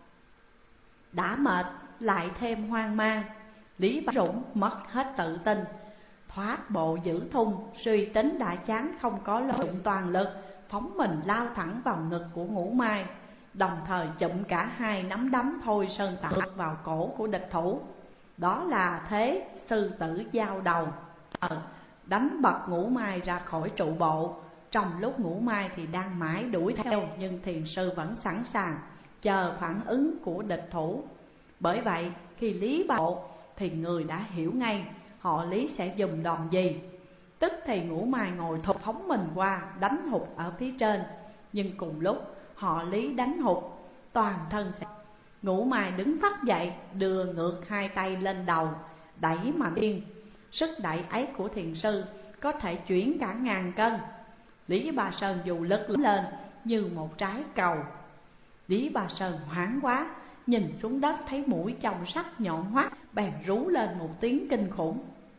đã mệt lại thêm hoang mang. Lý Ba Dũng mất hết tự tin, thoát bộ giữ thung, suy tính đã chán không có lợi dụng toàn lực, phóng mình lao thẳng vào ngực của Ngũ Mai, đồng thời chụm cả hai nắm đấm Thôi Sơn Tạc vào cổ của địch thủ. Đó là thế sư tử giao đầu, đánh bật Ngũ Mai ra khỏi trụ bộ. Trong lúc Ngũ Mai thì đang mãi đuổi theo, nhưng thiền sư vẫn sẵn sàng chờ phản ứng của địch thủ. Bởi vậy khi Lý Ba Bộ thì người đã hiểu ngay họ Lý sẽ dùng đòn gì. Tức thì Ngũ Mai ngồi thụt phóng mình qua, đánh hụt ở phía trên. Nhưng cùng lúc họ Lý đánh hụt, toàn thân sẽ Ngũ Mai đứng phắt dậy, đưa ngược hai tay lên đầu, đẩy mạnh yên. Sức đẩy ấy của thiền sư có thể chuyển cả ngàn cân. Lý Ba Sơn dù lực lên như một trái cầu. Lý Ba Sơn hoảng quá, nhìn xuống đất thấy mũi chồng sắt nhọn hoắt, bèn rú lên một tiếng kinh khủng.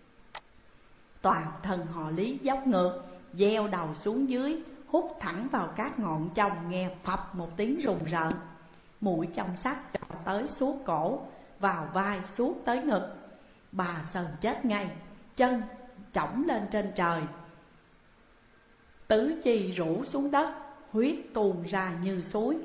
Toàn thân họ Lý dốc ngược, gieo đầu xuống dưới, hút thẳng vào các ngọn chông, nghe phập một tiếng rùng rợn. Mũi chông sắt tới suốt cổ, vào vai suốt tới ngực. Bà Sơn chết ngay, chân chổng lên trên trời, tứ chi rũ xuống đất, huyết tuôn ra như suối.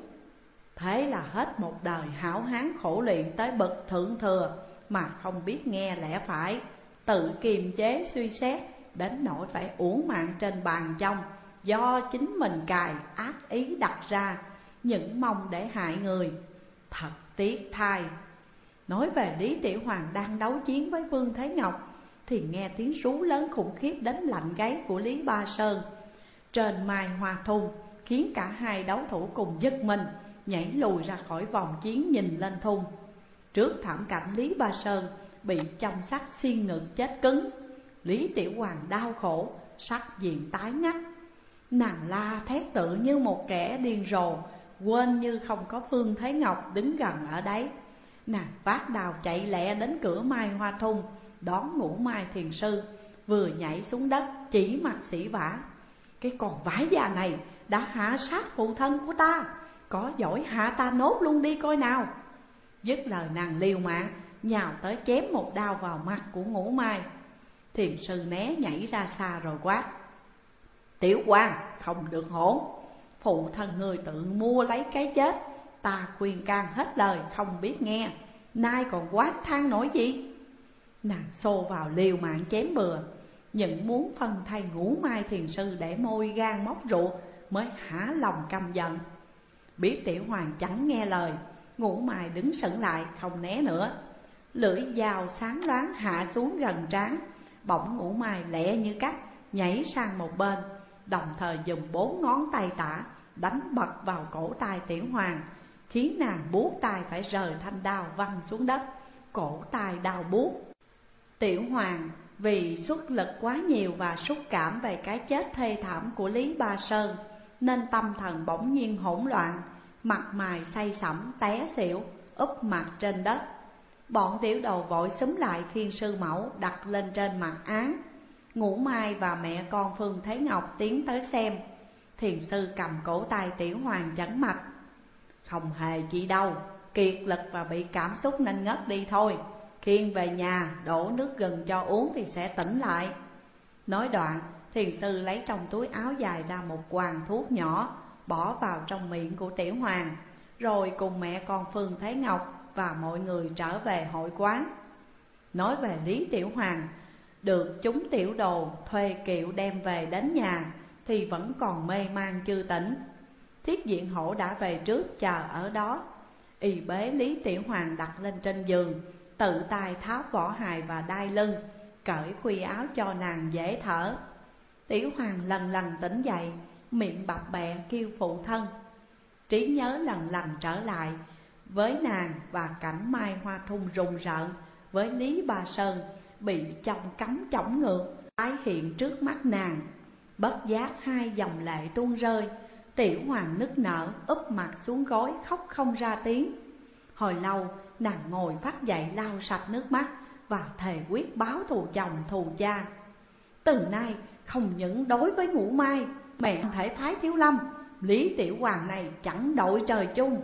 Thế là hết một đời hảo hán khổ luyện tới bậc thượng thừa mà không biết nghe lẽ phải, tự kiềm chế suy xét, đến nỗi phải uổng mạng trên bàn trong, do chính mình cài ác ý đặt ra, những mong để hại người. Thật tiếc thay. Nói về Lý Tiểu Hoàng đang đấu chiến với Vương Thế Ngọc, thì nghe tiếng rú lớn khủng khiếp đến lạnh gáy của Lý Ba Sơn trên Mai Hoa Thung, khiến cả hai đấu thủ cùng giật mình, nhảy lùi ra khỏi vòng chiến nhìn lên thung. Trước thảm cảnh Lý Ba Sơn bị trong sắt xiên ngực chết cứng, Lý Tiểu Hoàng đau khổ, sắc diện tái ngắt. Nàng la thét tự như một kẻ điên rồ, quên như không có Phương Thế Ngọc đứng gần ở đấy. Nàng vác đào chạy lẹ đến cửa Mai Hoa Thung, đón Ngũ Mai Thiền Sư, vừa nhảy xuống đất chỉ mặt sỉ vả: cái con vãi già này đã hạ sát phụ thân của ta, có giỏi hạ ta nốt luôn đi coi nào. Dứt lời nàng liều mạng nhào tới chém một đao vào mặt của Ngũ Mai. Thiền Sư né nhảy ra xa rồi quát: Tiểu Hoàng không được hỗn, phụ thân người tự mua lấy cái chết, ta khuyên can hết lời không biết nghe, nay còn quát than nổi gì. Nàng xô vào liều mạng chém bừa, nhưng muốn phân thay Ngũ Mai Thiền Sư để môi gan móc ruột mới hả lòng căm giận. Biết Tiểu Hoàng chẳng nghe lời, Ngũ Mai đứng sững lại không né nữa. Lưỡi dao sáng loáng hạ xuống gần trán, bỗng Ngũ Mai lẹ như cắt nhảy sang một bên, đồng thời dùng bốn ngón tay tả đánh bật vào cổ tay Tiểu Hoàng, khiến nàng buốt tay phải rời thanh đao văng xuống đất, cổ tay đau buốt. Tiểu Hoàng vì xuất lực quá nhiều và xúc cảm về cái chết thê thảm của Lý Ba Sơn, nên tâm thần bỗng nhiên hỗn loạn, mặt mày say sẩm té xỉu, úp mặt trên đất. Bọn tiểu đầu vội xúm lại khiêng sư mẫu đặt lên trên mặt án. Ngũ Mai và mẹ con Phương Thế Ngọc tiến tới xem. Thiền sư cầm cổ tay Tiểu Hoàng chẩn mạch: không hề chi đâu, kiệt lực và bị cảm xúc nên ngất đi thôi, khiêng về nhà đổ nước gừng cho uống thì sẽ tỉnh lại. Nói đoạn, thiền sư lấy trong túi áo dài ra một quàng thuốc nhỏ, bỏ vào trong miệng của Tiểu Hoàng, rồi cùng mẹ con Phương Thế Ngọc và mọi người trở về hội quán. Nói về Lý Tiểu Hoàng, được chúng tiểu đồ thuê kiệu đem về đến nhà thì vẫn còn mê man chưa tỉnh. Thiết Diện Hổ đã về trước chờ ở đó, y bế Lý Tiểu Hoàng đặt lên trên giường, tự tay tháo vỏ hài và đai lưng, cởi khuy áo cho nàng dễ thở. Tiểu Hoàng lần lần tỉnh dậy, miệng bập bẹ kêu phụ thân. Trí nhớ lần lần trở lại với nàng và cảnh Mai Hoa Thung rùng rợn với Lý Ba Sơn bị chồng cắm chổng ngược tái hiện trước mắt nàng. Bất giác hai dòng lệ tuôn rơi, Tiểu Hoàng nức nở úp mặt xuống gối khóc không ra tiếng. Hồi lâu nàng ngồi phát dậy lau sạch nước mắt và thề quyết báo thù chồng thù cha. Từ nay không những đối với Ngũ Mai, mẹ không thể phái Thiếu Lâm, Lý Tiểu Hoàng này chẳng đội trời chung.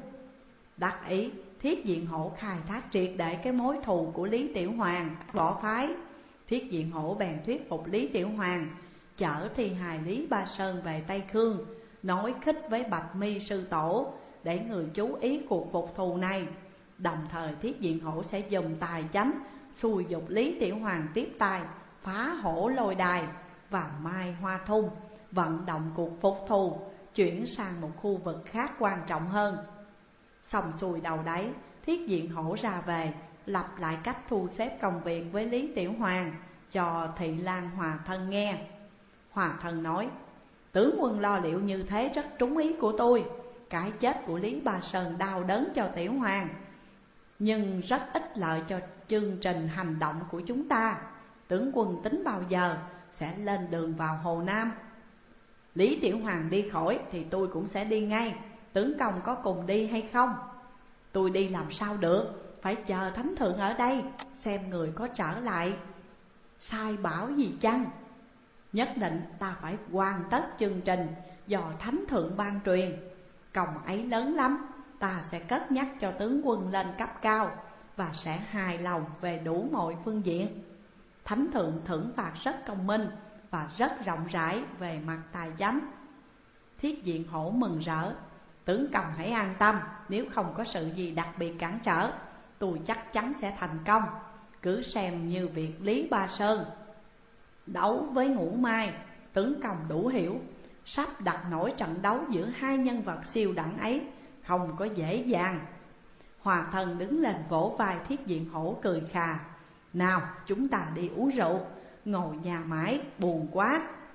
Đắc ý, Thiết Diện Hổ khai thác triệt để cái mối thù của Lý Tiểu Hoàng, bỏ phái. Thiết Diện Hổ bèn thuyết phục Lý Tiểu Hoàng chở thi hài Lý Ba Sơn về Tây Khương, nói khích với Bạch Mi sư tổ để người chú ý cuộc phục thù này. Đồng thời Thiết Diện Hổ sẽ dùng tài chánh xui dục Lý Tiểu Hoàng tiếp tay phá Hổ Lôi Đài và Mai Hoa Thung, vận động cuộc phục thù chuyển sang một khu vực khác quan trọng hơn. Xong xuôi đầu đấy, Thiết Diện Hổ ra về, lập lại cách thu xếp công việc với Lý Tiểu Hoàng cho Thị Lan Hòa Thân nghe. Hòa Thân nói: tướng quân lo liệu như thế rất trúng ý của tôi. Cái chết của Lý Ba Sơn đau đớn cho Tiểu Hoàng, nhưng rất ích lợi cho chương trình hành động của chúng ta. Tướng quân tính bao giờ sẽ lên đường vào Hồ Nam? Lý Tiểu Hoàng đi khỏi thì tôi cũng sẽ đi ngay. Tướng công có cùng đi hay không? Tôi đi làm sao được, phải chờ Thánh Thượng ở đây xem người có trở lại sai bảo gì chăng. Nhất định ta phải hoàn tất chương trình do Thánh Thượng ban truyền. Công ấy lớn lắm, ta sẽ cất nhắc cho tướng quân lên cấp cao và sẽ hài lòng về đủ mọi phương diện. Thánh Thượng thưởng phạt rất công minh và rất rộng rãi về mặt tài chánh. Thiết Diện Hổ mừng rỡ: Tướng công hãy an tâm, nếu không có sự gì đặc biệt cản trở, tôi chắc chắn sẽ thành công. Cứ xem như việc Lý Ba Sơn đấu với Ngũ Mai, tướng công đủ hiểu. Sắp đặt nổi trận đấu giữa hai nhân vật siêu đẳng ấy không có dễ dàng. Hòa Thân đứng lên vỗ vai Thiết Diện Hổ cười khà: Nào chúng ta đi uống rượu, ngồi nhà mãi buồn quá,